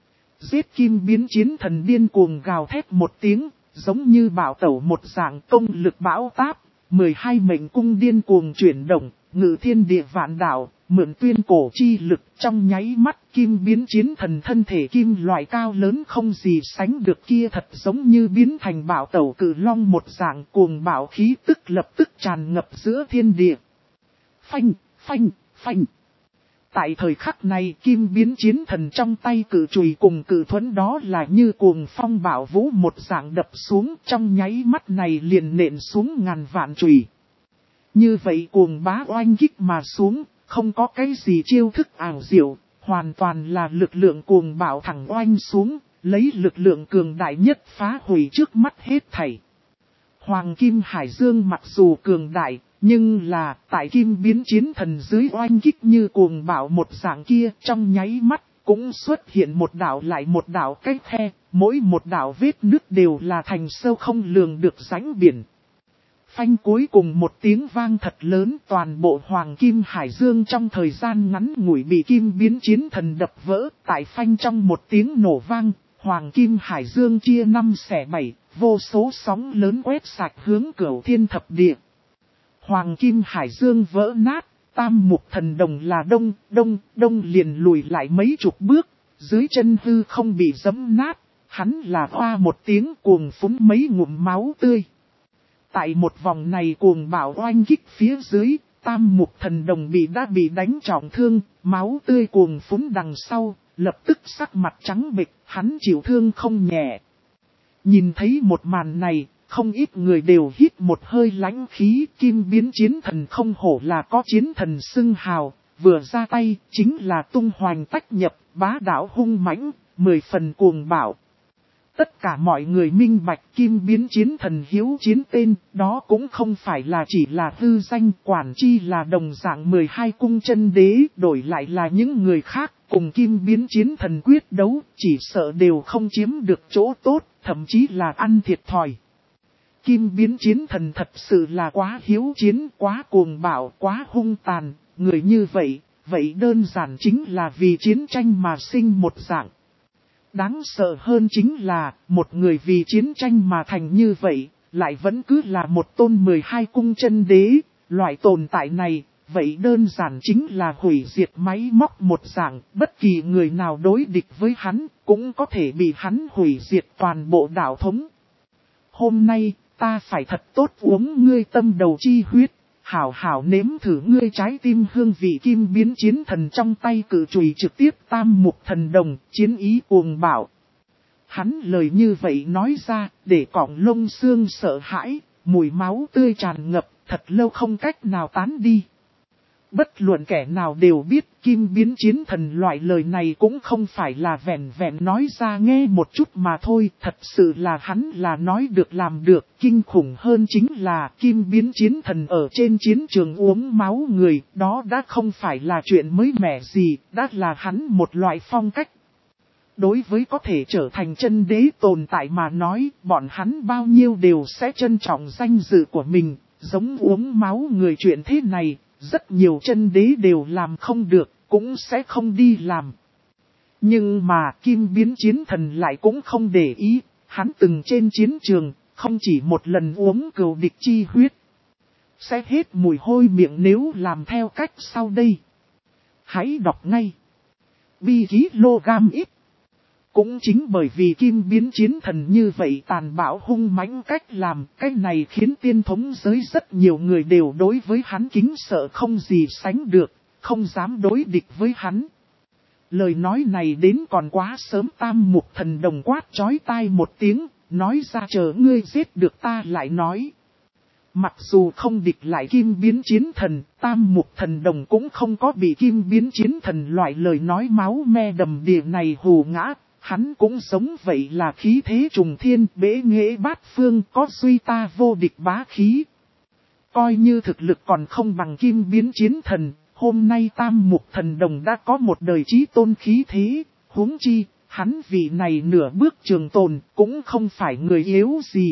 Giết kim biến chiến thần điên cuồng gào thét một tiếng, giống như bạo tẩu một dạng công lực bão táp, 12 mệnh cung điên cuồng chuyển động, ngự thiên địa vạn đảo, mượn tuyên cổ chi lực trong nháy mắt kim biến chiến thần thân thể kim loại cao lớn không gì sánh được kia thật giống như biến thành bạo tẩu cự long một dạng cuồng bạo khí tức lập tức tràn ngập giữa thiên địa. Phanh, phanh, phanh. Tại thời khắc này kim biến chiến thần trong tay cự chùy cùng cự thuẫn đó là như cuồng phong bạo vũ một dạng đập xuống trong nháy mắt này liền nện xuống ngàn vạn chùy. Như vậy cuồng bá oanh kích mà xuống, không có cái gì chiêu thức ảo diệu, hoàn toàn là lực lượng cuồng bạo thẳng oanh xuống, lấy lực lượng cường đại nhất phá hủy trước mắt hết thảy. Hoàng Kim Hải Dương mặc dù cường đại, nhưng là tại kim biến chiến thần dưới oanh kích như cuồng bạo một dạng kia trong nháy mắt cũng xuất hiện một đảo lại một đảo cách khe, mỗi một đảo vết nứt đều là thành sâu không lường được rãnh biển. Phanh cuối cùng một tiếng vang thật lớn toàn bộ Hoàng Kim Hải Dương trong thời gian ngắn ngủi bị kim biến chiến thần đập vỡ. Tại phanh trong một tiếng nổ vang, Hoàng Kim Hải Dương chia 5 xẻ 7, vô số sóng lớn quét sạch hướng Cửu Thiên Thập Địa. Hoàng Kim Hải Dương vỡ nát, Tam Mục Thần Đồng là đông liền lùi lại mấy chục bước, dưới chân hư không bị giẫm nát, hắn là hoa một tiếng cuồng phúng mấy ngụm máu tươi. Tại một vòng này cuồng bạo oanh kích phía dưới, Tam Mục Thần Đồng đã bị đánh trọng thương, máu tươi cuồng phúng đằng sau, lập tức sắc mặt trắng bệch, hắn chịu thương không nhẹ. Nhìn thấy một màn này, không ít người đều hít một hơi lãnh khí, kim biến chiến thần không hổ là có chiến thần xưng hào, vừa ra tay chính là tung hoành tách nhập, bá đạo hung mãnh, 10 phần cuồng bạo. Tất cả mọi người minh bạch kim biến chiến thần hiếu chiến tên, đó cũng không phải là chỉ là hư danh quản chi là đồng dạng 12 cung chân đế, đổi lại là những người khác, cùng kim biến chiến thần quyết đấu, chỉ sợ đều không chiếm được chỗ tốt, thậm chí là ăn thiệt thòi. Kim biến chiến thần thật sự là quá hiếu chiến, quá cuồng bạo, quá hung tàn, người như vậy, vậy đơn giản chính là vì chiến tranh mà sinh một dạng. Đáng sợ hơn chính là, một người vì chiến tranh mà thành như vậy, lại vẫn cứ là một tôn 12 cung chân đế, loại tồn tại này, vậy đơn giản chính là hủy diệt máy móc một dạng, bất kỳ người nào đối địch với hắn, cũng có thể bị hắn hủy diệt toàn bộ đạo thống. Hôm nay, ta phải thật tốt uống ngươi tâm đầu chi huyết, hảo hảo nếm thử ngươi trái tim hương vị kim biến chiến thần trong tay cự chùy trực tiếp Tam Mục Thần Đồng, chiến ý cuồng bạo. Hắn lời như vậy nói ra, để cọng lông xương sợ hãi, mùi máu tươi tràn ngập, thật lâu không cách nào tán đi. Bất luận kẻ nào đều biết kim biến chiến thần loại lời này cũng không phải là vẹn vẹn nói ra nghe một chút mà thôi. Thật sự là hắn là nói được làm được. Kinh khủng hơn chính là kim biến chiến thần ở trên chiến trường uống máu người. Đó đã không phải là chuyện mới mẻ gì, đã là hắn một loại phong cách. Đối với có thể trở thành chân đế tồn tại mà nói, bọn hắn bao nhiêu đều sẽ trân trọng danh dự của mình, giống uống máu người chuyện thế này. Rất nhiều chân đế đều làm không được, cũng sẽ không đi làm. Nhưng mà kim biến chiến thần lại cũng không để ý, hắn từng trên chiến trường, không chỉ một lần uống cừu địch chi huyết. Sẽ hết mùi hôi miệng nếu làm theo cách sau đây. Hãy đọc ngay. Bi kg ít. Cũng chính bởi vì kim biến chiến thần như vậy tàn bạo hung mãnh cách làm, cái này khiến tiên thống giới rất nhiều người đều đối với hắn kính sợ không gì sánh được, không dám đối địch với hắn. Lời nói này đến còn quá sớm. Tam Mục Thần Đồng quát chói tai một tiếng, nói ra chờ ngươi giết được ta lại nói. Mặc dù không địch lại kim biến chiến thần, tam mục thần đồng cũng không có bị kim biến chiến thần loại lời nói máu me đầm đìa này hù ngã. Hắn cũng giống vậy là khí thế trùng thiên, bế nghệ bát phương, có suy ta vô địch bá khí. Coi như thực lực còn không bằng kim biến chiến thần, hôm nay tam mục thần đồng đã có một đời chí tôn khí thế, huống chi, hắn vị này nửa bước trường tồn, cũng không phải người yếu gì.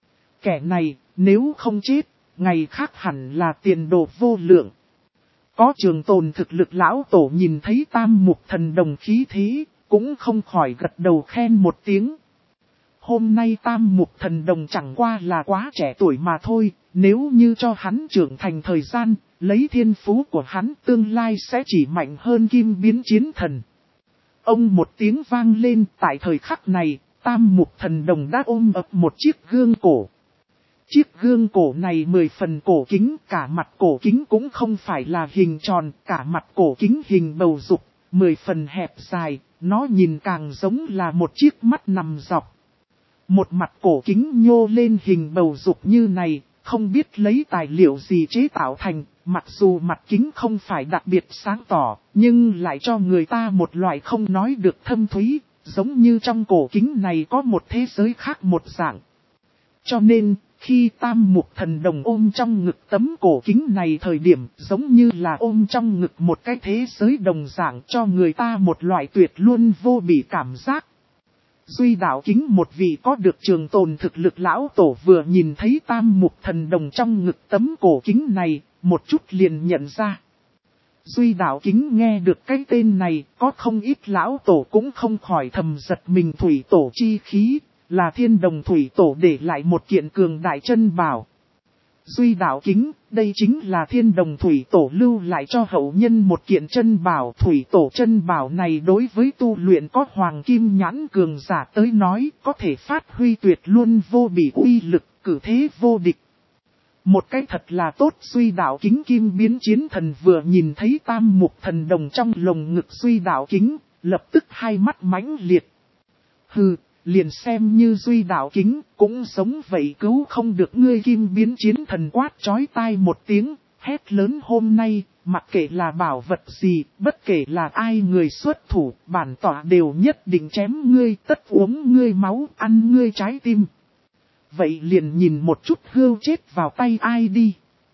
Kẻ này, nếu không chết, ngày khác hẳn là tiền đồ vô lượng. Có trường tồn thực lực lão tổ nhìn thấy tam mục thần đồng khí thế, cũng không khỏi gật đầu khen một tiếng. Hôm nay tam mục thần đồng chẳng qua là quá trẻ tuổi mà thôi, nếu như cho hắn trưởng thành thời gian, lấy thiên phú của hắn tương lai sẽ chỉ mạnh hơn kim biến chiến thần. Ông một tiếng vang lên, tại thời khắc này, tam mục thần đồng đã ôm ập một chiếc gương cổ. Chiếc gương cổ này 10 phần cổ kính, cả mặt cổ kính cũng không phải là hình tròn, cả mặt cổ kính hình bầu dục, 10 phần hẹp dài, nó nhìn càng giống là một chiếc mắt nằm dọc. Một mặt cổ kính nhô lên hình bầu dục như này, không biết lấy tài liệu gì chế tạo thành, mặc dù mặt kính không phải đặc biệt sáng tỏ, nhưng lại cho người ta một loại không nói được thâm thúy, giống như trong cổ kính này có một thế giới khác một dạng. Cho nên, khi tam mục thần đồng ôm trong ngực tấm cổ kính này thời điểm giống như là ôm trong ngực một cái thế giới đồng dạng cho người ta một loại tuyệt luôn vô bỉ cảm giác. Duy đạo kính một vị có được trường tồn thực lực lão tổ vừa nhìn thấy tam mục thần đồng trong ngực tấm cổ kính này, một chút liền nhận ra. Duy đạo kính nghe được cái tên này, có không ít lão tổ cũng không khỏi thầm giật mình thủy tổ chi khí, là thiên đồng thủy tổ để lại một kiện cường đại chân bảo. Duy đạo kính, đây chính là thiên đồng thủy tổ lưu lại cho hậu nhân một kiện chân bảo. Thủy tổ chân bảo này đối với tu luyện có hoàng kim nhãn cường giả tới nói có thể phát huy tuyệt luôn vô bỉ uy lực, cử thế vô địch. Một cái thật là tốt. Duy đạo kính kim biến chiến thần vừa nhìn thấy tam mục thần đồng trong lồng ngực duy đạo kính, lập tức hai mắt mãnh liệt. Hừ, liền xem như duy đạo kính, cũng giống vậy cứu không được ngươi. Kim biến chiến thần quát chói tai một tiếng, hét lớn hôm nay, mặc kệ là bảo vật gì, bất kể là ai người xuất thủ, bản tỏa đều nhất định chém ngươi, tất uống ngươi máu, ăn ngươi trái tim. Vậy liền nhìn một chút hươu chết vào tay ai đi.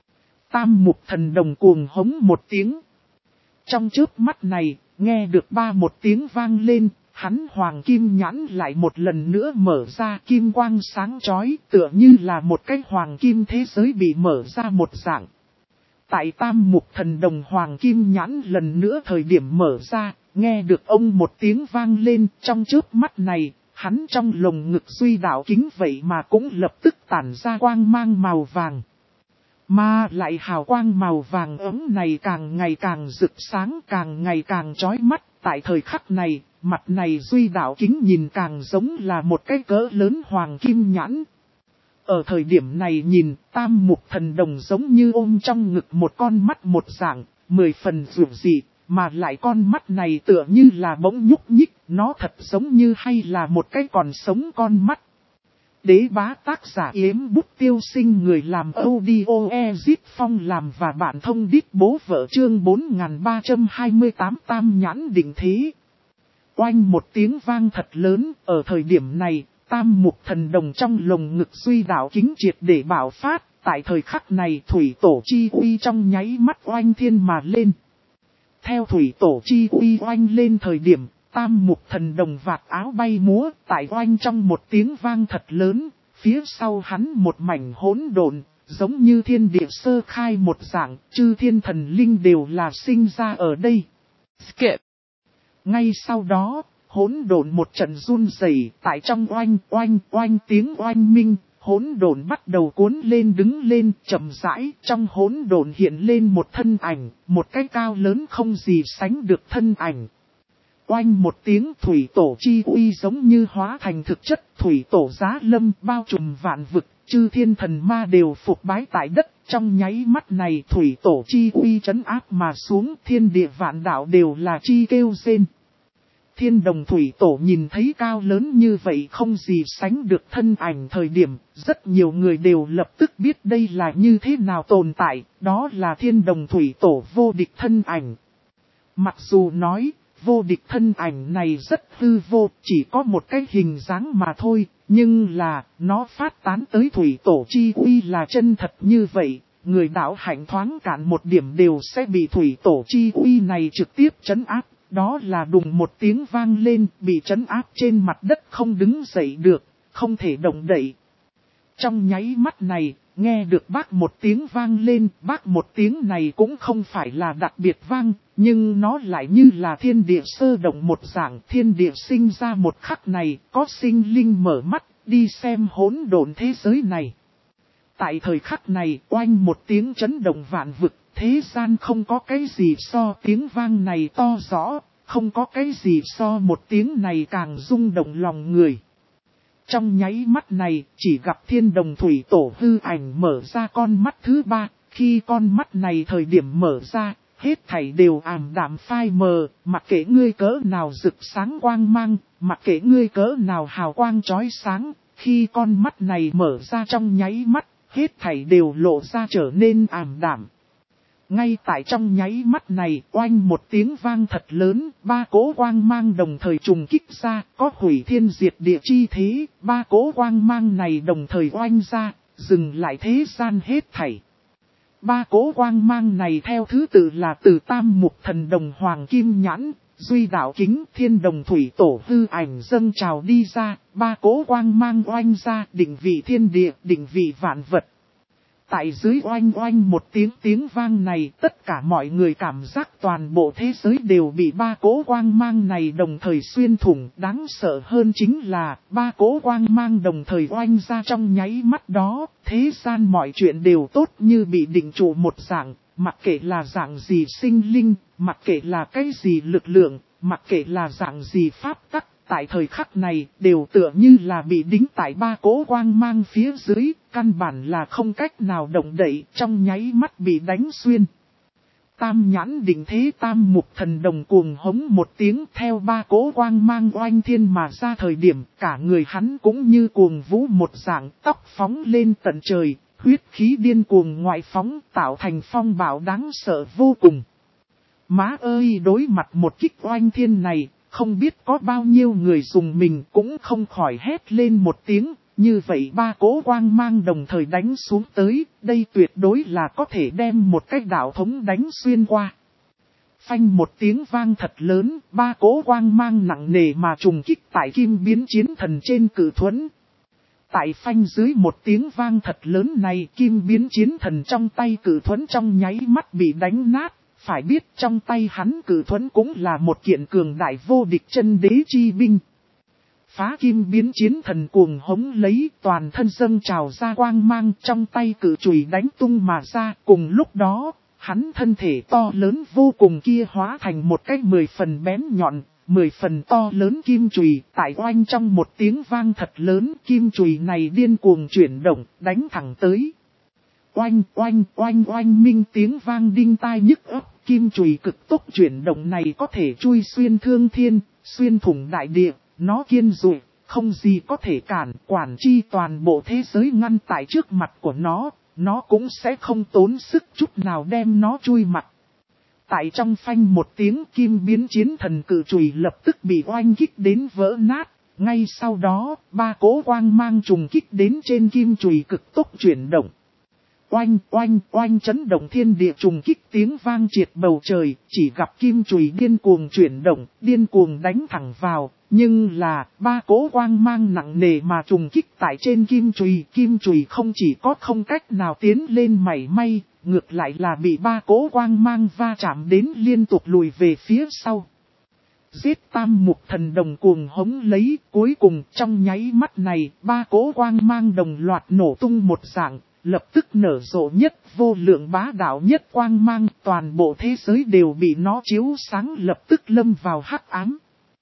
Tam mục thần đồng cuồng hống một tiếng. Trong chớp mắt này, nghe được một tiếng vang lên. Hắn hoàng kim nhãn lại một lần nữa mở ra, kim quang sáng chói, tựa như là một cái hoàng kim thế giới bị mở ra một dạng. Tại tam mục thần đồng hoàng kim nhãn lần nữa thời điểm mở ra, nghe được ông một tiếng vang lên. Trong chớp mắt này, hắn trong lồng ngực duy đạo kính vậy mà cũng lập tức tản ra quang mang màu vàng. Mà lại hào quang màu vàng ấm này càng ngày càng rực sáng, càng ngày càng chói mắt. Tại thời khắc này, mặt này duy đạo kính nhìn càng giống là một cái cỡ lớn hoàng kim nhãn. Ở thời điểm này nhìn, tam mục thần đồng giống như ôm trong ngực một con mắt một dạng, 10 phần dịu dị, mà lại con mắt này tựa như là bỗng nhúc nhích, nó thật giống như hay là một cái còn sống con mắt. Đế bá tác giả Yếm Bút Tiêu Sinh, người làm audio Ezit Phong làm và bạn thông đít bố vợ, chương 4328 tam nhãn định thế. Oanh một tiếng vang thật lớn, ở thời điểm này, tam mục thần đồng trong lồng ngực duy đạo kính triệt để bạo phát, tại thời khắc này thủy tổ chi uy trong nháy mắt oanh thiên mà lên. Theo thủy tổ chi uy oanh lên thời điểm, tam mục thần đồng vạt áo bay múa, tại oanh trong một tiếng vang thật lớn, phía sau hắn một mảnh hỗn độn, giống như thiên địa sơ khai một dạng, chư thiên thần linh đều là sinh ra ở đây. Skip. Ngay sau đó, hỗn độn một trận run rẩy, tại trong oanh oanh oanh tiếng oanh minh, hỗn độn bắt đầu cuốn lên đứng lên, chậm rãi, trong hỗn độn hiện lên một thân ảnh, một cái cao lớn không gì sánh được thân ảnh. Oanh một tiếng thủy tổ chi uy giống như hóa thành thực chất, thủy tổ giá lâm bao trùm vạn vực, chư thiên thần ma đều phục bái tại đất, trong nháy mắt này thủy tổ chi uy trấn áp mà xuống, thiên địa vạn đạo đều là chi kêu rên. Thiên Đồng Thủy Tổ nhìn thấy cao lớn như vậy không gì sánh được thân ảnh thời điểm, rất nhiều người đều lập tức biết đây là như thế nào tồn tại, đó là Thiên Đồng Thủy Tổ vô địch thân ảnh. Mặc dù nói, vô địch thân ảnh này rất hư vô, chỉ có một cái hình dáng mà thôi, nhưng là, nó phát tán tới Thủy Tổ chi uy là chân thật như vậy. Người đạo hạnh thoáng cạn một điểm đều sẽ bị Thủy Tổ chi uy này trực tiếp trấn áp. Đó là đùng một tiếng vang lên, bị trấn áp trên mặt đất không đứng dậy được, không thể động đậy. Trong nháy mắt này, nghe được bác một tiếng vang lên, bác một tiếng này cũng không phải là đặc biệt vang, nhưng nó lại như là thiên địa sơ động một dạng. Thiên địa sinh ra một khắc này, có sinh linh mở mắt, đi xem hỗn độn thế giới này. Tại thời khắc này, oanh một tiếng chấn động vạn vực, thế gian không có cái gì so tiếng vang này to rõ, không có cái gì so một tiếng này càng rung động lòng người. Trong nháy mắt này, chỉ gặp Thiên Đồng Thủy Tổ hư ảnh mở ra con mắt thứ ba, khi con mắt này thời điểm mở ra, hết thảy đều ảm đạm phai mờ, mặc kệ ngươi cỡ nào rực sáng quang mang, mặc kệ ngươi cỡ nào hào quang chói sáng, khi con mắt này mở ra trong nháy mắt, hết thảy đều lộ ra trở nên ảm đạm. Ngay tại trong nháy mắt này, oanh một tiếng vang thật lớn, ba cỗ quang mang đồng thời trùng kích ra, có hủy thiên diệt địa chi thế, ba cỗ quang mang này đồng thời oanh ra, dừng lại thế gian hết thảy. Ba cỗ quang mang này theo thứ tự là từ Tam Mục Thần Đồng Hoàng Kim Nhãn, Duy Đạo Kính, Thiên Đồng Thủy Tổ hư ảnh dâng trào đi ra, ba cỗ quang mang oanh ra, định vị thiên địa, định vị vạn vật. Tại dưới oanh oanh một tiếng vang này, tất cả mọi người cảm giác toàn bộ thế giới đều bị ba cỗ quang mang này đồng thời xuyên thủng. Đáng sợ hơn chính là, ba cỗ quang mang đồng thời oanh ra trong nháy mắt đó, thế gian mọi chuyện đều tốt như bị định trụ một dạng, mặc kệ là dạng gì sinh linh, mặc kệ là cái gì lực lượng, mặc kệ là dạng gì pháp tắc. Tại thời khắc này, đều tựa như là bị đính tại ba cỗ quang mang phía dưới, căn bản là không cách nào động đậy, trong nháy mắt bị đánh xuyên. Tam Nhãn Định Thế Tam Mục Thần Đồng cuồng hống một tiếng theo ba cỗ quang mang oanh thiên mà ra thời điểm, cả người hắn cũng như cuồng vũ một dạng, tóc phóng lên tận trời, huyết khí điên cuồng ngoại phóng, tạo thành phong bạo đáng sợ vô cùng. Má ơi, đối mặt một kích oanh thiên này, không biết có bao nhiêu người dùng mình cũng không khỏi hét lên một tiếng, như vậy ba cỗ quang mang đồng thời đánh xuống tới, đây tuyệt đối là có thể đem một cái đạo thống đánh xuyên qua. Phanh một tiếng vang thật lớn, ba cỗ quang mang nặng nề mà trùng kích tại Kim Biến Chiến Thần trên cự thuẫn. Tại phanh dưới một tiếng vang thật lớn này, Kim Biến Chiến Thần trong tay cự thuẫn trong nháy mắt bị đánh nát. Phải biết trong tay hắn cử thuẫn cũng là một kiện cường đại vô địch chân đế chi binh. Phá Kim Biến Chiến Thần cuồng hống lấy, toàn thân dâng trào ra quang mang, trong tay cử chùy đánh tung mà ra. Cùng lúc đó, hắn thân thể to lớn vô cùng kia hóa thành một cái 10 phần bén nhọn, 10 phần to lớn kim chùy, tại oanh trong một tiếng vang thật lớn, kim chùy này điên cuồng chuyển động, đánh thẳng tới. Oanh oanh oanh oanh minh tiếng vang đinh tai nhức óc, kim chùy cực tốc chuyển động này có thể chui xuyên thương thiên, xuyên thủng đại địa, nó kiên dụ, không gì có thể cản, quản chi toàn bộ thế giới ngăn tại trước mặt của nó cũng sẽ không tốn sức chút nào đem nó chui mặt. Tại trong phanh một tiếng, Kim Biến Chiến Thần cự chùy lập tức bị oanh kích đến vỡ nát, ngay sau đó, ba cỗ quang mang trùng kích đến trên kim chùy cực tốc chuyển động. Oanh oanh oanh chấn động thiên địa trùng kích tiếng vang triệt bầu trời, chỉ gặp kim chùy điên cuồng chuyển động, điên cuồng đánh thẳng vào, nhưng là ba cỗ quang mang nặng nề mà trùng kích tại trên kim chùy không chỉ có không cách nào tiến lên mảy may, ngược lại là bị ba cỗ quang mang va chạm đến liên tục lùi về phía sau. Giết Tam Mục Thần Đồng cuồng hống lấy, cuối cùng trong nháy mắt này, ba cỗ quang mang đồng loạt nổ tung một dạng. Lập tức nở rộ nhất vô lượng bá đạo nhất quang mang, toàn bộ thế giới đều bị nó chiếu sáng lập tức lâm vào hắc ám.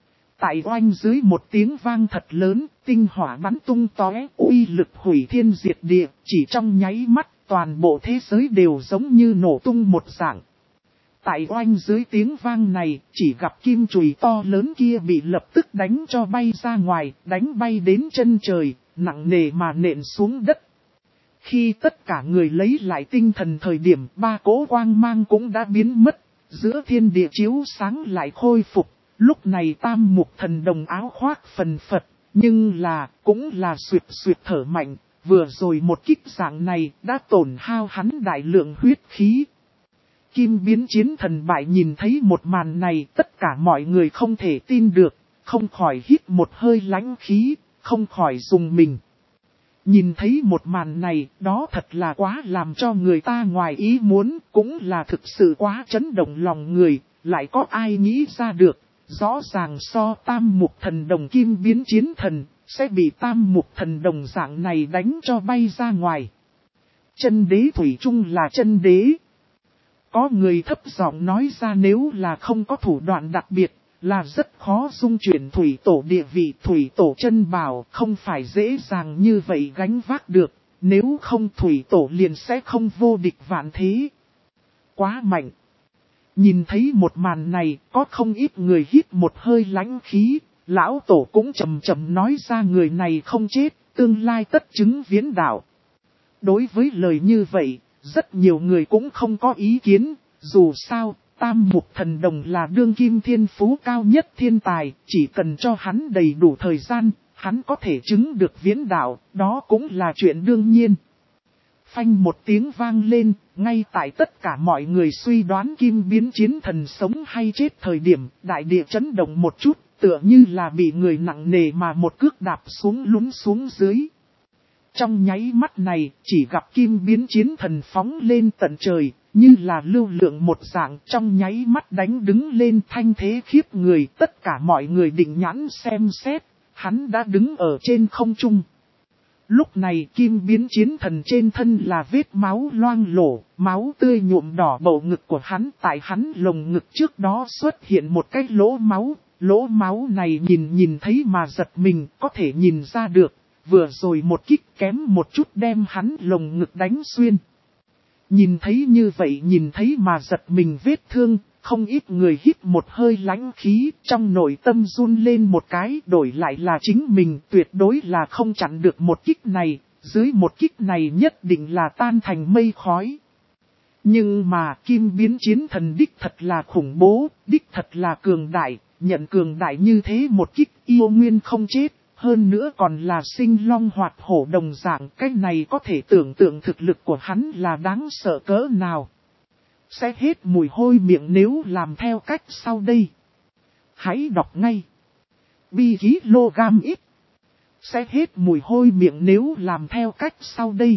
Tại oanh dưới một tiếng vang thật lớn, tinh hỏa bắn tung tóe, uy lực hủy thiên diệt địa, chỉ trong nháy mắt toàn bộ thế giới đều giống như nổ tung một dạng. Tại oanh dưới tiếng vang này, chỉ gặp kim chùy to lớn kia bị lập tức đánh cho bay ra ngoài, đánh bay đến chân trời, nặng nề mà nện xuống đất. Khi tất cả người lấy lại tinh thần thời điểm, ba cỗ quang mang cũng đã biến mất, giữa thiên địa chiếu sáng lại khôi phục. Lúc này Tam Mục Thần Đồng áo khoác phần phật, nhưng cũng là suyệt suyệt thở mạnh, vừa rồi một kích dạng này đã tổn hao hắn đại lượng huyết khí. Kim Biến Chiến Thần bại nhìn thấy một màn này, tất cả mọi người không thể tin được, không khỏi hít một hơi lãnh khí, không khỏi rùng mình. Nhìn thấy một màn này, đó thật là quá làm cho người ta ngoài ý muốn, cũng là thực sự quá chấn động lòng người, lại có ai nghĩ ra được, rõ ràng so Tam Mục Thần Đồng Kim Biến Chiến Thần, sẽ bị Tam Mục Thần Đồng dạng này đánh cho bay ra ngoài. Chân đế thủy chung là chân đế. Có người thấp giọng nói ra nếu là không có thủ đoạn đặc biệt, là rất khó dung chuyển thủy tổ địa vị. Thủy tổ chân bảo không phải dễ dàng như vậy gánh vác được, nếu không thủy tổ liền sẽ không vô địch vạn thế. Quá mạnh. Nhìn thấy một màn này, có không ít người hít một hơi lãnh khí, lão tổ cũng chậm chậm nói ra người này không chết, tương lai tất chứng viễn đạo. Đối với lời như vậy, rất nhiều người cũng không có ý kiến, dù sao, Tam Mục Thần Đồng là đương kim thiên phú cao nhất thiên tài, chỉ cần cho hắn đầy đủ thời gian, hắn có thể chứng được viễn đạo, đó cũng là chuyện đương nhiên. Phanh một tiếng vang lên, ngay tại tất cả mọi người suy đoán Kim Biến Chiến Thần sống hay chết thời điểm, đại địa chấn động một chút, tựa như là bị người nặng nề mà một cước đạp xuống lún xuống dưới. Trong nháy mắt này, chỉ gặp Kim Biến Chiến Thần phóng lên tận trời, như là lưu lượng một dạng trong nháy mắt đánh đứng lên thanh thế khiếp người. Tất cả mọi người định nhãn xem xét, hắn đã đứng ở trên không trung. Lúc này Kim Biến Chiến Thần trên thân là vết máu loang lổ, máu tươi nhuộm đỏ bầu ngực của hắn. Tại hắn lồng ngực trước đó xuất hiện một cái lỗ máu này nhìn thấy mà giật mình, có thể nhìn ra được. Vừa rồi một kích kém một chút đem hắn lồng ngực đánh xuyên. Nhìn thấy như vậy nhìn thấy mà giật mình vết thương, không ít người hít một hơi lãnh khí, trong nội tâm run lên một cái, đổi lại là chính mình tuyệt đối là không chặn được một kích này, dưới một kích này nhất định là tan thành mây khói. Nhưng mà Kim Biến Chiến Thần đích thật là khủng bố, đích thật là cường đại, nhận cường đại như thế một kích yêu nguyên không chết. Hơn nữa còn là sinh long hoạt hổ đồng dạng, cái này có thể tưởng tượng thực lực của hắn là đáng sợ cỡ nào. Sẽ hết mùi hôi miệng nếu làm theo cách sau đây. Hãy đọc ngay. Bi kg ít. Sẽ hết mùi hôi miệng nếu làm theo cách sau đây.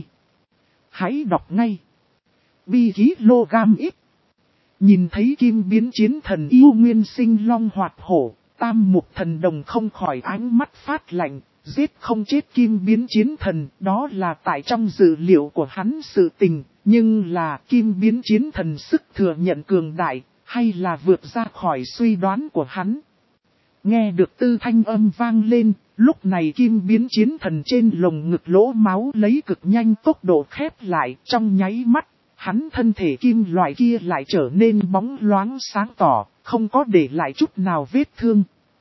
Hãy đọc ngay. Bi kg ít. Nhìn thấy Kim Biến Chiến Thần yêu nguyên sinh long hoạt hổ. Tam Mục Thần Đồng không khỏi ánh mắt phát lạnh, giết không chết Kim Biến Chiến Thần, đó là tại trong dữ liệu của hắn sự tình, nhưng là Kim Biến Chiến Thần sức thừa nhận cường đại, hay là vượt ra khỏi suy đoán của hắn. Nghe được tư thanh âm vang lên, lúc này Kim Biến Chiến Thần trên lồng ngực lỗ máu lấy cực nhanh tốc độ khép lại trong nháy mắt. Hắn thân thể kim loại kia lại trở nên bóng loáng sáng tỏ, không có để lại chút nào vết thương.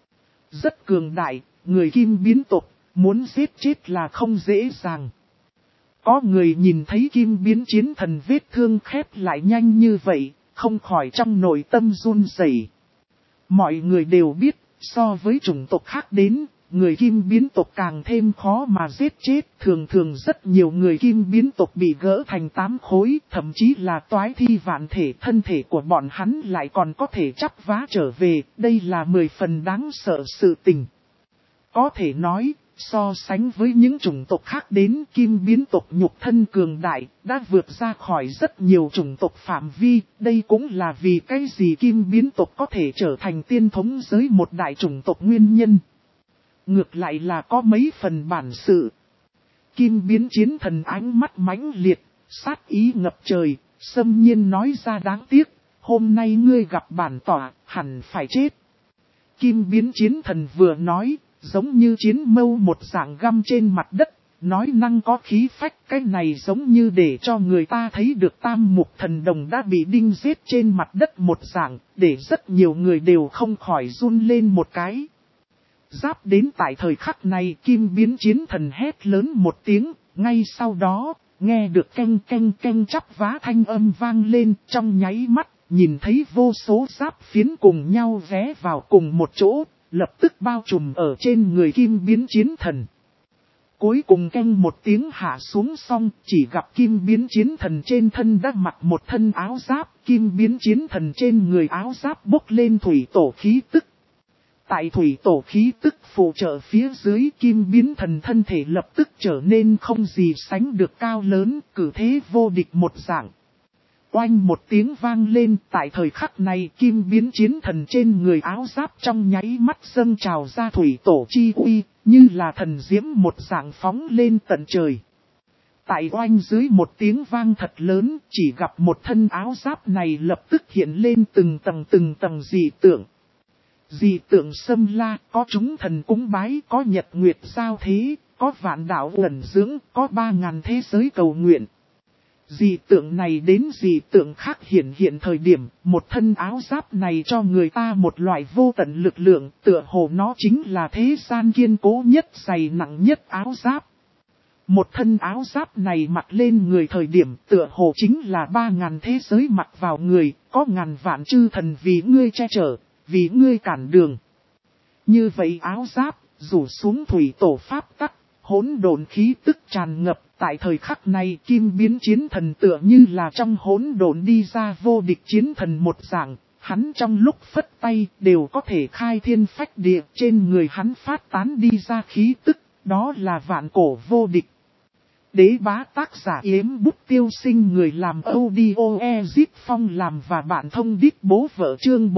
Rất cường đại, người Kim Biến tộc, muốn giết chết là không dễ dàng. Có người nhìn thấy Kim Biến Chiến Thần vết thương khép lại nhanh như vậy, không khỏi trong nội tâm run rẩy. Mọi người đều biết, so với chủng tộc khác đến, người Kim Biến tộc càng thêm khó mà giết chết. Thường rất nhiều người Kim Biến tộc bị gỡ thành 8 khối, thậm chí là toái thi vạn thể. Thân thể của bọn hắn lại còn có thể chắp vá trở về, đây là 10 phần đáng sợ sự tình. Có thể nói, so sánh với những chủng tộc khác đến Kim Biến tộc nhục thân cường đại, đã vượt ra khỏi rất nhiều chủng tộc phạm vi. Đây cũng là vì cái gì Kim Biến tộc có thể trở thành tiên thống giới một đại chủng tộc nguyên nhân. Ngược lại là có mấy phần bản sự. Kim Biến Chiến Thần ánh mắt mãnh liệt, sát ý ngập trời, xâm nhiên nói ra đáng tiếc, hôm nay ngươi gặp bản tỏa, hẳn phải chết. Kim Biến Chiến Thần vừa nói, giống như chiến mâu một dạng găm trên mặt đất, nói năng có khí phách, cái này giống như để cho người ta thấy được Tam Mục Thần Đồng đã bị đinh giết trên mặt đất một dạng, để rất nhiều người đều không khỏi run lên một cái. Giáp đến tại thời khắc này, Kim Biến Chiến Thần hét lớn một tiếng, ngay sau đó, nghe được canh canh canh chắp vá thanh âm vang lên, trong nháy mắt, nhìn thấy vô số giáp phiến cùng nhau vé vào cùng một chỗ, lập tức bao trùm ở trên người Kim Biến Chiến Thần. Cuối cùng canh một tiếng hạ xuống xong, chỉ gặp Kim Biến Chiến Thần trên thân đã mặc một thân áo giáp, Kim Biến Chiến Thần trên người áo giáp bốc lên thủy tổ khí tức. Tại thủy tổ khí tức phụ trợ phía dưới, Kim Biến Thần thân thể lập tức trở nên không gì sánh được cao lớn, cử thế vô địch một dạng. Oanh một tiếng vang lên, tại thời khắc này Kim Biến Chiến Thần trên người áo giáp trong nháy mắt dâng trào ra thủy tổ chi uy, như là thần diễm một dạng phóng lên tận trời. Tại oanh dưới một tiếng vang thật lớn, chỉ gặp một thân áo giáp này lập tức hiện lên từng tầng dị tượng. Dị tượng xâm la, có chúng thần cúng bái, có nhật nguyệt giao thế, có vạn đạo ẩn dưỡng, có 3000 thế giới cầu nguyện. Dị tượng này đến dị tượng khác hiện thời điểm, một thân áo giáp này cho người ta một loại vô tận lực lượng, tựa hồ nó chính là thế gian kiên cố nhất, dày nặng nhất áo giáp. Một thân áo giáp này mặc lên người thời điểm tựa hồ chính là 3000 thế giới mặc vào người, có ngàn vạn chư thần vì ngươi che chở, vì ngươi cản đường. Như vậy áo giáp, rủ xuống thủy tổ pháp tắc, hỗn độn khí tức tràn ngập, tại thời khắc này Kim Biến Chiến Thần tựa như là trong hỗn độn đi ra vô địch chiến thần một dạng, hắn trong lúc phất tay đều có thể khai thiên phách địa, trên người hắn phát tán đi ra khí tức, đó là vạn cổ vô địch. Đế bá tác giả Yếm Bút Tiêu Sinh, người làm audio Ezip Phong làm và bạn thông đít bố vợ, chương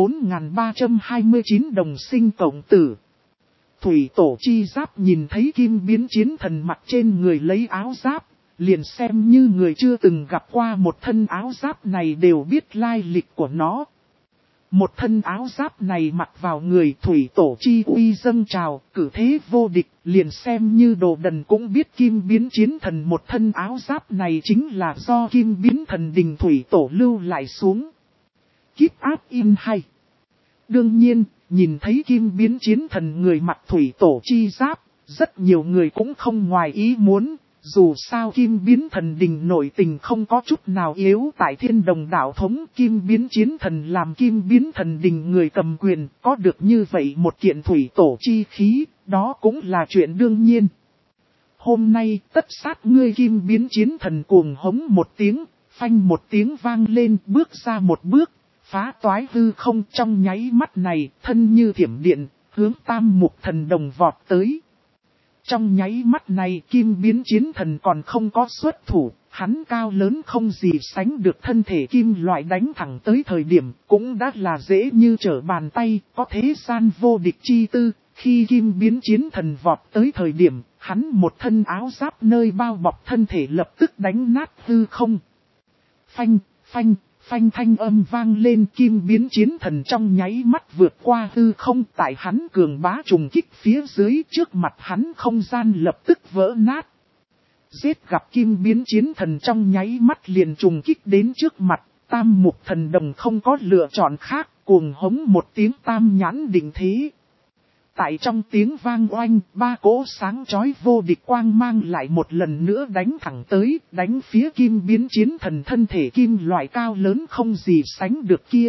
4329 đồng sinh cộng tử. Thủy tổ chi giáp nhìn thấy Kim Biến Chiến Thần mặc trên người lấy áo giáp, liền xem như người chưa từng gặp qua một thân áo giáp này đều biết lai lịch của nó. Một thân áo giáp này mặc vào người, thủy tổ chi uy dâng trào, cử thế vô địch, liền xem như đồ đần cũng biết Kim Biến Chiến Thần một thân áo giáp này chính là do Kim Biến Thần Đình thủy tổ lưu lại xuống. Keep up in hay. Đương nhiên, nhìn thấy Kim Biến Chiến Thần người mặc thủy tổ chi giáp, rất nhiều người cũng không ngoài ý muốn. Dù sao Kim Biến Thần Đình nội tình không có chút nào yếu, tại Thiên Đồng Đạo Thống, Kim Biến Chiến Thần làm Kim Biến Thần Đình người cầm quyền, có được như vậy một kiện thủy tổ chi khí, đó cũng là chuyện đương nhiên. Hôm nay tất sát ngươi, Kim Biến Chiến Thần cuồng hống một tiếng, phanh một tiếng vang lên, bước ra một bước, phá toái hư không, trong nháy mắt này, thân như thiểm điện, hướng Tam Mục Thần Đồng vọt tới. Trong nháy mắt này Kim Biến Chiến Thần còn không có xuất thủ, hắn cao lớn không gì sánh được thân thể kim loại đánh thẳng tới thời điểm cũng đã là dễ như trở bàn tay, có thế gian vô địch chi tư. Khi Kim Biến Chiến Thần vọt tới thời điểm, hắn một thân áo giáp nơi bao bọc thân thể lập tức đánh nát hư không. Phanh, phanh. Phanh thanh âm vang lên, Kim Biến Chiến Thần trong nháy mắt vượt qua hư không, tại hắn cường bá trùng kích phía dưới, trước mặt hắn không gian lập tức vỡ nát. Giết gặp Kim Biến Chiến Thần trong nháy mắt liền trùng kích đến trước mặt, Tam Mục Thần Đồng không có lựa chọn khác, cuồng hống một tiếng tam nhãn định thế. Tại trong tiếng vang oanh, ba cỗ sáng chói vô địch quang mang lại một lần nữa đánh thẳng tới, đánh phía Kim Biến Chiến Thần thân thể kim loại cao lớn không gì sánh được kia.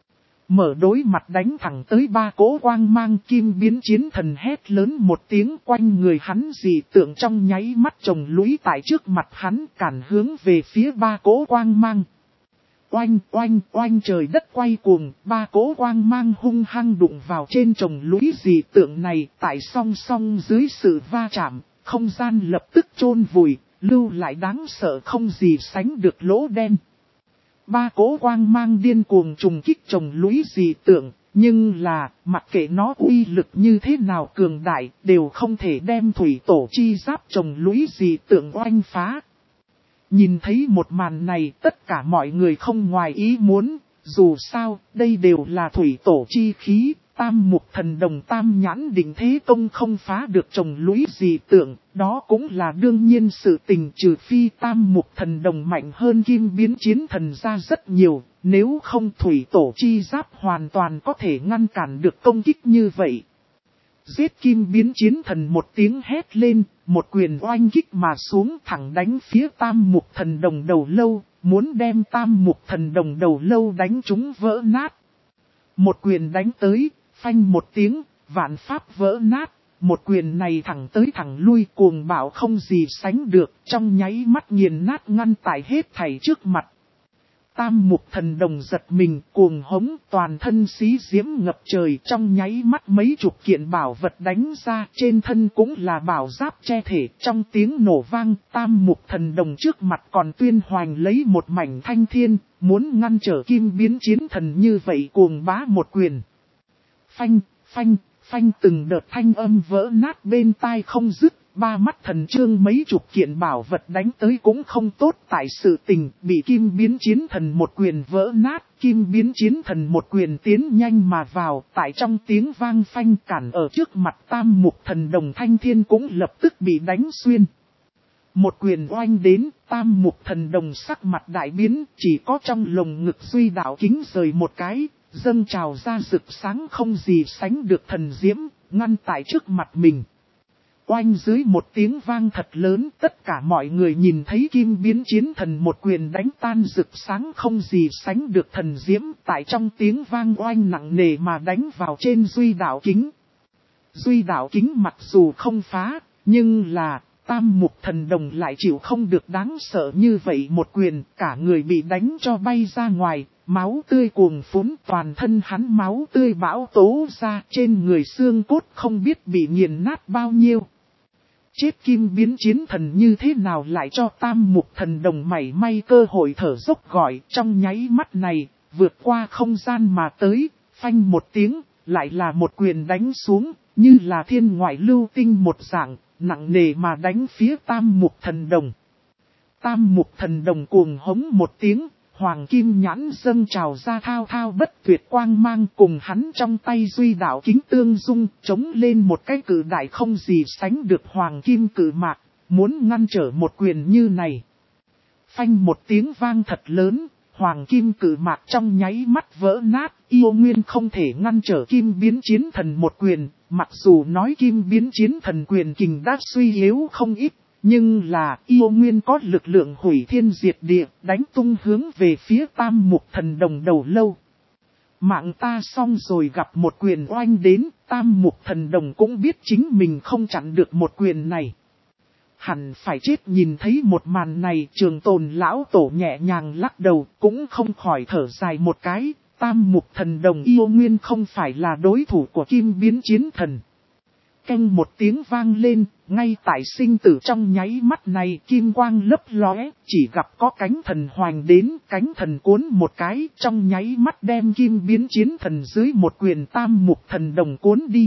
Mở đối mặt đánh thẳng tới ba cỗ quang mang, Kim Biến Chiến Thần hét lớn một tiếng, quanh người hắn dị tượng trong nháy mắt chồng lũy tại trước mặt hắn, cản hướng về phía ba cỗ quang mang. Oanh oanh oanh, trời đất quay cuồng, ba cỗ quang mang hung hăng đụng vào trên chồng lũy dị tượng này, tại song song dưới sự va chạm, không gian lập tức chôn vùi, lưu lại đáng sợ không gì sánh được lỗ đen. Ba cỗ quang mang điên cuồng trùng kích chồng lũy dị tượng, nhưng là, mặc kệ nó uy lực như thế nào cường đại, đều không thể đem thủy tổ chi giáp chồng lũy dị tượng oanh phá. Nhìn thấy một màn này, tất cả mọi người không ngoài ý muốn, dù sao, đây đều là thủy tổ chi khí, Tam mục thần đồng tam nhãn định thế công không phá được trồng lũy gì tưởng, đó cũng là đương nhiên sự tình, trừ phi tam mục thần đồng mạnh hơn kim biến chiến thần ra rất nhiều, nếu không thủy tổ chi giáp hoàn toàn có thể ngăn cản được công kích như vậy. Giết kim biến chiến thần một tiếng hét lên, một quyền oanh kích mà xuống thẳng đánh phía tam mục thần đồng đầu lâu, muốn đem tam mục thần đồng đầu lâu đánh chúng vỡ nát. Một quyền đánh tới, phanh một tiếng, vạn pháp vỡ nát, một quyền này thẳng tới thẳng lui cuồng bạo không gì sánh được, trong nháy mắt nghiền nát ngăn tại hết thảy trước mặt. Tam mục thần đồng giật mình cuồng hống toàn thân xí diễm ngập trời, trong nháy mắt mấy chục kiện bảo vật đánh ra, trên thân cũng là bảo giáp che thể, trong tiếng nổ vang tam mục thần đồng trước mặt còn tuyên hoành lấy một mảnh thanh thiên, muốn ngăn trở kim biến chiến thần như vậy cuồng bá một quyền. Phanh, phanh, phanh từng đợt thanh âm vỡ nát bên tai không dứt. Ba mắt thần trương mấy chục kiện bảo vật đánh tới cũng không tốt tại sự tình, bị kim biến chiến thần một quyền vỡ nát, kim biến chiến thần một quyền tiến nhanh mà vào, tại trong tiếng vang phanh cản ở trước mặt tam mục thần đồng thanh thiên cũng lập tức bị đánh xuyên. Một quyền oanh đến, tam mục thần đồng sắc mặt đại biến, chỉ có trong lồng ngực duy đạo kính rời một cái, dâng trào ra rực sáng không gì sánh được thần diễm, ngăn tại trước mặt mình. Oanh dưới một tiếng vang thật lớn, tất cả mọi người nhìn thấy kim biến chiến thần một quyền đánh tan rực sáng không gì sánh được thần diễm, tại trong tiếng vang oanh nặng nề mà đánh vào trên duy đạo kính. Duy đạo kính mặc dù không phá, nhưng là tam mục thần đồng lại chịu không được đáng sợ như vậy một quyền, cả người bị đánh cho bay ra ngoài, máu tươi cuồng phún, toàn thân hắn máu tươi bão tố ra, trên người xương cốt không biết bị nghiền nát bao nhiêu. Chết kim biến chiến thần như thế nào lại cho tam mục thần đồng mảy may cơ hội thở dốc gọi, trong nháy mắt này, vượt qua không gian mà tới, phanh một tiếng, lại là một quyền đánh xuống, như là thiên ngoại lưu tinh một dạng, nặng nề mà đánh phía tam mục thần đồng. Tam mục thần đồng cuồng hống một tiếng, hoàng kim nhãn dâng trào ra thao thao bất tuyệt quang mang cùng hắn trong tay duy đạo kính tương dung, chống lên một cái cự đại không gì sánh được hoàng kim cự mạc, muốn ngăn trở một quyền như này. Phanh một tiếng vang thật lớn, hoàng kim cự mạc trong nháy mắt vỡ nát, yêu nguyên không thể ngăn trở kim biến chiến thần một quyền, mặc dù nói kim biến chiến thần quyền kình đã suy yếu không ít. Nhưng là yêu nguyên có lực lượng hủy thiên diệt địa, đánh tung hướng về phía tam mục thần đồng đầu lâu. Mạng ta xong rồi gặp một quyền oanh đến, tam mục thần đồng cũng biết chính mình không chặn được một quyền này. Hẳn phải chết nhìn thấy một màn này, trường tồn lão tổ nhẹ nhàng lắc đầu, cũng không khỏi thở dài một cái, tam mục thần đồng yêu nguyên không phải là đối thủ của kim biến chiến thần. Canh một tiếng vang lên, ngay tại sinh tử trong nháy mắt này kim quang lấp lóe, chỉ gặp có cánh thần hoành đến, cánh thần cuốn một cái, trong nháy mắt đem kim biến chiến thần dưới một quyền tam mục thần đồng cuốn đi.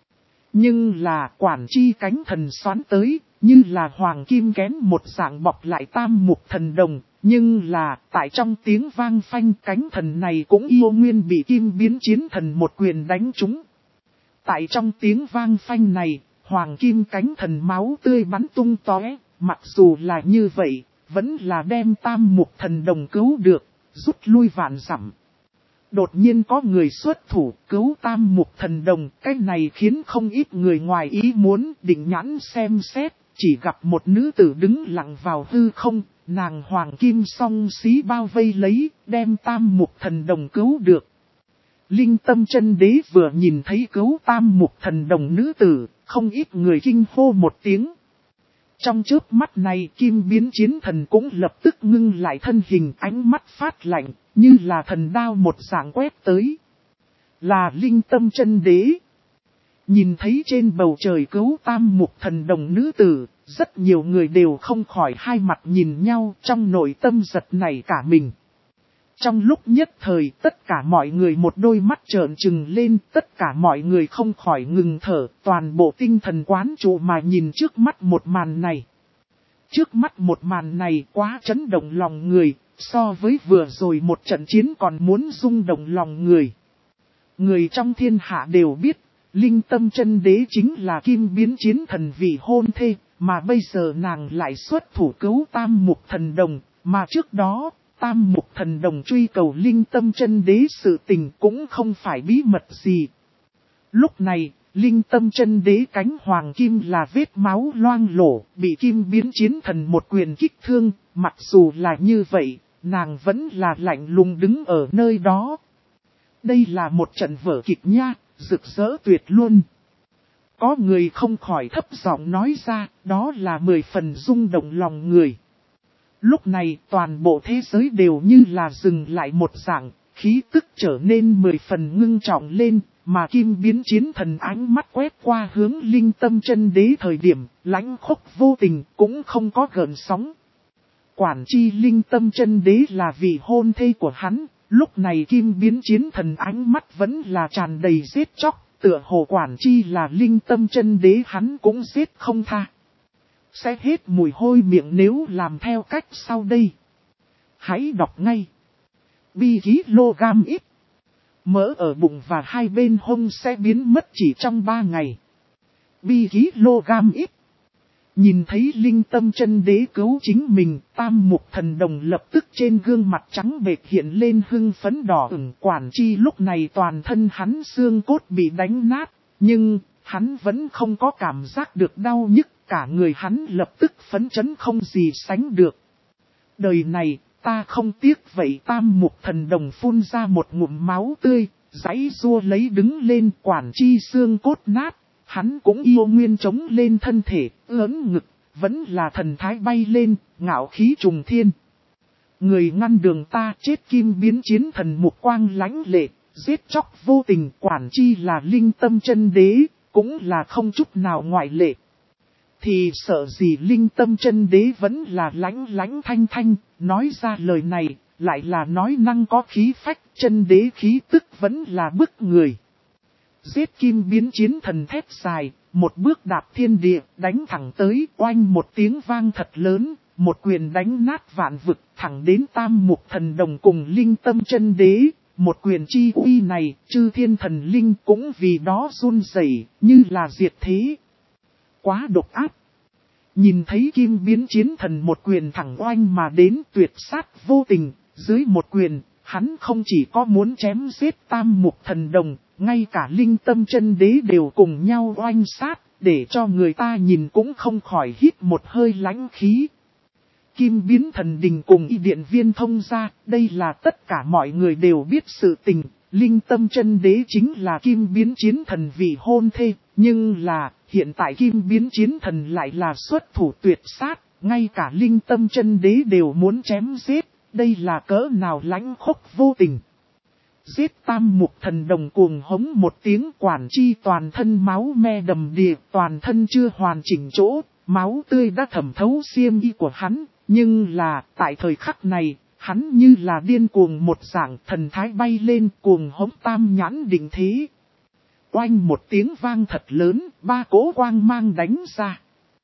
Nhưng là quản chi cánh thần xoắn tới, như là hoàng kim kén một dạng bọc lại tam mục thần đồng, nhưng là tại trong tiếng vang phanh cánh thần này cũng yêu nguyên bị kim biến chiến thần một quyền đánh trúng. Tại trong tiếng vang phanh này, hoàng kim cánh thần máu tươi bắn tung tóe, mặc dù là như vậy, vẫn là đem tam mục thần đồng cứu được, rút lui vạn dặm. Đột nhiên có người xuất thủ cứu tam mục thần đồng, cái này khiến không ít người ngoài ý muốn định nhãn xem xét, chỉ gặp một nữ tử đứng lặng vào hư không, nàng hoàng kim song xí bao vây lấy, đem tam mục thần đồng cứu được. Linh Tâm Chân Đế vừa nhìn thấy cứu tam mục thần đồng nữ tử, không ít người kinh hô một tiếng. Trong chớp mắt này kim biến chiến thần cũng lập tức ngưng lại thân hình, ánh mắt phát lạnh, như là thần đao một dạng quét tới. Là Linh Tâm Chân Đế. Nhìn thấy trên bầu trời cứu tam mục thần đồng nữ tử, rất nhiều người đều không khỏi hai mặt nhìn nhau, trong nội tâm giật nảy cả mình. Trong lúc nhất thời tất cả mọi người một đôi mắt trợn trừng lên, tất cả mọi người không khỏi ngừng thở, toàn bộ tinh thần quán trụ mà nhìn trước mắt một màn này. Trước mắt một màn này quá chấn động lòng người, so với vừa rồi một trận chiến còn muốn rung động lòng người. Người trong thiên hạ đều biết, Linh Tâm Chân Đế chính là Kim Biến Chiến Thần vị hôn thê, mà bây giờ nàng lại xuất thủ cứu Tam Mục Thần Đồng, mà trước đó, Tam Mục Thần Đồng truy cầu Linh Tâm Chân Đế sự tình cũng không phải bí mật gì. Lúc này, Linh Tâm Chân Đế cánh hoàng kim là vết máu loang lổ, bị Kim Biến Chiến Thần một quyền kích thương, mặc dù là như vậy, nàng vẫn là lạnh lùng đứng ở nơi đó. Đây là một trận vở kịch nha, rực rỡ tuyệt luôn. Có người không khỏi thấp giọng nói ra, đó là 10 phần rung động lòng người. Lúc này toàn bộ thế giới đều như là dừng lại một dạng, khí tức trở nên 10 phần ngưng trọng lên, mà Kim Biến Chiến Thần ánh mắt quét qua hướng Linh Tâm Chân Đế thời điểm, lãnh khốc vô tình cũng không có gợn sóng. Quản chi Linh Tâm Chân Đế là vị hôn thê của hắn, lúc này Kim Biến Chiến Thần ánh mắt vẫn là tràn đầy giết chóc, tựa hồ quản chi là Linh Tâm Chân Đế hắn cũng giết không tha. Sẽ hết mùi hôi miệng nếu làm theo cách sau đây. Hãy đọc ngay. Bi kg ít. Mỡ ở bụng và hai bên hông sẽ biến mất chỉ trong 3 ngày. Bi kg ít. Nhìn thấy Linh Tâm Chân Đế cứu chính mình, Tam Mục Thần Đồng lập tức trên gương mặt trắng bệch hiện lên hưng phấn đỏ ửng. Quản chi lúc này toàn thân hắn xương cốt bị đánh nát, nhưng hắn vẫn không có cảm giác được đau nhức, cả người hắn lập tức phấn chấn không gì sánh được. Đời này, ta không tiếc vậy. Tam Mục Thần Đồng phun ra một ngụm máu tươi, giãy giụa lấy đứng lên. Quản chi xương cốt nát, hắn cũng yêu nguyên chống lên thân thể, ưỡn ngực, vẫn là thần thái bay lên, ngạo khí trùng thiên. Người ngăn đường ta chết. Kim Biến Chiến Thần mục quang lãnh lệ, giết chóc vô tình. Quản chi là Linh Tâm Chân Đế, cũng là không chút nào ngoại lệ. Thì sợ gì Linh Tâm Chân Đế vẫn là lãnh thanh thanh, nói ra lời này, lại là nói năng có khí phách. Chân đế khí tức vẫn là bức người. Giết. Kim Biến Chiến Thần thét dài, một bước đạp thiên địa, đánh thẳng tới. Oanh một tiếng vang thật lớn, một quyền đánh nát vạn vực, thẳng đến Tam Mục Thần Đồng cùng Linh Tâm Chân Đế. Một quyền chi uy này, chư thiên thần linh cũng vì đó run rẩy, như là diệt thế. Quá độc ác. Nhìn thấy Kim Biến Chiến Thần một quyền thẳng oanh mà đến, tuyệt sát vô tình, dưới một quyền, hắn không chỉ có muốn chém giết Tam Mục Thần Đồng, ngay cả Linh Tâm Chân Đế đều cùng nhau oanh sát, để cho người ta nhìn cũng không khỏi hít một hơi lãnh khí. Kim Biến Thần Đình cùng Y Điện Viên thông ra, đây là tất cả mọi người đều biết sự tình. Linh Tâm Chân Đế chính là Kim Biến Chiến Thần vị hôn thê, nhưng là, hiện tại Kim Biến Chiến Thần lại là xuất thủ tuyệt sát, ngay cả Linh Tâm Chân Đế đều muốn chém giết, đây là cỡ nào lãnh khốc vô tình. Giết. Tam Mục Thần Đồng cuồng hống một tiếng, quản chi toàn thân máu me đầm đìa, toàn thân chưa hoàn chỉnh chỗ, máu tươi đã thẩm thấu xiêm y của hắn, nhưng là, tại thời khắc này, hắn như là điên cuồng một dạng, thần thái bay lên, cuồng hống tam nhãn định thế. Oanh một tiếng vang thật lớn, 3 cỗ quang mang đánh ra.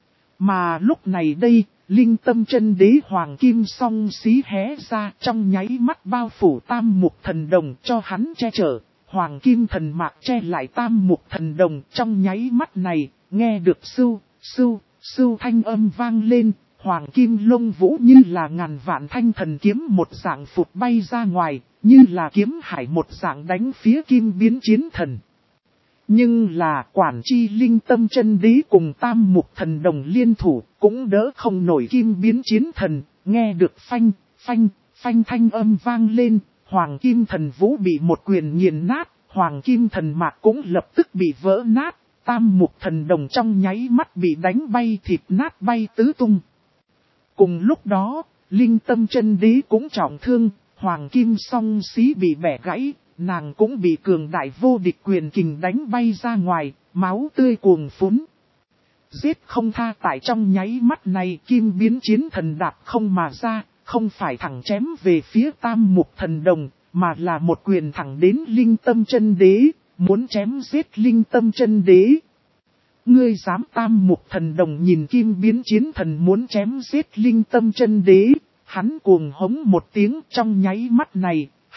Mà lúc này đây, Linh Tâm Chân Đế hoàng kim song xí hé ra, trong nháy mắt bao phủ Tam Mục Thần Đồng cho hắn che chở. Hoàng kim thần mạc che lại Tam Mục Thần Đồng, trong nháy mắt này, nghe được sưu, sưu, sưu thanh âm vang lên. Hoàng kim lông vũ như là ngàn vạn thanh thần kiếm một dạng phụt bay ra ngoài, như là kiếm hải một dạng đánh phía Kim Biến Chiến Thần. Nhưng là quản chi Linh Tâm Chân Đế cùng Tam Mục Thần Đồng liên thủ, cũng đỡ không nổi Kim Biến Chiến Thần. Nghe được phanh, phanh, phanh thanh âm vang lên, Hoàng Kim Thần Vũ bị một quyền nghiền nát, Hoàng Kim Thần Mạc cũng lập tức bị vỡ nát, Tam Mục Thần Đồng trong nháy mắt bị đánh bay thịt nát bay tứ tung. Cùng lúc đó, Linh Tâm Chân Đế cũng trọng thương, Hoàng Kim song xí bị bẻ gãy, nàng cũng bị cường đại vô địch quyền kình đánh bay ra ngoài, máu tươi cuồng phún. Giết không tha. Tại trong nháy mắt này, Kim Biến Chiến Thần đạp không mà ra, không phải thẳng chém về phía Tam Mục Thần Đồng, mà là một quyền thẳng đến Linh Tâm Chân Đế, muốn chém giết Linh Tâm Chân Đế. Ngươi dám? Tam Mục Thần Đồng nhìn Kim Biến Chiến Thần muốn chém giết Linh Tâm Chân Đế, hắn cuồng hống một tiếng, trong nháy mắt này,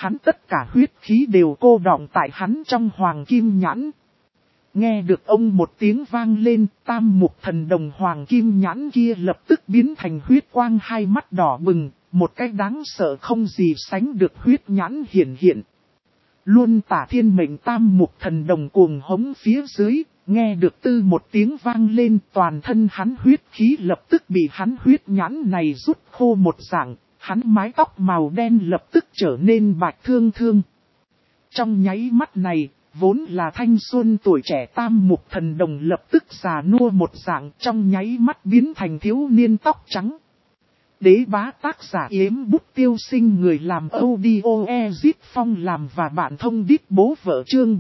hắn tất cả huyết khí đều cô đọng tại hắn trong hoàng kim nhãn. Nghe được ông một tiếng vang lên, tam mục thần đồng hoàng kim nhãn kia lập tức biến thành huyết quang, hai mắt đỏ bừng, một cái đáng sợ không gì sánh được huyết nhãn hiện hiện. Luôn Tả Thiên mệnh tam mục thần đồng cuồng hống phía dưới, nghe được tư một tiếng vang lên, toàn thân hắn huyết khí lập tức bị hắn huyết nhãn này rút khô một dạng, hắn mái tóc màu đen lập tức trở nên bạch thương thương. Trong nháy mắt này, vốn là thanh xuân tuổi trẻ tam mục thần đồng lập tức già nua một dạng, trong nháy mắt biến thành thiếu niên tóc trắng. Đế bá tác giả Yếm Bút Tiêu Sinh, người làm audio Ezit Phong làm và bạn thông đít bố vợ, chương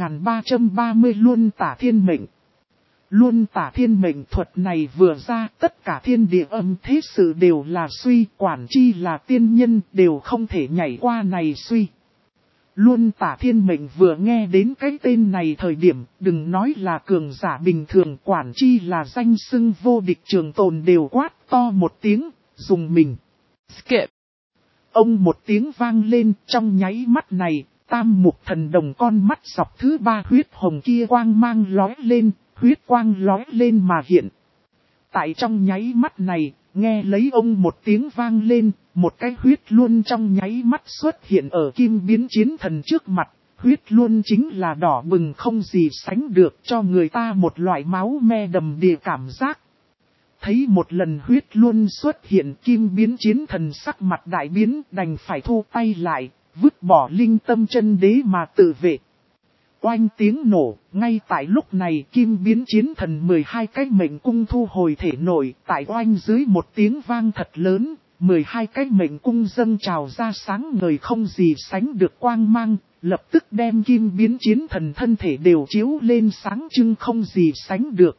4330 Luân Tả Thiên mệnh. Luân Tả Thiên mệnh thuật này vừa ra, tất cả thiên địa âm thế sự đều là suy, quản chi là tiên nhân đều không thể nhảy qua này suy. Luân Tả Thiên mệnh vừa nghe đến cái tên này thời điểm, đừng nói là cường giả bình thường, quản chi là danh xưng vô địch trường tồn đều quát to một tiếng, dùng mình. Skip. Ông một tiếng vang lên, trong nháy mắt này, tam mục thần đồng con mắt dọc thứ ba huyết hồng kia quang mang lóe lên, huyết quang lóe lên mà hiện. Tại trong nháy mắt này, nghe lấy ông một tiếng vang lên, một cái huyết luân trong nháy mắt xuất hiện ở kim biến chiến thần trước mặt. Huyết luân chính là đỏ bừng không gì sánh được, cho người ta một loại máu me đầm đìa cảm giác. Thấy một lần huyết luân xuất hiện, kim biến chiến thần sắc mặt đại biến, đành phải thu tay lại, vứt bỏ linh tâm chân đế mà tự vệ. Oanh tiếng nổ, ngay tại lúc này kim biến chiến thần 12 cái mệnh cung thu hồi thể nội, tại oanh dưới một tiếng vang thật lớn, 12 cái mệnh cung dâng trào ra sáng ngời không gì sánh được quang mang, lập tức đem kim biến chiến thần thân thể đều chiếu lên sáng trưng không gì sánh được.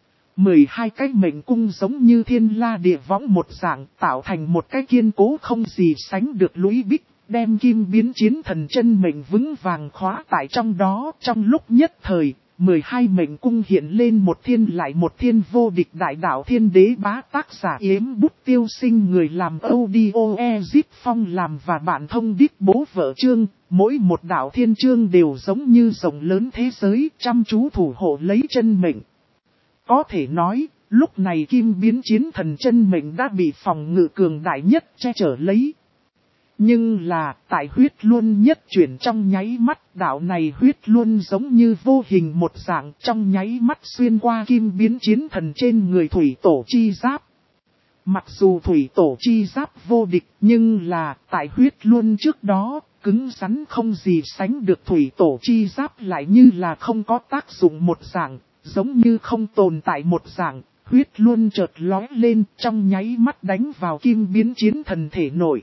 12 cái mệnh cung giống như thiên la địa võng một dạng, tạo thành một cái kiên cố không gì sánh được lũy bích, đem kim biến chiến thần chân mệnh vững vàng khóa tại trong đó. Trong lúc nhất thời, 12 mệnh cung hiện lên một thiên lại một thiên vô địch đại đạo thiên đế bá tác giả Yếm Bút Tiêu Sinh, người làm audio Ezit Phong làm và bạn thông đít bố vợ chương. Mỗi một đạo thiên chương đều giống như rộng lớn thế giới, chăm chú thủ hộ lấy chân mệnh. Có thể nói, lúc này kim biến chiến thần chân mệnh đã bị phòng ngự cường đại nhất che chở lấy. Nhưng là, tại huyết luân nhất chuyển trong nháy mắt, đạo này huyết luân giống như vô hình một dạng, trong nháy mắt xuyên qua kim biến chiến thần trên người thủy tổ chi giáp. Mặc dù thủy tổ chi giáp vô địch, nhưng là, tại huyết luân trước đó, cứng rắn không gì sánh được thủy tổ chi giáp lại như là không có tác dụng một dạng, giống như không tồn tại một dạng, huyết luân chợt lói lên, trong nháy mắt đánh vào kim biến chiến thần thể nội.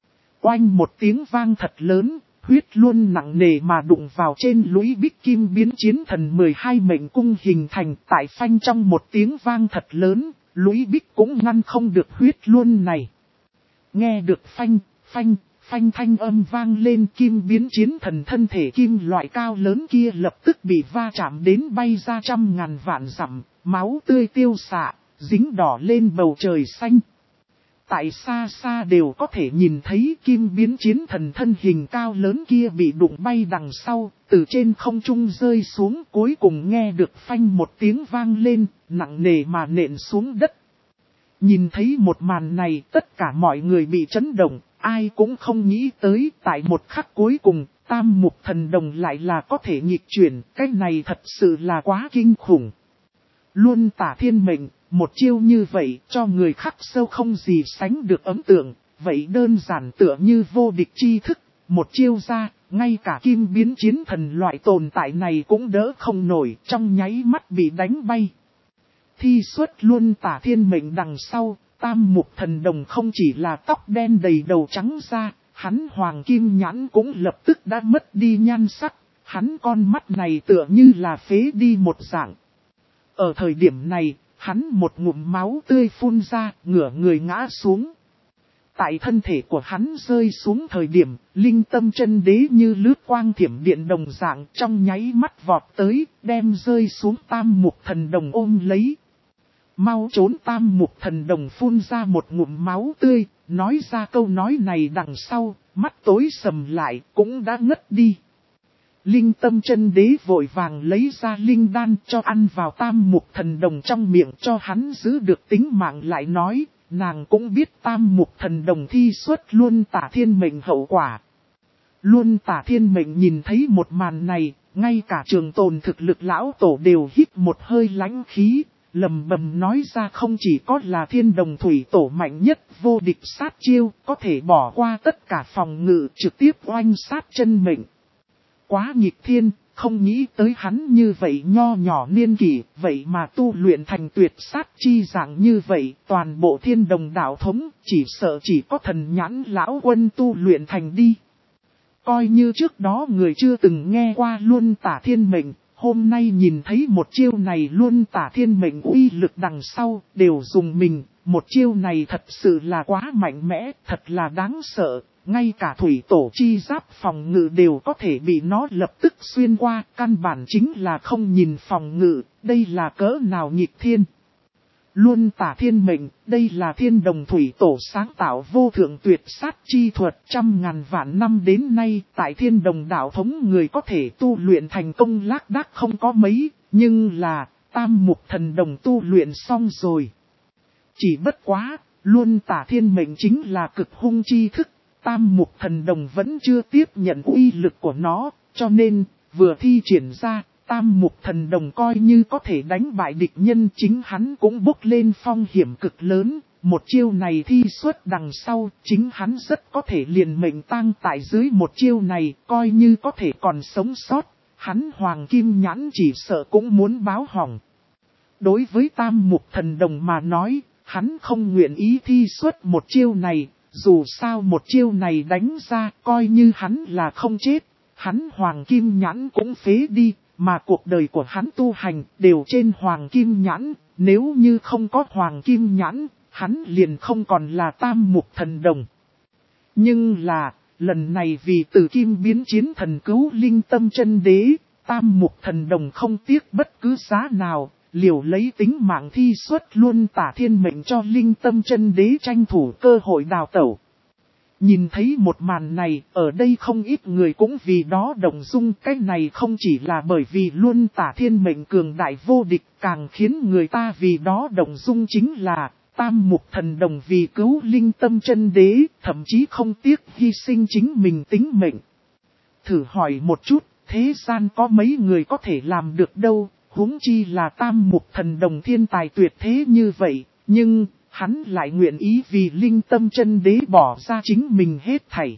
Oanh một tiếng vang thật lớn, huyết luân nặng nề mà đụng vào trên lũy bích kim biến chiến thần 12 mệnh cung hình thành, tại phanh trong một tiếng vang thật lớn, lũy bích cũng ngăn không được huyết luân này. Nghe được phanh thanh âm vang lên, kim biến chiến thần thân thể kim loại cao lớn kia lập tức bị va chạm đến bay ra trăm ngàn vạn dặm, máu tươi tiêu xạ, dính đỏ lên bầu trời xanh. Tại xa xa đều có thể nhìn thấy kim biến chiến thần thân hình cao lớn kia bị đụng bay đằng sau, từ trên không trung rơi xuống, cuối cùng nghe được phanh một tiếng vang lên, nặng nề mà nện xuống đất. Nhìn thấy một màn này, tất cả mọi người bị chấn động, ai cũng không nghĩ tới tại một khắc cuối cùng, tam mục thần đồng lại là có thể nghịch chuyển, cái này thật sự là quá kinh khủng. Luân Tả Thiên mệnh, một chiêu như vậy cho người khắc sâu không gì sánh được ấn tượng, vậy đơn giản tựa như vô địch chi thức, một chiêu ra, ngay cả kim biến chiến thần loại tồn tại này cũng đỡ không nổi, trong nháy mắt bị đánh bay. Thi xuất Luân Tả Thiên mệnh đằng sau, tam mục thần đồng không chỉ là tóc đen đầy đầu trắng da, hắn hoàng kim nhãn cũng lập tức đã mất đi nhan sắc, hắn con mắt này tựa như là phế đi một dạng. Ở thời điểm này, hắn một ngụm máu tươi phun ra, ngửa người ngã xuống. Tại thân thể của hắn rơi xuống thời điểm, linh tâm chân đế như lướt quang thiểm điện đồng dạng trong nháy mắt vọt tới, đem rơi xuống tam mục thần đồng ôm lấy. Mau trốn, tam mục thần đồng phun ra một ngụm máu tươi, nói ra câu nói này đằng sau, mắt tối sầm lại cũng đã ngất đi. Linh Tâm Chân Đế vội vàng lấy ra linh đan cho ăn vào Tam Mục Thần Đồng trong miệng cho hắn giữ được tính mạng, lại nói, nàng cũng biết Tam Mục Thần Đồng thi xuất Luân Tả Thiên Mệnh hậu quả. Luân Tả Thiên Mệnh nhìn thấy một màn này, ngay cả Trường Tồn thực lực lão tổ đều hít một hơi lãnh khí, lầm bầm nói ra không chỉ có là Thiên Đồng Thủy Tổ mạnh nhất vô địch sát chiêu, có thể bỏ qua tất cả phòng ngự trực tiếp oanh sát chân mệnh. Quá nghịch thiên, không nghĩ tới hắn như vậy nho nhỏ niên kỷ, vậy mà tu luyện thành tuyệt sát chi dạng như vậy, toàn bộ Thiên Đồng đạo thống, chỉ sợ chỉ có thần nhãn lão quân tu luyện thành đi. Coi như trước đó người chưa từng nghe qua Luân Tả Thiên Mệnh, hôm nay nhìn thấy một chiêu này Luân Tả Thiên Mệnh uy lực đằng sau, đều dùng mình, một chiêu này thật sự là quá mạnh mẽ, thật là đáng sợ. Ngay cả thủy tổ chi giáp phòng ngự đều có thể bị nó lập tức xuyên qua, căn bản chính là không nhìn phòng ngự, đây là cỡ nào nghịch thiên. Luân Tả Thiên Mệnh, đây là Thiên Đồng Thủy Tổ sáng tạo vô thượng tuyệt sát chi thuật, trăm ngàn vạn năm đến nay, tại Thiên Đồng đạo thống người có thể tu luyện thành công lác đác không có mấy, nhưng là, Tam Mục Thần Đồng tu luyện xong rồi. Chỉ bất quá, Luân Tả Thiên Mệnh chính là cực hung chi thức. Tam Mục Thần Đồng vẫn chưa tiếp nhận uy lực của nó, cho nên, vừa thi triển ra, Tam Mục Thần Đồng coi như có thể đánh bại địch nhân, chính hắn cũng bốc lên phong hiểm cực lớn. Một chiêu này thi xuất đằng sau, chính hắn rất có thể liền mệnh tang tại dưới một chiêu này, coi như có thể còn sống sót, hắn Hoàng Kim Nhãn chỉ sợ cũng muốn báo hỏng. Đối với Tam Mục Thần Đồng mà nói, hắn không nguyện ý thi xuất một chiêu này. Dù sao một chiêu này đánh ra, coi như hắn là không chết, hắn Hoàng Kim Nhãn cũng phế đi, mà cuộc đời của hắn tu hành đều trên Hoàng Kim Nhãn, nếu như không có Hoàng Kim Nhãn, hắn liền không còn là Tam Mục Thần Đồng. Nhưng là, lần này vì từ kim biến chiến thần cứu Linh Tâm Chân Đế, Tam Mục Thần Đồng không tiếc bất cứ giá nào. Liều lấy tính mạng thi xuất Luân Tả Thiên Mệnh cho Linh Tâm Chân Đế tranh thủ cơ hội đào tẩu. Nhìn thấy một màn này, ở đây không ít người cũng vì đó động dung. Cái này không chỉ là bởi vì Luân Tả Thiên Mệnh cường đại vô địch, càng khiến người ta vì đó động dung chính là Tam Mục Thần Đồng vì cứu Linh Tâm Chân Đế, thậm chí không tiếc hy sinh chính mình tính mệnh. Thử hỏi một chút, thế gian có mấy người có thể làm được đâu? Huống chi là Tam Mục Thần Đồng thiên tài tuyệt thế như vậy, nhưng hắn lại nguyện ý vì Linh Tâm Chân Đế bỏ ra chính mình hết thảy.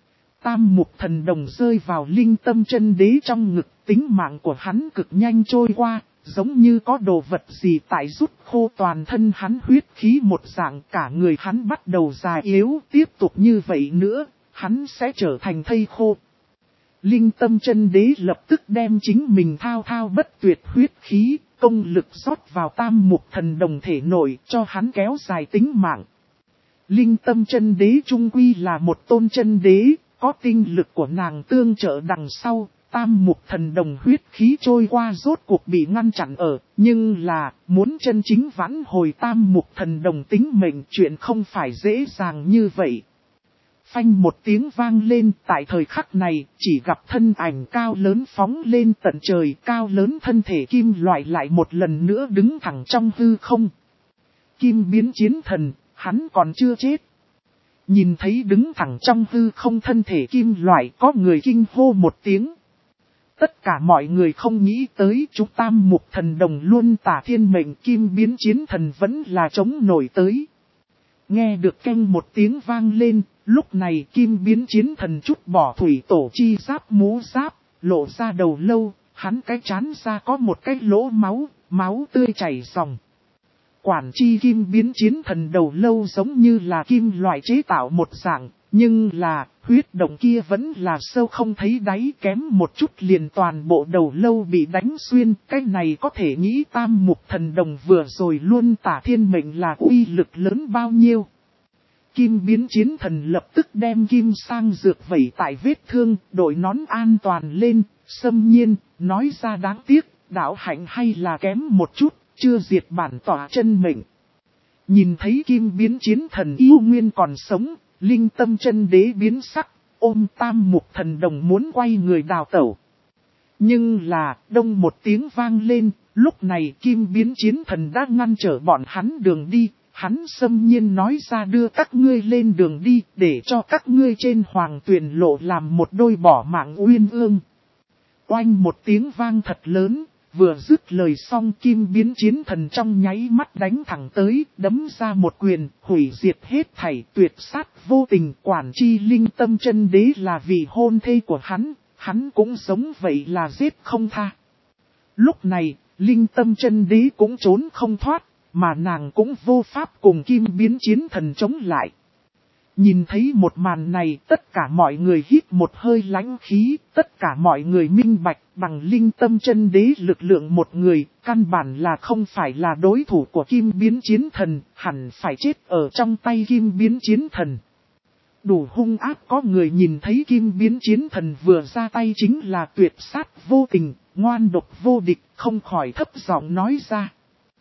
Tam Mục Thần Đồng rơi vào Linh Tâm Chân Đế trong ngực, tính mạng của hắn cực nhanh trôi qua, giống như có đồ vật gì tại rút khô toàn thân hắn huyết khí một dạng, cả người hắn bắt đầu già yếu, tiếp tục như vậy nữa, hắn sẽ trở thành thây khô. Linh Tâm Chân Đế lập tức đem chính mình thao thao bất tuyệt huyết khí, công lực rót vào Tam Mục Thần Đồng thể nội cho hắn kéo dài tính mạng. Linh Tâm Chân Đế trung quy là một tôn chân đế, có tinh lực của nàng tương trợ đằng sau, Tam Mục Thần Đồng huyết khí trôi qua rốt cuộc bị ngăn chặn ở, nhưng là muốn chân chính vãn hồi Tam Mục Thần Đồng tính mệnh chuyện không phải dễ dàng như vậy. Phanh một tiếng vang lên, tại thời khắc này, chỉ gặp thân ảnh cao lớn phóng lên tận trời, cao lớn thân thể kim loại lại một lần nữa đứng thẳng trong hư không. Kim biến chiến thần, hắn còn chưa chết. Nhìn thấy đứng thẳng trong hư không thân thể kim loại, có người kinh hô một tiếng. Tất cả mọi người không nghĩ tới chúng Tam Mục Thần Đồng Luân Tả Thiên Mệnh kim biến chiến thần vẫn là chống nổi tới. Nghe được keng một tiếng vang lên, lúc này kim biến chiến thần chút bỏ thủy tổ chi giáp mũ giáp, lộ ra đầu lâu, hắn cái trán ra có một cái lỗ máu, máu tươi chảy ròng. Quản chi kim biến chiến thần đầu lâu giống như là kim loại chế tạo một dạng, nhưng là huyết động kia vẫn là sâu không thấy đáy, kém một chút liền toàn bộ đầu lâu bị đánh xuyên. Cái này có thể nghĩ Tam Mục Thần Đồng vừa rồi Luân Tả Thiên Mệnh là uy lực lớn bao nhiêu. Kim biến chiến thần lập tức đem kim sang dược vẩy tại vết thương, đội nón an toàn lên, xâm nhiên, nói ra đáng tiếc, đạo hạnh hay là kém một chút, chưa diệt bản tỏa chân mệnh. Nhìn thấy kim biến chiến thần yêu nguyên còn sống, Linh Tâm Chân Đế biến sắc, ôm Tam Mục Thần Đồng muốn quay người đào tẩu. Nhưng là, đông một tiếng vang lên, lúc này Kim Biến Chiến Thần đã ngăn trở bọn hắn đường đi. Hắn xâm nhiên nói ra đưa các ngươi lên đường đi, để cho các ngươi trên hoàng tuyền lộ làm một đôi bỏ mạng uyên ương. Oanh một tiếng vang thật lớn, vừa dứt lời xong Kim Biến Chiến Thần trong nháy mắt đánh thẳng tới, đấm ra một quyền, hủy diệt hết thảy, tuyệt sát vô tình. Quản chi Linh Tâm Chân Đế là vị hôn thê của hắn cũng giống vậy là giết không tha. Lúc này, Linh Tâm Chân Đế cũng trốn không thoát, mà nàng cũng vô pháp cùng Kim Biến Chiến Thần chống lại. Nhìn thấy một màn này, tất cả mọi người hít một hơi lãnh khí, tất cả mọi người minh bạch bằng Linh Tâm Chân Đế lực lượng một người, căn bản là không phải là đối thủ của Kim Biến Chiến Thần, hẳn phải chết ở trong tay Kim Biến Chiến Thần. Đủ hung ác, có người nhìn thấy Kim Biến Chiến Thần vừa ra tay chính là tuyệt sát vô tình, ngoan độc vô địch, không khỏi thấp giọng nói ra.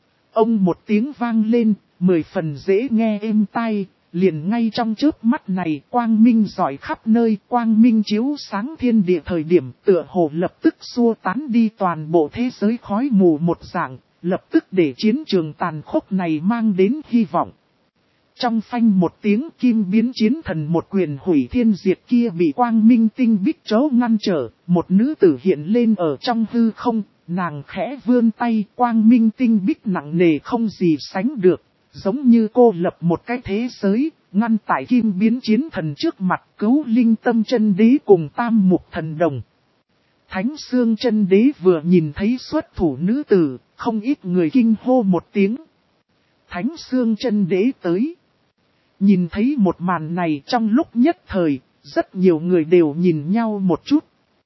Ông một tiếng vang lên, 10 phần dễ nghe êm tai, liền ngay trong chớp mắt này quang minh rọi khắp nơi, quang minh chiếu sáng thiên địa thời điểm tựa hồ lập tức xua tán đi toàn bộ thế giới khói mù một dạng, lập tức để chiến trường tàn khốc này mang đến hy vọng. Trong phanh một tiếng Kim Biến Chiến Thần một quyền hủy thiên diệt kia bị quang minh tinh bích chấu ngăn trở, một nữ tử hiện lên ở trong hư không, nàng khẽ vươn tay, quang minh tinh bích nặng nề không gì sánh được, giống như cô lập một cái thế giới, ngăn tại Kim Biến Chiến Thần trước mặt cứu Linh Tâm Chân Đế cùng Tam Mục Thần Đồng. Thánh Xương Chân Đế vừa nhìn thấy xuất thủ nữ tử, không ít người kinh hô một tiếng. Thánh Xương Chân Đế tới. Nhìn thấy một màn này trong lúc nhất thời, rất nhiều người đều nhìn nhau một chút.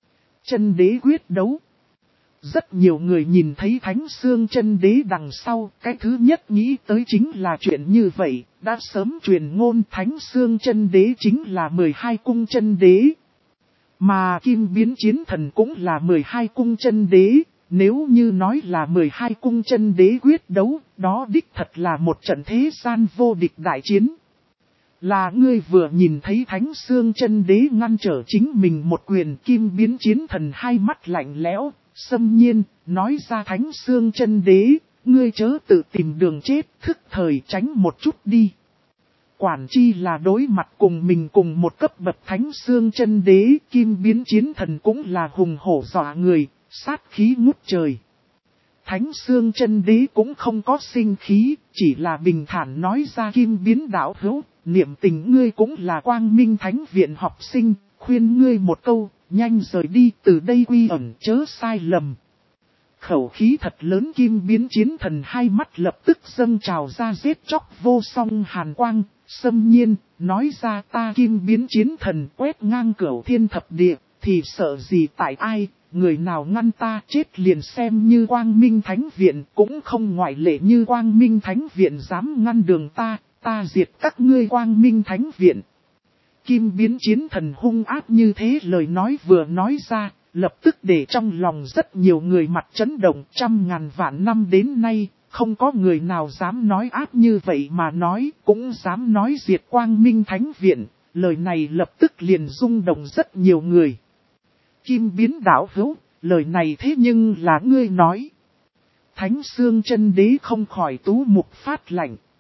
Chân Đế quyết đấu. Rất nhiều người nhìn thấy Thánh Xương Chân Đế đằng sau, cái thứ nhất nghĩ tới chính là chuyện như vậy, đã sớm truyền ngôn Thánh Xương Chân Đế chính là 12 cung chân đế. Mà Kim Biến Chiến Thần cũng là 12 cung chân đế, nếu như nói là 12 cung chân đế quyết đấu, đó đích thật là một trận thế gian vô địch đại chiến. Là ngươi vừa nhìn thấy Thánh Xương Chân Đế ngăn trở chính mình một quyền. Kim Biến Chiến Thần hai mắt lạnh lẽo, xâm nhiên, nói ra Thánh Xương Chân Đế, ngươi chớ tự tìm đường chết, thức thời tránh một chút đi. Quản chi là đối mặt cùng mình cùng một cấp bậc Thánh Xương Chân Đế, Kim Biến Chiến Thần cũng là hùng hổ dọa người, sát khí ngút trời. Thánh Xương Chân Đế cũng không có sinh khí, chỉ là bình thản nói ra Kim Biến đạo hữu, niệm tình ngươi cũng là Quang Minh Thánh Viện học sinh, khuyên ngươi một câu, nhanh rời đi từ đây quy ẩn chớ sai lầm. Khẩu khí thật lớn. Kim Biến Chiến Thần hai mắt lập tức dâng trào ra giết chóc vô song hàn quang, xâm nhiên, nói ra ta Kim Biến Chiến Thần quét ngang cửu thiên thập địa, thì sợ gì tại ai, người nào ngăn ta chết liền xem như Quang Minh Thánh Viện, cũng không ngoại lệ như Quang Minh Thánh Viện dám ngăn đường ta diệt các ngươi Quang Minh Thánh Viện. Kim Biến Chiến Thần hung ác như thế lời nói vừa nói ra, lập tức để trong lòng rất nhiều người mặt chấn động. 100.000 vạn năm đến nay, không có người nào dám nói ác như vậy mà nói, cũng dám nói diệt Quang Minh Thánh Viện, lời này lập tức liền rung động rất nhiều người. Kim Biến đạo hữu, lời này thế nhưng là ngươi nói. Thánh Xương Chân Đế không khỏi tú mục phát lạnh.